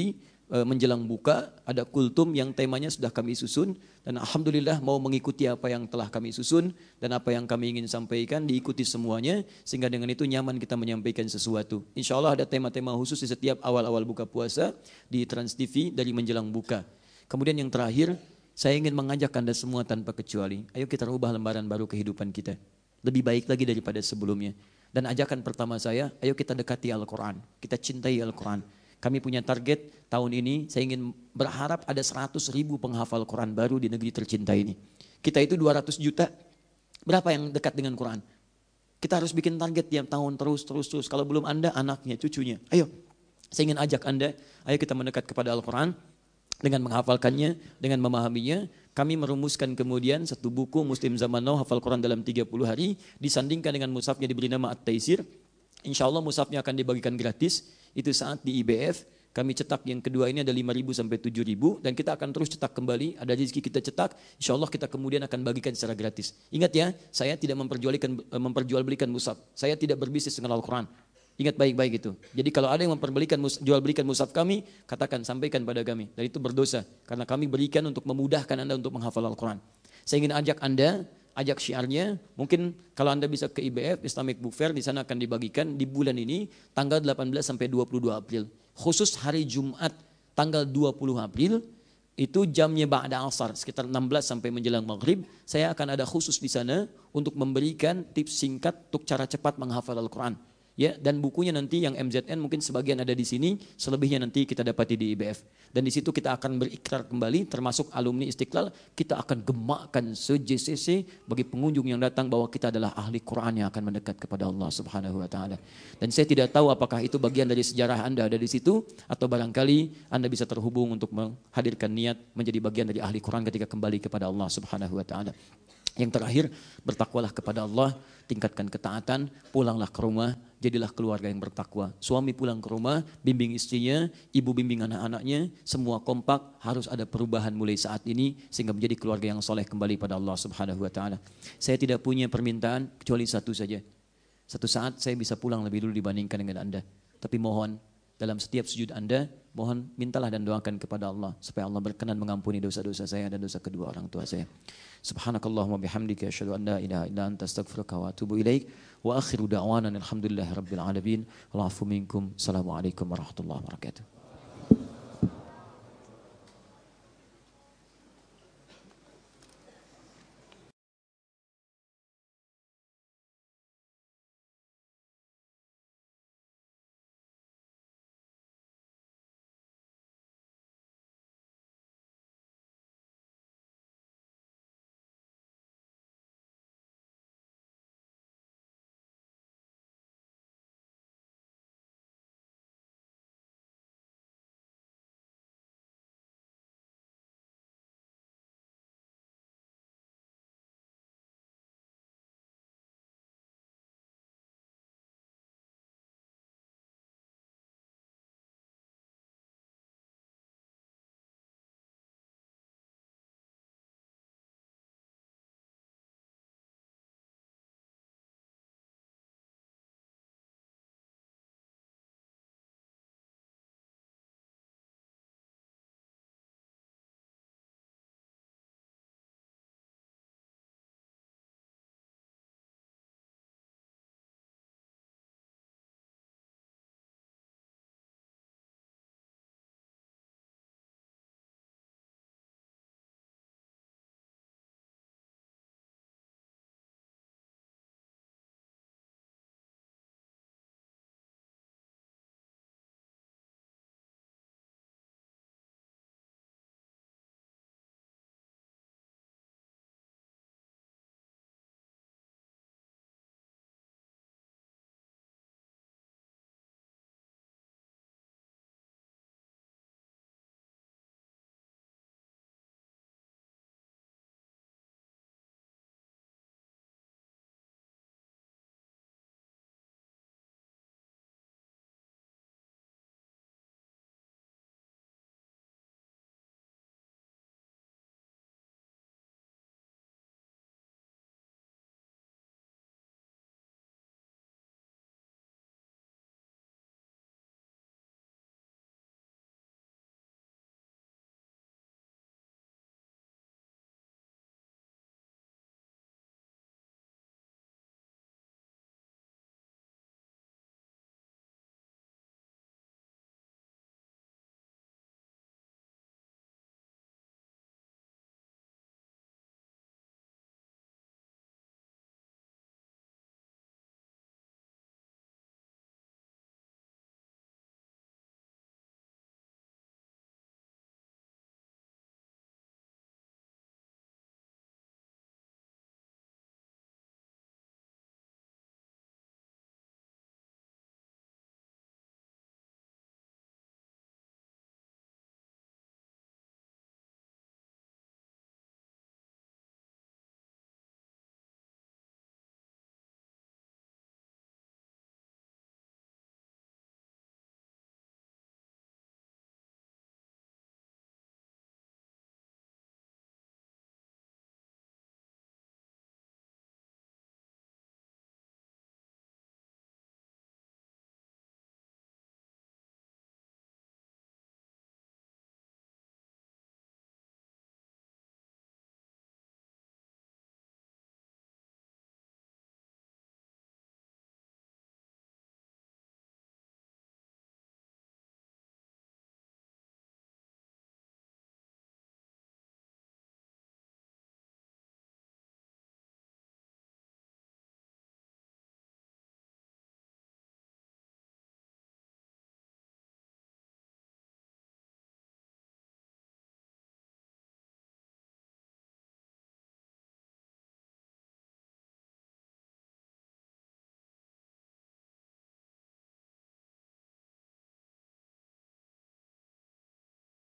e, menjelang buka, ada kultum yang temanya sudah kami susun. Dan Alhamdulillah mau mengikuti apa yang telah kami susun dan apa yang kami ingin sampaikan diikuti semuanya. Sehingga dengan itu nyaman kita menyampaikan sesuatu. Insya Allah ada tema-tema khusus di setiap awal-awal buka puasa di Trans T V dari menjelang buka. Kemudian yang terakhir, saya ingin mengajak Anda semua tanpa kecuali, ayo kita rubah lembaran baru kehidupan kita. Lebih baik lagi daripada sebelumnya. Dan ajakan pertama saya, ayo kita dekati Al-Quran. Kita cintai Al-Quran. Kami punya target tahun ini, saya ingin berharap ada seratus ribu penghafal Quran baru di negeri tercinta ini. Kita itu dua ratus juta, berapa yang dekat dengan Quran? Kita harus bikin target tiap tahun terus, terus, terus. Kalau belum Anda, anaknya, cucunya. Ayo, saya ingin ajak Anda, ayo kita mendekat kepada Al-Quran. Dengan menghafalkannya, dengan memahaminya, kami merumuskan kemudian satu buku Muslim Zaman Now hafal Quran dalam tiga puluh hari, disandingkan dengan mushafnya diberi nama At-Taisir. Insya Allah mushafnya akan dibagikan gratis, itu saat di I B F. Kami cetak yang kedua ini ada lima ribu sampai tujuh ribu dan kita akan terus cetak kembali, ada rezeki kita cetak, insya Allah kita kemudian akan bagikan secara gratis. Ingat ya, saya tidak memperjualbelikan, memperjualbelikan mushaf, saya tidak berbisnis dengan Al-Quran. Ingat baik-baik itu. Jadi kalau ada yang memperbelikan jual belikan mushaf kami, katakan, sampaikan pada kami. Dan itu berdosa karena kami berikan untuk memudahkan Anda untuk menghafal Al-Quran. Saya ingin ajak Anda, ajak syiarnya, mungkin kalau Anda bisa ke I B F Islamic Book Fair, di sana akan dibagikan di bulan ini tanggal delapan belas sampai dua puluh dua April. Khusus hari Jumat tanggal dua puluh April itu jamnya ba'da asar sekitar enam belas sampai menjelang maghrib, saya akan ada khusus di sana untuk memberikan tips singkat untuk cara cepat menghafal Al-Quran. Ya, dan bukunya nanti yang M Z N mungkin sebagian ada di sini, selebihnya nanti kita dapati di I B F. Dan di situ kita akan berikrar kembali, termasuk alumni Istiqlal, kita akan gemakkan se-J C C bagi pengunjung yang datang bahwa kita adalah ahli Quran yang akan mendekat kepada Allah Subhanahu Wa Taala. Dan saya tidak tahu apakah itu bagian dari sejarah Anda ada di situ, atau barangkali Anda bisa terhubung untuk menghadirkan niat menjadi bagian dari ahli Quran ketika kembali kepada Allah Subhanahu Wa Taala. Yang terakhir, bertakwalah kepada Allah, tingkatkan ketaatan, pulanglah ke rumah, jadilah keluarga yang bertakwa. Suami pulang ke rumah, bimbing istrinya, ibu bimbing anak-anaknya, semua kompak, harus ada perubahan mulai saat ini sehingga menjadi keluarga yang soleh kembali pada Allah Subhanahu Wa Taala. Saya tidak punya permintaan kecuali satu saja. Satu saat saya bisa pulang lebih dulu dibandingkan dengan Anda. Tapi mohon dalam setiap sujud Anda, mohon mintalah dan doakan kepada Allah supaya Allah berkenan mengampuni dosa-dosa saya dan dosa kedua orang tua saya. Subhanakallahumma bihamdika asyhadu an la ilaha illa anta astaghfiruka wa atubu ilaik wa akhiru da'wana alhamdulillahi rabbil alamin. Wal afu minkum. Assalamualaikum warahmatullahi wabarakatuh.